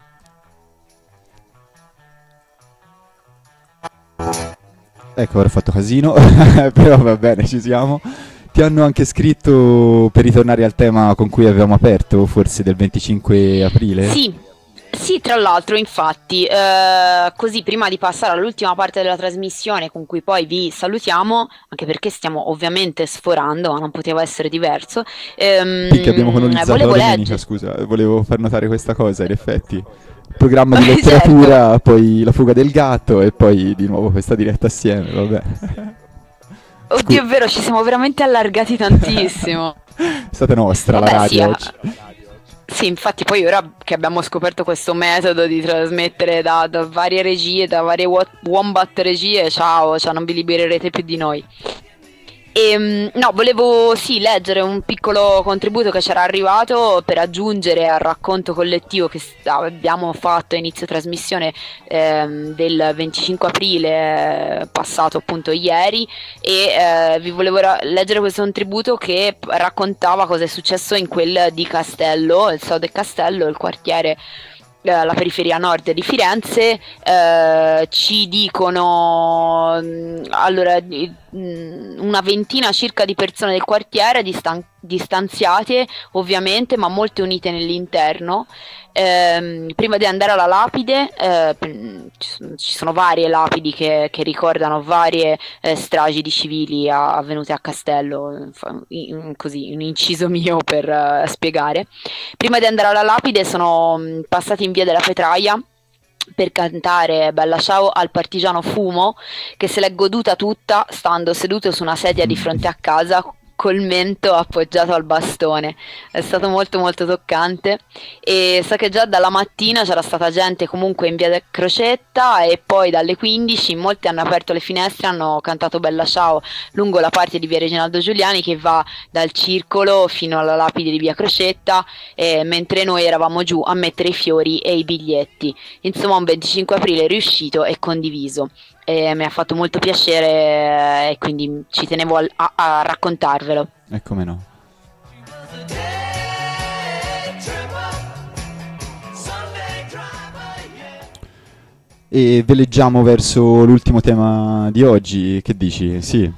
Ecco, ora ho fatto casino, però va bene, ci siamo. Ti hanno anche scritto per ritornare al tema con cui avevamo aperto, forse del venticinque aprile? Sì, sì, tra l'altro, infatti, eh, così prima di passare all'ultima parte della trasmissione con cui poi vi salutiamo, anche perché stiamo ovviamente sforando, ma non poteva essere diverso. Ehm, Perché abbiamo colonizzato la domenica, legge... scusa, volevo far notare questa cosa, in effetti. Programma di letteratura, certo. Poi La fuga del gatto e poi di nuovo questa diretta assieme, vabbè. Oddio, è vero, ci siamo veramente allargati tantissimo. È stata nostra Vabbè, la radio sì, oggi. Sì, infatti poi ora che abbiamo scoperto questo metodo di trasmettere da, da varie regie, da varie Wombat regie, ciao, cioè non vi libererete più di noi. E, no, volevo sì leggere un piccolo contributo che c'era arrivato per aggiungere al racconto collettivo che st- abbiamo fatto a inizio trasmissione ehm, del venticinque aprile eh, passato appunto ieri, e eh, vi volevo ra- leggere questo contributo che p- raccontava cosa è successo in quel di Castello, il Sode Castello, il quartiere, la periferia nord di Firenze. Eh, ci dicono mh, allora di- mh, una ventina circa di persone del quartiere distan- distanziate ovviamente, ma molte unite nell'interno. Ehm, prima di andare alla lapide, eh, p- ci sono, ci sono varie lapidi che, che ricordano varie eh, stragi di civili a- avvenute a Castello, fa- in- così un inciso mio per eh, spiegare. Prima di andare alla lapide sono mh, passati in via della Petraia per cantare Bella Ciao al partigiano Fumo, che se l'è goduta tutta stando seduto su una sedia di fronte a casa col mento appoggiato al bastone. È stato molto molto toccante, e so che già dalla mattina c'era stata gente comunque in via de Crocetta, e poi dalle quindici molti hanno aperto le finestre, hanno cantato Bella Ciao lungo la parte di via Reginaldo Giuliani che va dal circolo fino alla lapide di via Crocetta, eh, mentre noi eravamo giù a mettere i fiori e i biglietti. Insomma, un venticinque aprile riuscito e condiviso. E mi ha fatto molto piacere, e quindi ci tenevo a, a, a raccontarvelo. E come no. E veleggiamo verso l'ultimo tema di oggi, che dici? Sì.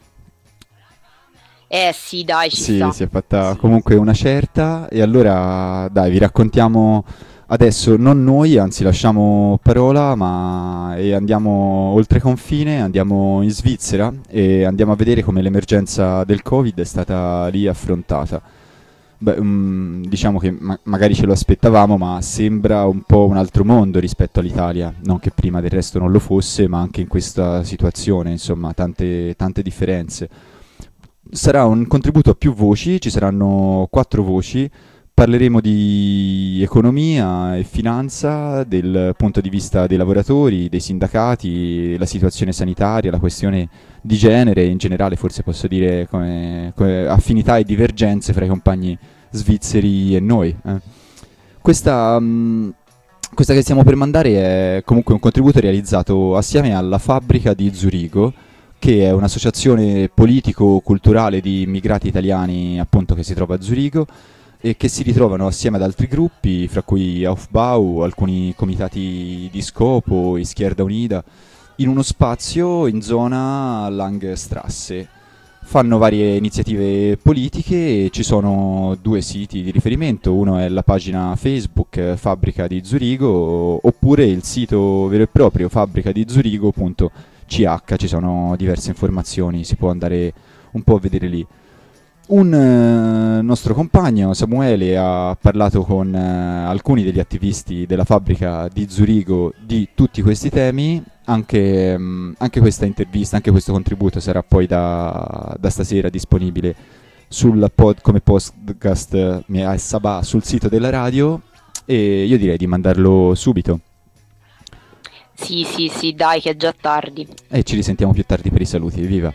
Eh sì, dai, ci Sì, sta. si è fatta comunque una certa, e allora dai, vi raccontiamo adesso non noi, anzi lasciamo parola, ma e andiamo oltre confine, andiamo in Svizzera e andiamo a vedere come l'emergenza del Covid è stata lì affrontata. Beh, mm, diciamo che ma- magari ce lo aspettavamo, ma sembra un po' un altro mondo rispetto all'Italia, non che prima del resto non lo fosse, ma anche in questa situazione, insomma, tante, tante differenze. Sarà un contributo a più voci, ci saranno quattro voci. Parleremo di economia e finanza, del punto di vista dei lavoratori, dei sindacati, la situazione sanitaria, la questione di genere, in generale forse posso dire come, come affinità e divergenze fra i compagni svizzeri e noi. eh. Questa, mh, questa che stiamo per mandare è comunque un contributo realizzato assieme alla Fabbrica di Zurigo, che è un'associazione politico-culturale di immigrati italiani appunto che si trova a Zurigo, e che si ritrovano assieme ad altri gruppi, fra cui Aufbau, alcuni comitati di scopo, Izquierda Unida, in uno spazio in zona Langstrasse. Fanno varie iniziative politiche e ci sono due siti di riferimento, uno è la pagina Facebook eh, Fabbrica di Zurigo, oppure il sito vero e proprio fabbrica di zurigo punto c h, ci sono diverse informazioni, si può andare un po' a vedere lì. Un eh, nostro compagno, Samuele, ha parlato con eh, alcuni degli attivisti della Fabbrica di Zurigo di tutti questi temi. Anche, mh, anche questa intervista, anche questo contributo sarà poi da, da stasera disponibile sul pod, come podcast eh, Sabà sul sito della radio, e io direi di mandarlo subito. Sì, sì, sì, dai, che è già tardi. E ci risentiamo più tardi per i saluti. Viva!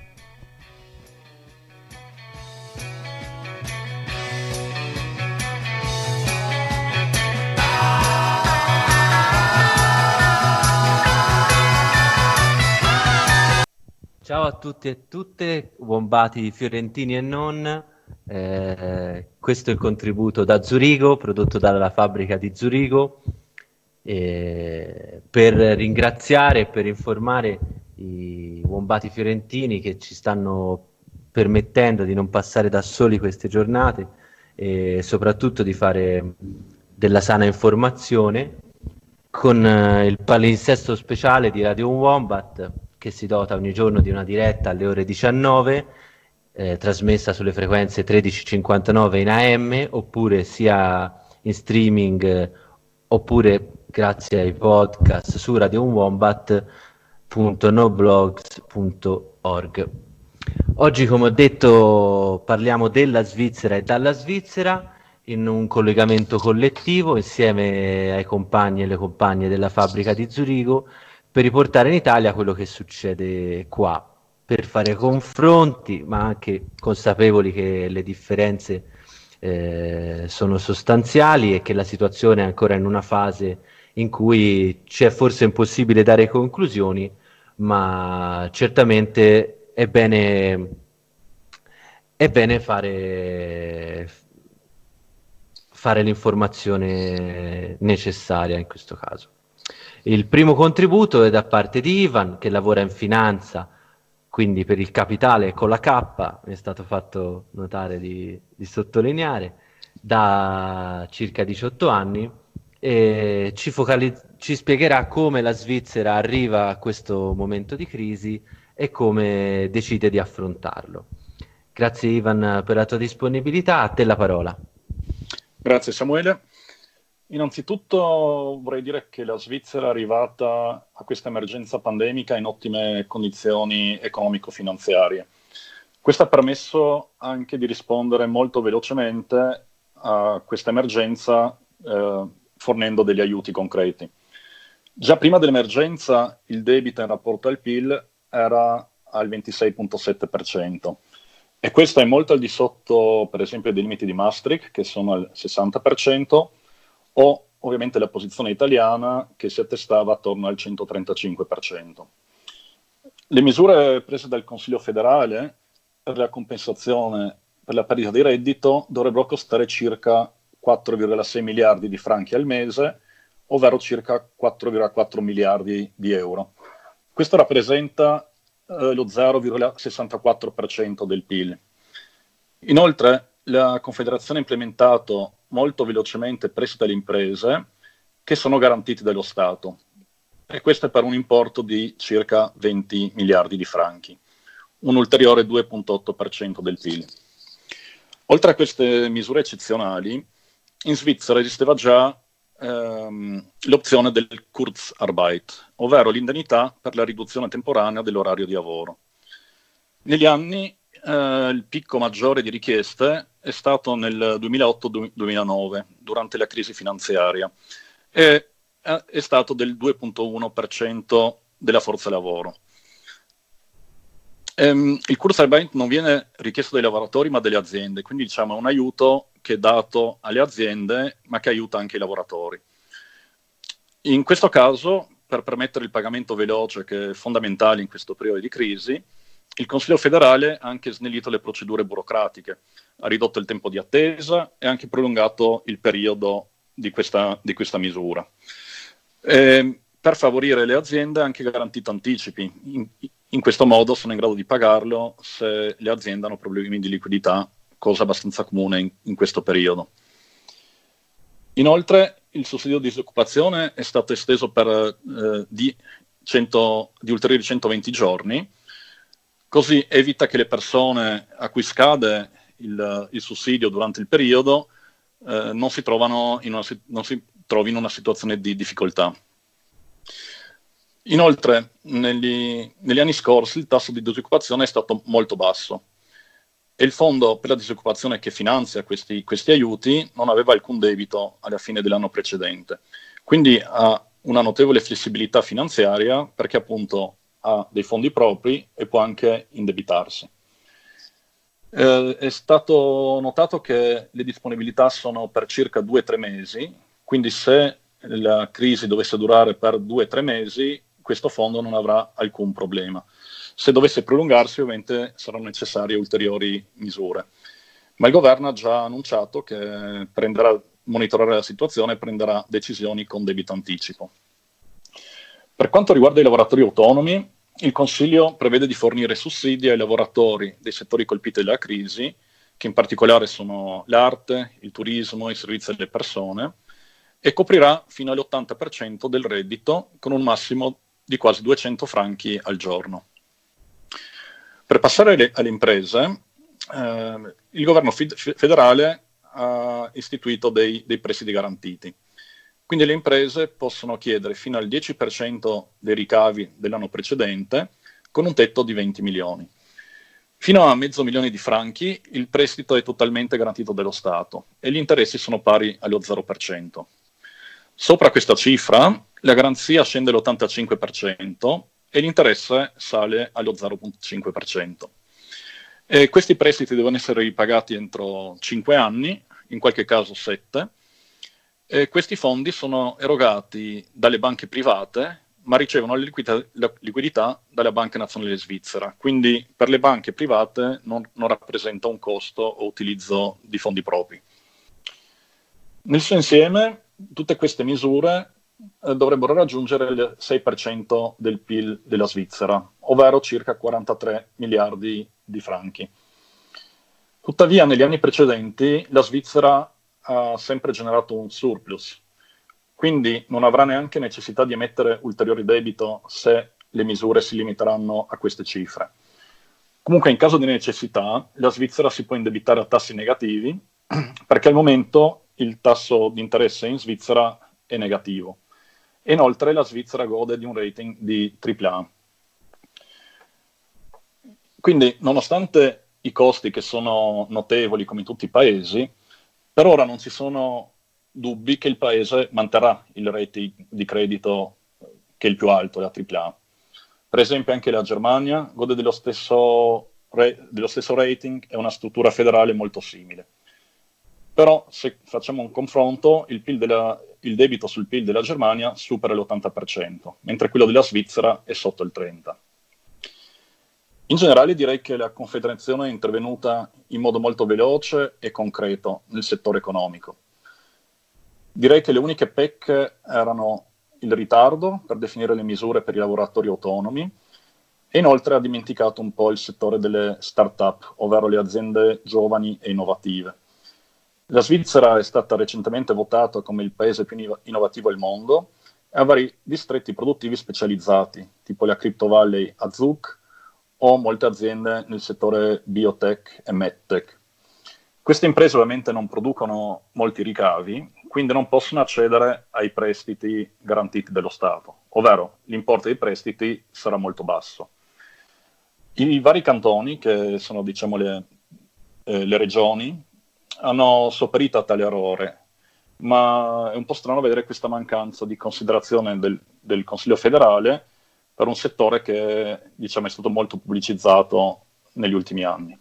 Ciao a tutti e tutte, wombati fiorentini e non. Eh, questo è il contributo da Zurigo, prodotto dalla Fabbrica di Zurigo, eh, per ringraziare e per informare i wombati fiorentini che ci stanno permettendo di non passare da soli queste giornate, e soprattutto di fare della sana informazione con eh, il palinsesto speciale di Radio Wombat, che si dota ogni giorno di una diretta alle ore diciannove, eh, trasmessa sulle frequenze tredici cinquantanove in A M, oppure sia in streaming, eh, oppure grazie ai podcast su radio wombat punto noblogs punto org. Oggi, come ho detto, parliamo della Svizzera e dalla Svizzera in un collegamento collettivo insieme ai compagni e alle compagne della Fabbrica di Zurigo, per riportare in Italia quello che succede qua. per fare confronti, ma anche consapevoli che le differenze eh, sono sostanziali e che la situazione è ancora in una fase in cui c'è forse impossibile dare conclusioni, ma certamente è bene, è bene fare, fare l'informazione necessaria in questo caso. Il primo contributo è da parte di Ivan, che lavora in finanza, quindi per il capitale con la K, mi è stato fatto notare di, di sottolineare, da circa diciotto anni, e ci, focalizz- ci spiegherà come la Svizzera arriva a questo momento di crisi e come decide di affrontarlo. Grazie Ivan per la tua disponibilità, a te la parola. Grazie Samuele. Innanzitutto vorrei dire che la Svizzera è arrivata a questa emergenza pandemica in ottime condizioni economico-finanziarie. Questo ha permesso anche di rispondere molto velocemente a questa emergenza eh, fornendo degli aiuti concreti. Già prima dell'emergenza il debito in rapporto al P I L era al ventisei virgola sette per cento e questo è molto al di sotto per esempio dei limiti di Maastricht che sono al sessanta per cento o ovviamente la posizione italiana che si attestava attorno al centotrentacinque per cento. Le misure prese dal Consiglio federale per la compensazione per la perdita di reddito dovrebbero costare circa quattro virgola sei miliardi di franchi al mese, ovvero circa quattro virgola quattro miliardi di euro. Questo rappresenta eh, lo zero virgola sessantaquattro per cento del P I L. Inoltre, la Confederazione ha implementato molto velocemente prestiti alle imprese che sono garantiti dallo Stato e questo è per un importo di circa venti miliardi di franchi, un ulteriore due virgola otto per cento del P I L. Oltre a queste misure eccezionali, in Svizzera esisteva già ehm, l'opzione del Kurzarbeit, ovvero l'indennità per la riduzione temporanea dell'orario di lavoro. Negli anni eh, il picco maggiore di richieste è stato nel duemilaotto duemilanove, durante la crisi finanziaria, e eh, è stato del due virgola uno per cento della forza lavoro. Ehm, il Kurzarbeit non viene richiesto dai lavoratori ma dalle aziende, quindi diciamo è un aiuto che è dato alle aziende ma che aiuta anche i lavoratori. In questo caso, per permettere il pagamento veloce che è fondamentale in questo periodo di crisi, il Consiglio federale ha anche snellito le procedure burocratiche, ha ridotto il tempo di attesa e ha anche prolungato il periodo di questa, di questa misura. E per favorire le aziende ha anche garantito anticipi. In, in questo modo sono in grado di pagarlo se le aziende hanno problemi di liquidità, cosa abbastanza comune in, in questo periodo. Inoltre il sussidio di disoccupazione è stato esteso per eh, di, cento, di ulteriori centoventi giorni, così evita che le persone a cui scade il, il sussidio durante il periodo eh, non, si trovano in una, non si trovino in una situazione di difficoltà. Inoltre, negli, negli anni scorsi il tasso di disoccupazione è stato molto basso e il fondo per la disoccupazione che finanzia questi, questi aiuti non aveva alcun debito alla fine dell'anno precedente. Quindi ha una notevole flessibilità finanziaria perché appunto ha dei fondi propri e può anche indebitarsi. Eh, è stato notato che le disponibilità sono per circa due o tre mesi, quindi se la crisi dovesse durare per due o tre mesi, questo fondo non avrà alcun problema. Se dovesse prolungarsi, ovviamente saranno necessarie ulteriori misure. Ma il governo ha già annunciato che prenderà, monitorerà la situazione e prenderà decisioni con debito anticipo. Per quanto riguarda i lavoratori autonomi, il Consiglio prevede di fornire sussidi ai lavoratori dei settori colpiti dalla crisi, che in particolare sono l'arte, il turismo, i servizi alle persone, e coprirà fino all'ottanta per cento del reddito con un massimo di quasi duecento franchi al giorno. Per passare alle, alle imprese, eh, il governo fid- federale ha istituito dei, dei prestiti garantiti. Quindi le imprese possono chiedere fino al dieci per cento dei ricavi dell'anno precedente con un tetto di venti milioni. Fino a mezzo milione di franchi il prestito è totalmente garantito dallo Stato e gli interessi sono pari allo zero per cento. Sopra questa cifra la garanzia scende all'ottantacinque per cento e l'interesse sale allo zero virgola cinque per cento. E questi prestiti devono essere ripagati entro cinque anni, in qualche caso sette, e questi fondi sono erogati dalle banche private, ma ricevono la liquidità, la liquidità dalla Banca Nazionale Svizzera. Quindi per le banche private non, non rappresenta un costo o utilizzo di fondi propri. Nel suo insieme, tutte queste misure eh, dovrebbero raggiungere il sei per cento del P I L della Svizzera, ovvero circa quarantatré miliardi di franchi. Tuttavia, negli anni precedenti, la Svizzera ha sempre generato un surplus, quindi non avrà neanche necessità di emettere ulteriore debito se le misure si limiteranno a queste cifre. Comunque, in caso di necessità, la Svizzera si può indebitare a tassi negativi, perché al momento il tasso di interesse in Svizzera è negativo. E inoltre la Svizzera gode di un rating di tripla A. Quindi, nonostante i costi che sono notevoli come in tutti i paesi, per ora non ci sono dubbi che il paese manterrà il rating di credito che è il più alto, la tripla A. Per esempio anche la Germania gode dello stesso, dello stesso rating e una struttura federale molto simile. Però se facciamo un confronto, il, P I L della, il debito sul P I L della Germania supera l'ottanta per cento, mentre quello della Svizzera è sotto il trenta per cento. In generale direi che la Confederazione è intervenuta in modo molto veloce e concreto nel settore economico. Direi che le uniche pecche erano il ritardo per definire le misure per i lavoratori autonomi e inoltre ha dimenticato un po' il settore delle start-up, ovvero le aziende giovani e innovative. La Svizzera è stata recentemente votata come il paese più innovativo al mondo e ha vari distretti produttivi specializzati, tipo la Crypto Valley a Zug, o molte aziende nel settore biotech e medtech. Queste imprese ovviamente non producono molti ricavi, quindi non possono accedere ai prestiti garantiti dallo Stato, ovvero l'importo dei prestiti sarà molto basso. I vari cantoni, che sono diciamo le, eh, le regioni, hanno sopperito a tale errore, ma è un po' strano vedere questa mancanza di considerazione del, del Consiglio federale per un settore che diciamo, è stato molto pubblicizzato negli ultimi anni.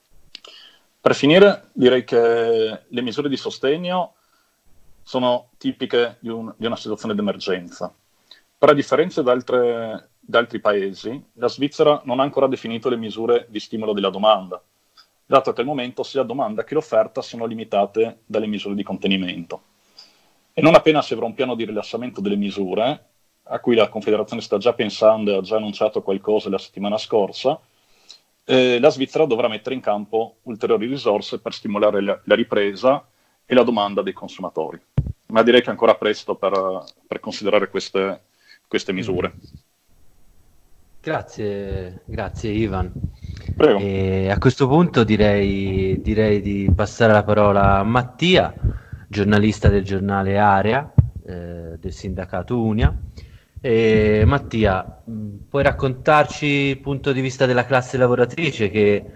Per finire, direi che le misure di sostegno sono tipiche di, un, di una situazione d'emergenza. Per a differenza da, altre, da altri paesi, la Svizzera non ha ancora definito le misure di stimolo della domanda, dato che al momento sia la domanda che l'offerta sono limitate dalle misure di contenimento. E non appena si avrà un piano di rilassamento delle misure, a cui la Confederazione sta già pensando e ha già annunciato qualcosa la settimana scorsa, eh, la Svizzera dovrà mettere in campo ulteriori risorse per stimolare la, la ripresa e la domanda dei consumatori. Ma direi che è ancora presto per, per considerare queste, queste misure. Grazie, grazie Ivan. Prego. E a questo punto direi, direi di passare la parola a Mattia, giornalista del giornale Area, eh, del sindacato Unia. E Mattia, puoi raccontarci il punto di vista della classe lavoratrice che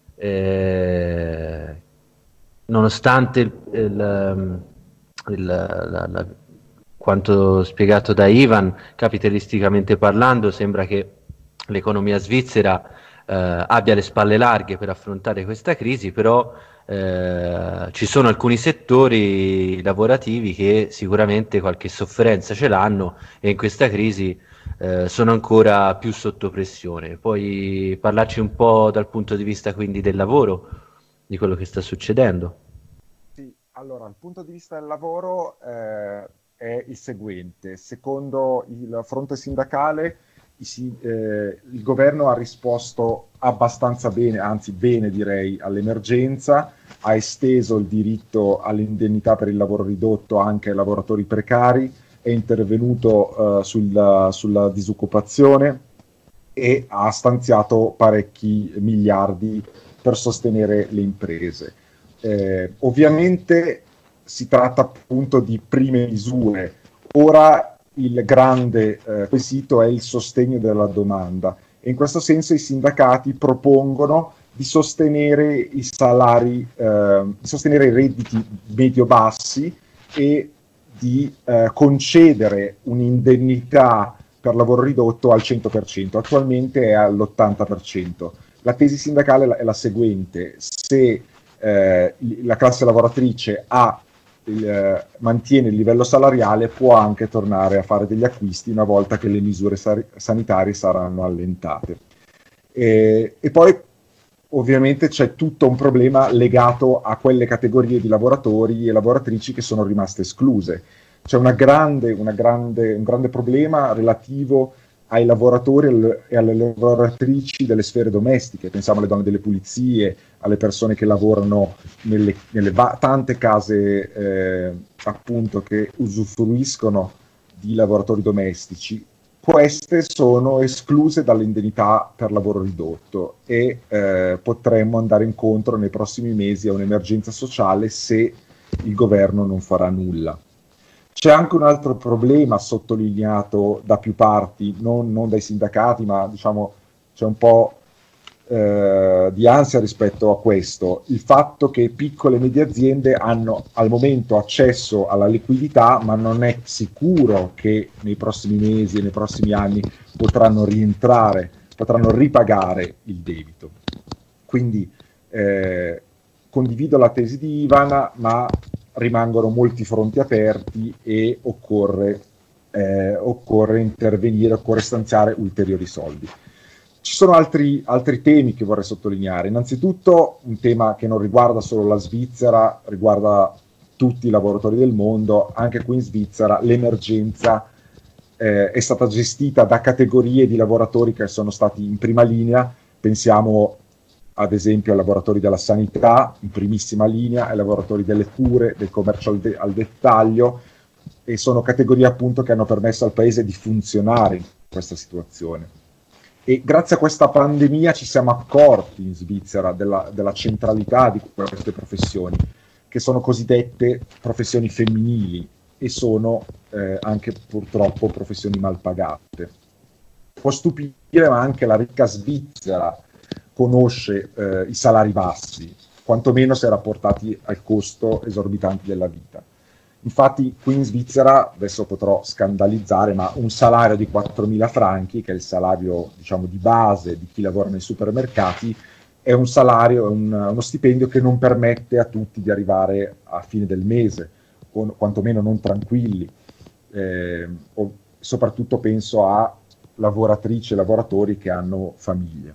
eh, nonostante il, il, il, la, la, quanto spiegato da Ivan, capitalisticamente parlando, sembra che l'economia svizzera eh, abbia le spalle larghe per affrontare questa crisi, però eh, ci sono alcuni settori lavorativi che sicuramente qualche sofferenza ce l'hanno e in questa crisi eh, sono ancora più sotto pressione. Puoi parlarci un po' dal punto di vista quindi del lavoro, di quello che sta succedendo? Sì, allora, il punto di vista del lavoro eh, è il seguente. Secondo il fronte sindacale I, eh, il governo ha risposto abbastanza bene, anzi bene direi, all'emergenza, ha esteso il diritto all'indennità per il lavoro ridotto anche ai lavoratori precari, è intervenuto eh, sulla, sulla disoccupazione e ha stanziato parecchi miliardi per sostenere le imprese. Eh, ovviamente si tratta appunto di prime misure. Ora il grande eh, quesito è il sostegno della domanda e in questo senso i sindacati propongono di sostenere i salari, eh, di sostenere i redditi medio-bassi e di eh, concedere un'indennità per lavoro ridotto al cento per cento, attualmente è all'ottanta per cento. La tesi sindacale è la, è la seguente: se eh, la classe lavoratrice ha il, eh, mantiene il livello salariale, può anche tornare a fare degli acquisti una volta che le misure sar- sanitarie saranno allentate. E, e poi ovviamente c'è tutto un problema legato a quelle categorie di lavoratori e lavoratrici che sono rimaste escluse. C'è una grande, una grande, un grande problema relativo ai lavoratori e alle lavoratrici delle sfere domestiche. Pensiamo alle donne delle pulizie, alle persone che lavorano nelle, nelle va- tante case eh, appunto che usufruiscono di lavoratori domestici. Queste sono escluse dall'indennità per lavoro ridotto e eh, potremmo andare incontro nei prossimi mesi a un'emergenza sociale se il governo non farà nulla. C'è anche un altro problema sottolineato da più parti, non, non dai sindacati, ma diciamo c'è un po' eh, di ansia rispetto a questo: il fatto che piccole e medie aziende hanno al momento accesso alla liquidità, ma non è sicuro che nei prossimi mesi e nei prossimi anni potranno rientrare, potranno ripagare il debito. Quindi eh, condivido la tesi di Ivan, ma rimangono molti fronti aperti e occorre, eh, occorre intervenire, occorre stanziare ulteriori soldi. Ci sono altri, altri temi che vorrei sottolineare. Innanzitutto un tema che non riguarda solo la Svizzera, riguarda tutti i lavoratori del mondo. Anche qui in Svizzera l'emergenza eh, è stata gestita da categorie di lavoratori che sono stati in prima linea. Pensiamo ad esempio ai lavoratori della sanità, in primissima linea, ai lavoratori delle cure, del commercio al, de- al dettaglio, e sono categorie appunto che hanno permesso al Paese di funzionare in questa situazione. E grazie a questa pandemia ci siamo accorti in Svizzera della, della centralità di queste professioni, che sono cosiddette professioni femminili e sono eh, anche purtroppo professioni mal pagate. Può stupire, ma anche la ricca Svizzera conosce eh, i salari bassi, quantomeno se rapportati al costo esorbitante della vita. Infatti qui in Svizzera, adesso potrò scandalizzare, ma un salario di quattromila franchi, che è il salario diciamo di base di chi lavora nei supermercati, è un salario, è un, uno stipendio che non permette a tutti di arrivare a fine del mese, o quantomeno non tranquilli. Eh, o soprattutto penso a lavoratrici e lavoratori che hanno famiglia.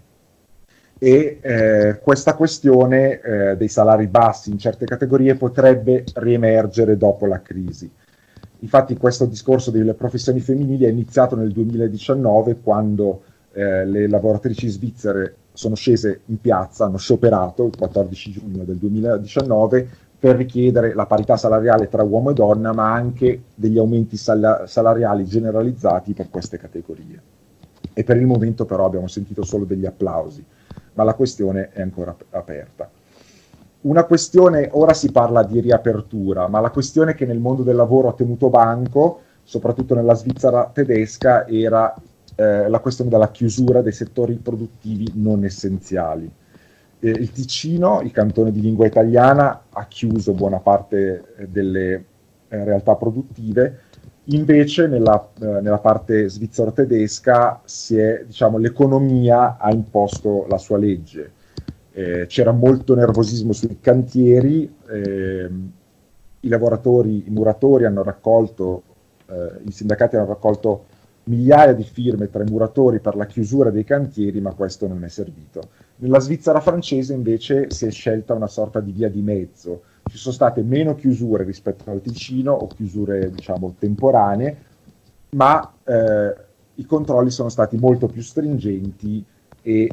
E eh, questa questione eh, dei salari bassi in certe categorie potrebbe riemergere dopo la crisi. Infatti questo discorso delle professioni femminili è iniziato nel duemiladiciannove, quando eh, le lavoratrici svizzere sono scese in piazza, hanno scioperato il quattordici giugno del duemiladiciannove per richiedere la parità salariale tra uomo e donna, ma anche degli aumenti sal- salariali generalizzati per queste categorie. E per il momento però abbiamo sentito solo degli applausi, ma la questione è ancora aperta. Una questione, ora si parla di riapertura, ma la questione che nel mondo del lavoro ha tenuto banco, soprattutto nella Svizzera tedesca, era eh, la questione della chiusura dei settori produttivi non essenziali. Eh, il Ticino, il cantone di lingua italiana, ha chiuso buona parte eh, delle eh, realtà produttive. Invece nella, eh, nella parte svizzero-tedesca si è, diciamo, l'economia ha imposto la sua legge. Eh, c'era molto nervosismo sui cantieri, eh, i lavoratori, i muratori hanno raccolto, eh, i sindacati hanno raccolto migliaia di firme tra i muratori per la chiusura dei cantieri, ma questo non è servito. Nella Svizzera francese invece si è scelta una sorta di via di mezzo. Ci sono state meno chiusure rispetto al Ticino, o chiusure diciamo temporanee, ma eh, i controlli sono stati molto più stringenti e,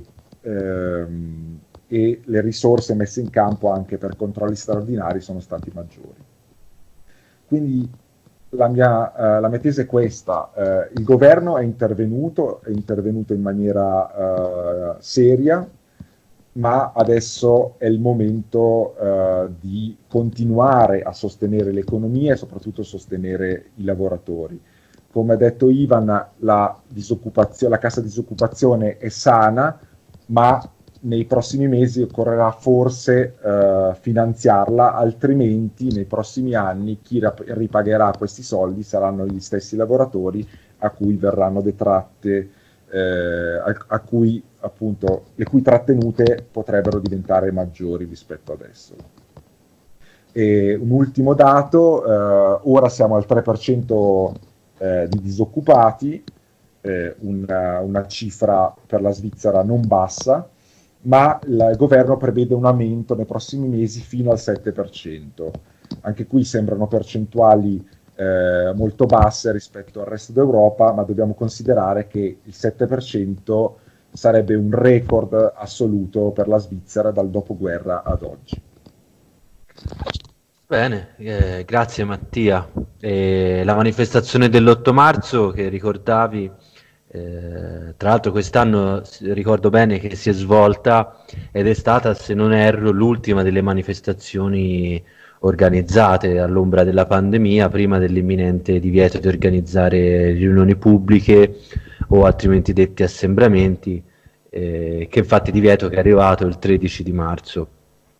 ehm, e le risorse messe in campo anche per controlli straordinari sono stati maggiori. Quindi la mia, eh, la mia tesi è questa: eh, il governo è intervenuto, è intervenuto in maniera eh, seria, ma adesso è il momento uh, di continuare a sostenere l'economia e soprattutto sostenere i lavoratori. Come ha detto Ivan, la, disoccupazio- la cassa disoccupazione è sana, ma nei prossimi mesi occorrerà forse eh, finanziarla, altrimenti nei prossimi anni chi rap- ripagherà questi soldi saranno gli stessi lavoratori a cui verranno detratte, eh, a, a cui appunto le cui trattenute potrebbero diventare maggiori rispetto adesso. E un ultimo dato, eh, ora siamo al tre per cento eh, di disoccupati, eh, una, una cifra per la Svizzera non bassa, ma il governo prevede un aumento nei prossimi mesi fino al sette per cento. Anche qui sembrano percentuali eh, molto basse rispetto al resto d'Europa, ma dobbiamo considerare che il sette per cento sarebbe un record assoluto per la Svizzera dal dopoguerra ad oggi. Bene, eh, grazie Mattia. Eh, la manifestazione dell'otto marzo che ricordavi, eh, tra l'altro quest'anno ricordo bene che si è svolta ed è stata, se non erro, l'ultima delle manifestazioni organizzate all'ombra della pandemia, prima dell'imminente divieto di organizzare riunioni pubbliche o altrimenti detti assembramenti, eh, che infatti divieto che è arrivato il tredici di marzo.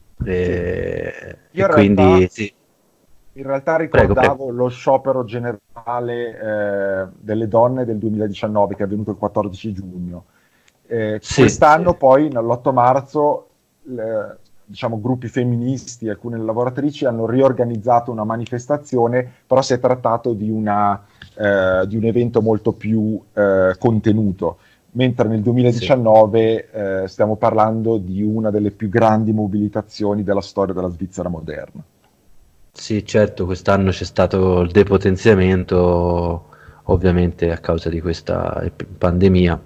Eh, Io e in quindi realtà, sì. in realtà Prego, ricordavo prego. lo sciopero generale eh, delle donne del duemiladiciannove che è avvenuto il quattordici giugno. Eh, Sì, quest'anno sì. poi nell'otto marzo le- diciamo gruppi femministi, alcune lavoratrici hanno riorganizzato una manifestazione, però si è trattato di, una, eh, di un evento molto più eh, contenuto. Mentre nel duemiladiciannove eh, stiamo parlando di una delle più grandi mobilitazioni della storia della Svizzera moderna. Sì, certo, quest'anno c'è stato il depotenziamento, ovviamente a causa di questa ep- pandemia,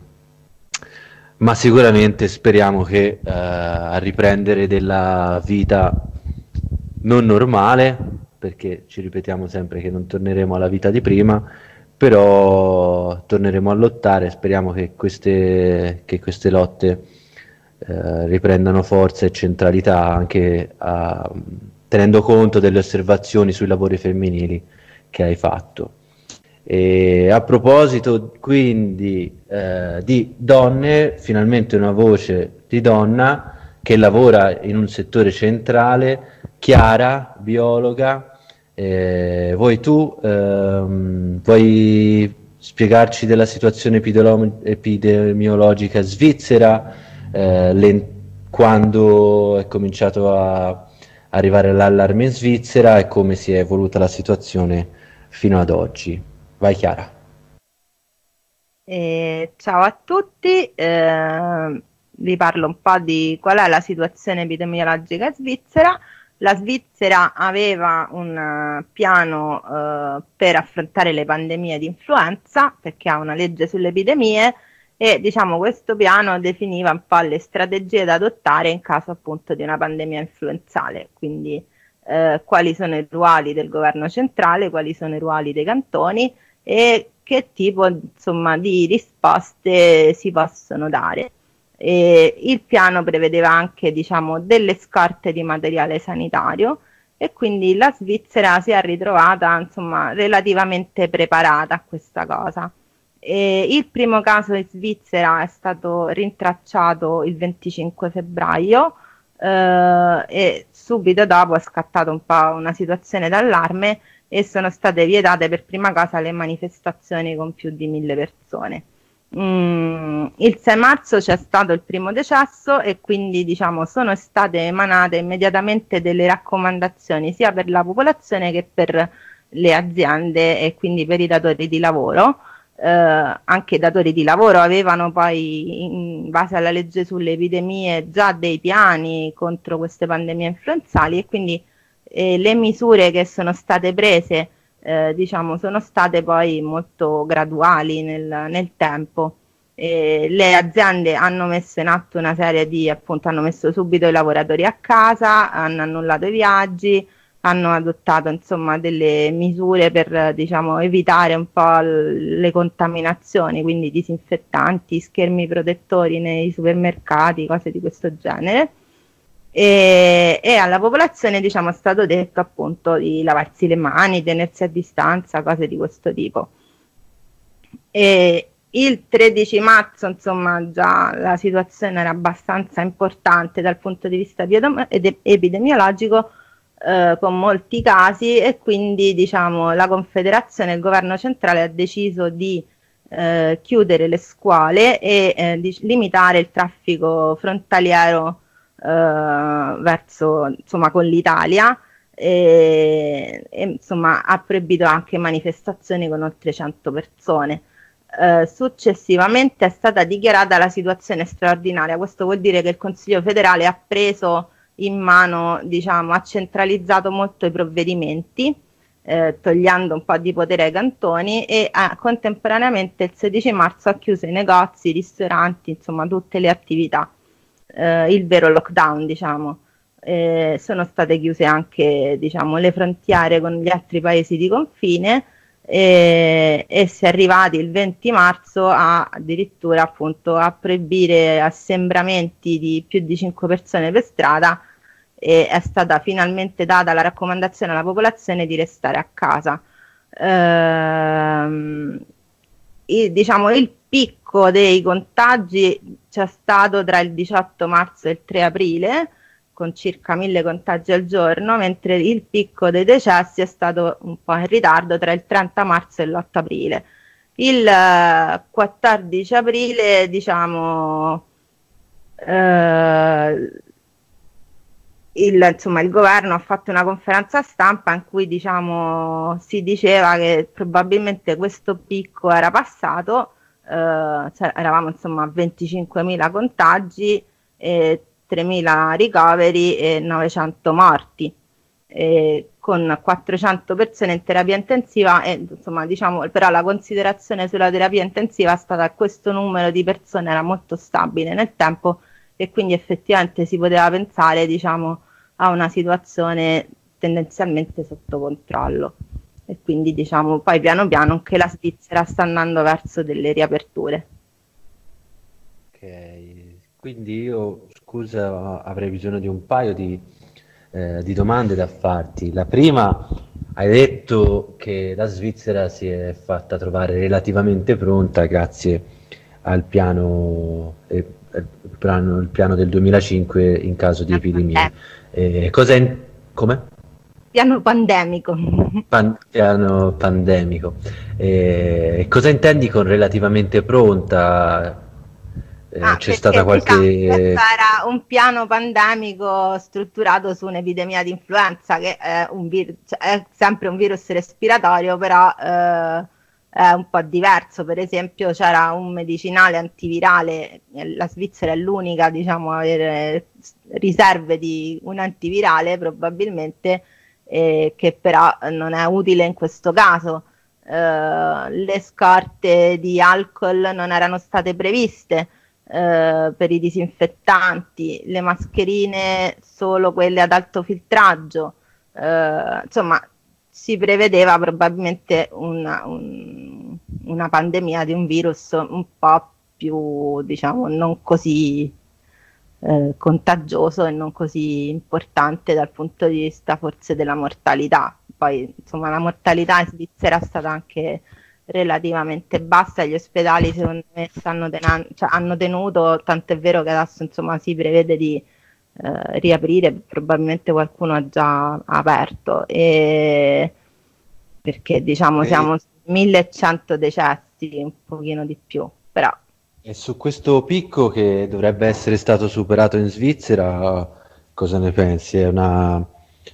ma sicuramente speriamo che eh, a riprendere della vita non normale, perché ci ripetiamo sempre che non torneremo alla vita di prima, però torneremo a lottare. Speriamo che queste, che queste lotte eh, riprendano forza e centralità anche a- tenendo conto delle osservazioni sui lavori femminili che hai fatto. E a proposito quindi eh, di donne, finalmente una voce di donna che lavora in un settore centrale, Chiara, biologa. Eh, vuoi tu ehm, vuoi spiegarci della situazione epidolo- epidemiologica svizzera, eh, le- quando è cominciato a arrivare l'allarme in Svizzera e come si è evoluta la situazione fino ad oggi? Vai Chiara. Eh, ciao a tutti, eh, vi parlo un po' di qual è la situazione epidemiologica svizzera. La Svizzera aveva un eh, piano eh, per affrontare le pandemie di influenza, perché ha una legge sulle epidemie, e diciamo questo piano definiva un po' le strategie da adottare in caso appunto di una pandemia influenzale, quindi eh, quali sono i ruoli del governo centrale, quali sono i ruoli dei cantoni e che tipo insomma di risposte si possono dare. E il piano prevedeva anche diciamo delle scorte di materiale sanitario e quindi la Svizzera si è ritrovata insomma relativamente preparata a questa cosa. E il primo caso in Svizzera è stato rintracciato il venticinque febbraio eh, e subito dopo è scattata un po' una situazione d'allarme e sono state vietate per prima cosa le manifestazioni con più di mille persone. Mm, il sei marzo c'è stato il primo decesso e quindi diciamo sono state emanate immediatamente delle raccomandazioni sia per la popolazione che per le aziende e quindi per i datori di lavoro. Eh, anche i datori di lavoro avevano poi in base alla legge sulle epidemie già dei piani contro queste pandemie influenzali e quindi eh, le misure che sono state prese eh, diciamo sono state poi molto graduali nel, nel tempo. Eh, le aziende hanno messo in atto una serie di appunto hanno messo subito i lavoratori a casa, hanno annullato i viaggi, hanno adottato insomma delle misure per diciamo evitare un po' l- le contaminazioni, quindi disinfettanti, schermi protettori nei supermercati, cose di questo genere. E, e alla popolazione diciamo è stato detto appunto di lavarsi le mani, tenersi a distanza, cose di questo tipo. E il tredici marzo, insomma, già la situazione era abbastanza importante dal punto di vista biodom- ed- epidemiologico, eh, con molti casi, e quindi, diciamo, la Confederazione, il governo centrale ha deciso di eh, chiudere le scuole e eh, di limitare il traffico frontaliero eh, verso, insomma, con l'Italia. E, e insomma ha proibito anche manifestazioni con oltre cento persone. Uh, successivamente è stata dichiarata la situazione straordinaria. Questo vuol dire che il Consiglio federale ha preso in mano, diciamo, ha centralizzato molto i provvedimenti, eh, togliendo un po' di potere ai cantoni, e ha, contemporaneamente il sedici marzo ha chiuso i negozi, i ristoranti, insomma tutte le attività, eh, il vero lockdown, diciamo. Eh, sono state chiuse anche, diciamo, le frontiere con gli altri paesi di confine. E, e si è arrivati il venti marzo a addirittura, appunto, a proibire assembramenti di più di cinque persone per strada, e è stata finalmente data la raccomandazione alla popolazione di restare a casa. Ehm, il, diciamo, il picco dei contagi c'è stato tra il diciotto marzo e il tre aprile, con circa mille contagi al giorno, mentre il picco dei decessi è stato un po' in ritardo tra il trenta marzo e l'otto aprile. Il eh, quattordici aprile, diciamo, eh, il, insomma, il governo ha fatto una conferenza stampa in cui, diciamo, si diceva che probabilmente questo picco era passato, eh, cioè, eravamo, insomma, a venticinquemila contagi e tremila ricoveri e novecento morti, eh, con quattrocento persone in terapia intensiva, e, insomma, diciamo, però la considerazione sulla terapia intensiva è stata che questo numero di persone era molto stabile nel tempo, e quindi effettivamente si poteva pensare, diciamo, a una situazione tendenzialmente sotto controllo. E quindi, diciamo, poi piano piano anche la Svizzera sta andando verso delle riaperture. Ok. Quindi io, scusa, avrei bisogno di un paio di, eh, di domande da farti. La prima, hai detto che la Svizzera si è fatta trovare relativamente pronta grazie al piano, eh, il piano, il piano del duemilacinque in caso di epidemia. Eh, cosa in- come? Piano pandemico. Pan- piano pandemico. Eh, cosa intendi con relativamente pronta? Eh, Ah, c'è perché, stata qualche... diciamo, questo era un piano pandemico strutturato su un'epidemia di influenza, che è, un vir- cioè, è sempre un virus respiratorio, però eh, è un po' diverso. Per esempio, c'era un medicinale antivirale, la Svizzera è l'unica, diciamo, a avere riserve di un antivirale probabilmente, eh, che però non è utile in questo caso. Eh, le scorte di alcol non erano state previste. Uh, per i disinfettanti, le mascherine solo quelle ad alto filtraggio, uh, insomma si prevedeva probabilmente una, un, una pandemia di un virus un po' più, diciamo, non così uh, contagioso e non così importante dal punto di vista forse della mortalità. Poi, insomma, la mortalità in Svizzera è stata anche relativamente bassa, gli ospedali secondo me stanno tenan- cioè, hanno tenuto, tant'è vero che adesso, insomma, si prevede di eh, riaprire, probabilmente qualcuno ha già aperto, e perché, diciamo, E- siamo su millecento decessi, un pochino di più, però E su questo picco che dovrebbe essere stato superato in Svizzera, cosa ne pensi? È una...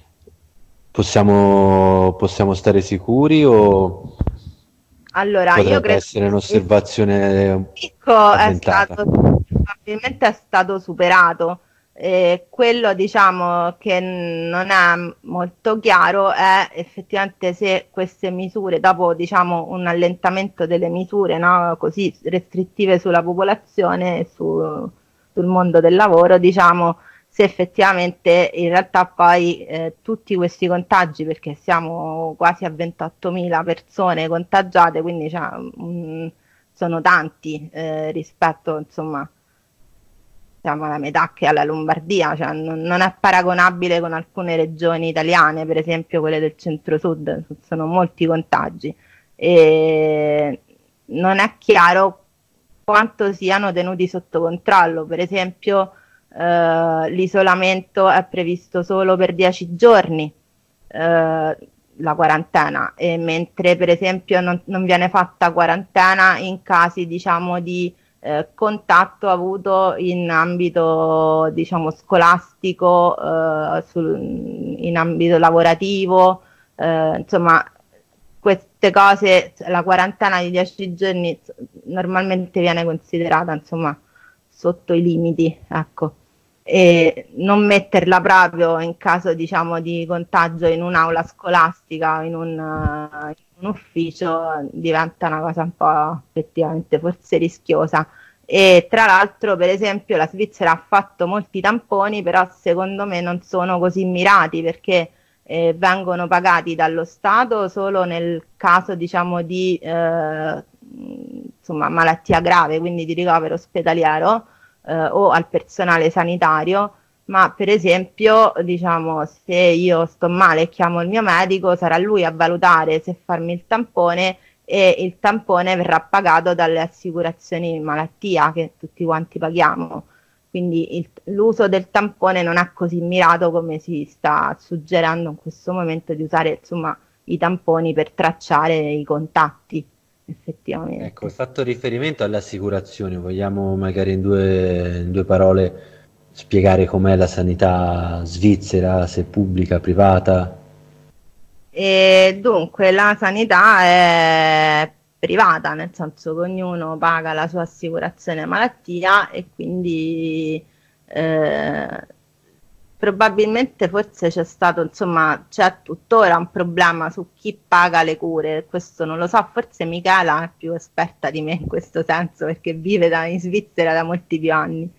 possiamo, possiamo stare sicuri o allora io potrebbe credo essere che un'osservazione il picco è avventata? stato probabilmente è stato superato. Eh, quello, diciamo, che non è molto chiaro è effettivamente se queste misure, dopo, diciamo, un allentamento delle misure, no, così restrittive sulla popolazione e su, sul mondo del lavoro, diciamo, se effettivamente in realtà poi eh, tutti questi contagi, perché siamo quasi a ventottomila persone contagiate, quindi cioè, mh, sono tanti eh, rispetto, insomma, siamo alla metà che alla Lombardia, cioè non, non è paragonabile con alcune regioni italiane, per esempio quelle del centro-sud, sono molti contagi, e non è chiaro quanto siano tenuti sotto controllo. Per esempio, eh, l'isolamento è previsto solo per dieci giorni, eh, la quarantena, e mentre per esempio non, non viene fatta quarantena in casi, diciamo, di eh, contatto avuto in ambito, diciamo, scolastico, eh, sul, in ambito lavorativo, eh, insomma, queste cose, la quarantena di dieci giorni normalmente viene considerata, insomma, sotto i limiti, ecco. E non metterla proprio in caso, diciamo, di contagio in un'aula scolastica o in un, uh, in un ufficio diventa una cosa un po' effettivamente forse rischiosa. E tra l'altro, per esempio, la Svizzera ha fatto molti tamponi, però secondo me non sono così mirati, perché eh, vengono pagati dallo Stato solo nel caso, diciamo, di eh, insomma, malattia grave, quindi di ricovero ospedaliero, eh, o al personale sanitario. Ma per esempio, diciamo, se io sto male e chiamo il mio medico, sarà lui a valutare se farmi il tampone, e il tampone verrà pagato dalle assicurazioni malattia che tutti quanti paghiamo. Quindi il, l'uso del tampone non è così mirato come si sta suggerendo in questo momento, di usare, insomma, i tamponi per tracciare i contatti, effettivamente. Ecco, hai fatto riferimento alle assicurazioni, vogliamo magari in due, in due parole spiegare com'è la sanità svizzera, se pubblica, privata? E dunque la sanità è privata, nel senso che ognuno paga la sua assicurazione malattia, e quindi eh, probabilmente forse c'è stato, insomma, c'è tuttora un problema su chi paga le cure. Questo non lo so, forse Michela è più esperta di me in questo senso, perché vive da, in Svizzera da molti più anni.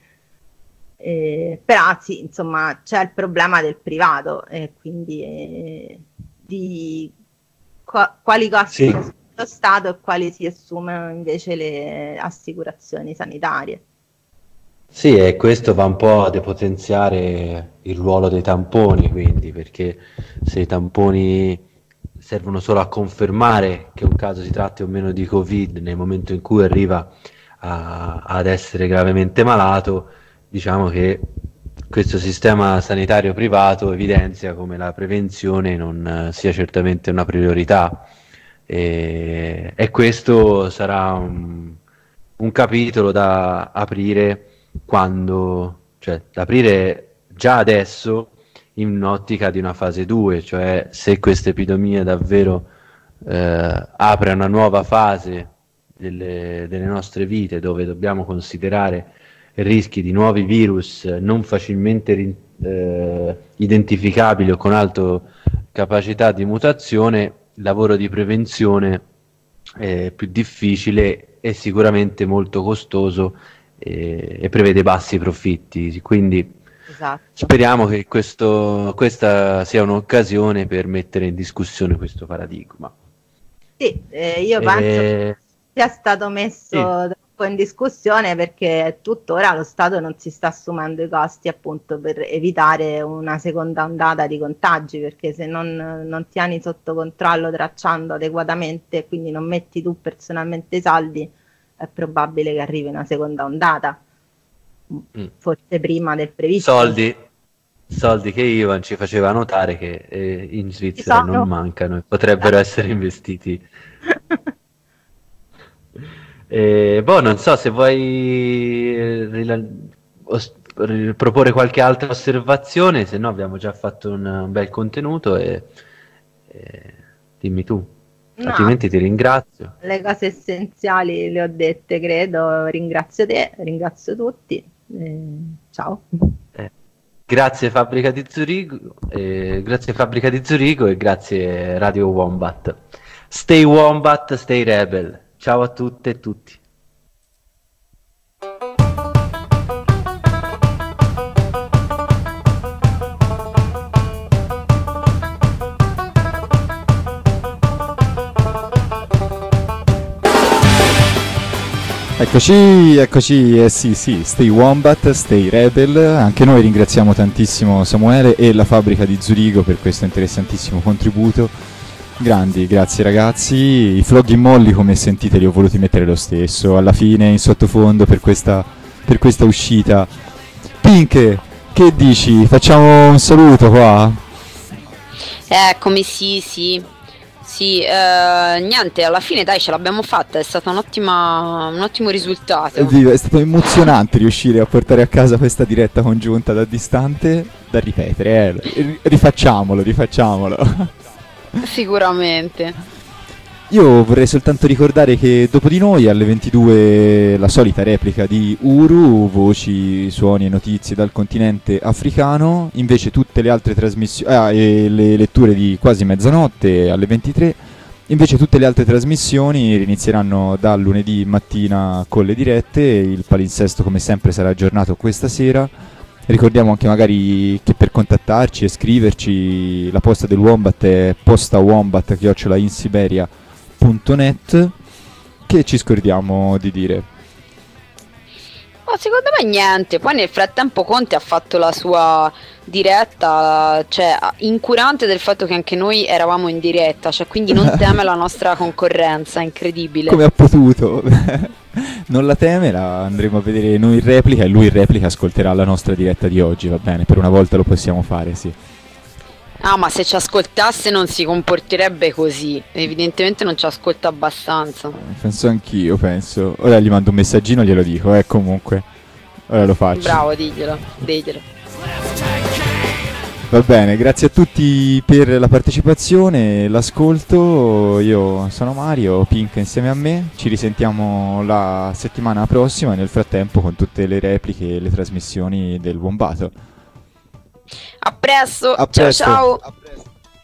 Eh, però sì, insomma, c'è il problema del privato, e quindi eh, di qua, quali costi Sì. assume lo Stato e quali si assumono invece le assicurazioni sanitarie. Sì, e questo va un po' a depotenziare il ruolo dei tamponi, quindi, perché se i tamponi servono solo a confermare che un caso si tratti o meno di Covid nel momento in cui arriva a- ad essere gravemente malato, diciamo che questo sistema sanitario privato evidenzia come la prevenzione non eh, sia certamente una priorità, e, e questo sarà un, un capitolo da aprire quando, cioè da aprire già adesso in un'ottica di una fase due, cioè se questa epidemia davvero eh, apre una nuova fase delle, delle nostre vite, dove dobbiamo considerare rischi di nuovi virus non facilmente rin- eh, identificabili o con alta capacità di mutazione, il lavoro di prevenzione è più difficile e sicuramente molto costoso, e, e prevede bassi profitti. Quindi Esatto. speriamo che questo, questa sia un'occasione per mettere in discussione questo paradigma. Sì, eh, io penso Eh, che sia stato messo sì. troppo in discussione, perché tuttora lo Stato non si sta assumendo i costi, appunto, per evitare una seconda ondata di contagi, perché se non, non tieni sotto controllo tracciando adeguatamente, quindi non metti tu personalmente i soldi, è probabile che arrivi una seconda ondata, Mm. forse prima del previsto. Soldi, soldi che Ivan ci faceva notare che eh, in Svizzera sono. non mancano e potrebbero essere investiti. Eh, boh, non so se vuoi eh, rila- os- ri- proporre qualche altra osservazione, se no abbiamo già fatto un, un bel contenuto, e, e dimmi tu, No. altrimenti ti ringrazio. Le cose essenziali le ho dette, credo. Ringrazio te, ringrazio tutti. Eh, ciao. Eh, grazie Fabbrica di Zurigo, eh, grazie Fabbrica di Zurigo e grazie Radio Wombat. Stay Wombat, stay Rebel. Ciao a tutte e tutti. Eccoci, eccoci, eh sì sì, Stay Wombat, Stay Rebel. Anche noi ringraziamo tantissimo Samuele e la Fabbrica di Zurigo per questo interessantissimo contributo Grandi, grazie ragazzi. I Flogging Molly, come sentite, li ho voluti mettere lo stesso alla fine in sottofondo per questa, per questa uscita. Pink, che dici? Facciamo un saluto qua? Eccomi, sì, sì. Sì, eh, niente, alla fine dai, ce l'abbiamo fatta, è stato un'ottima, un ottimo risultato. È stato emozionante riuscire a portare a casa questa diretta congiunta da distante, da ripetere, eh. Rifacciamolo, rifacciamolo. Sicuramente. Io vorrei soltanto ricordare che dopo di noi alle ventidue la solita replica di Uru, voci, suoni e notizie dal continente africano, invece tutte le altre trasmissioni, ah, e le letture di quasi mezzanotte alle ventitré, invece tutte le altre trasmissioni inizieranno dal lunedì mattina con le dirette, il palinsesto come sempre sarà aggiornato questa sera. Ricordiamo anche magari che per contattarci e scriverci la posta del Wombat è postawombat chiocciola insiberia punto net. Che ci scordiamo di dire? Oh, secondo me niente, poi nel frattempo Conte ha fatto la sua diretta, cioè incurante del fatto che anche noi eravamo in diretta, cioè quindi non teme la nostra concorrenza, incredibile. Come ha potuto? Non la teme, la andremo a vedere noi in replica e lui in replica ascolterà la nostra diretta di oggi, va bene? Per una volta lo possiamo fare, sì. Ah, ma se ci ascoltasse non si comporterebbe così, evidentemente non ci ascolta abbastanza. Penso anch'io, penso. Ora gli mando un messaggino, glielo dico, eh, comunque. Ora lo faccio. Bravo, diglielo, diglielo. Va bene, grazie a tutti per la partecipazione, l'ascolto. Io sono Mario, Pink insieme a me. Ci risentiamo la settimana prossima, nel frattempo con tutte le repliche e le trasmissioni del Wombato. A presto, a ciao presto. ciao. A presto.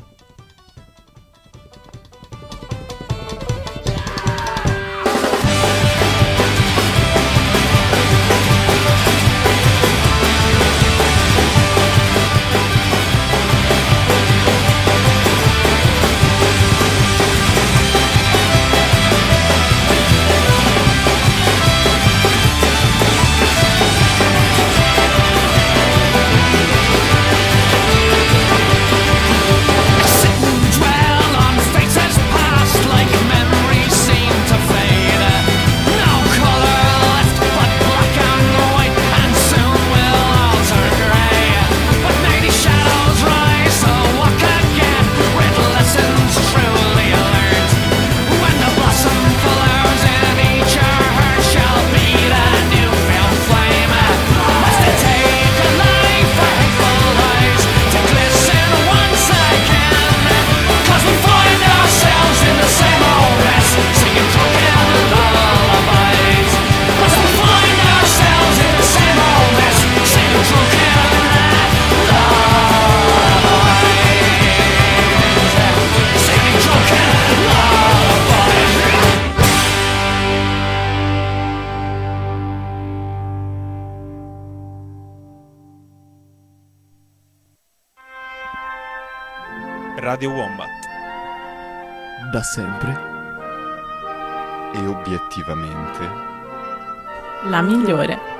Radio Wombat. Da sempre. E obiettivamente. La migliore.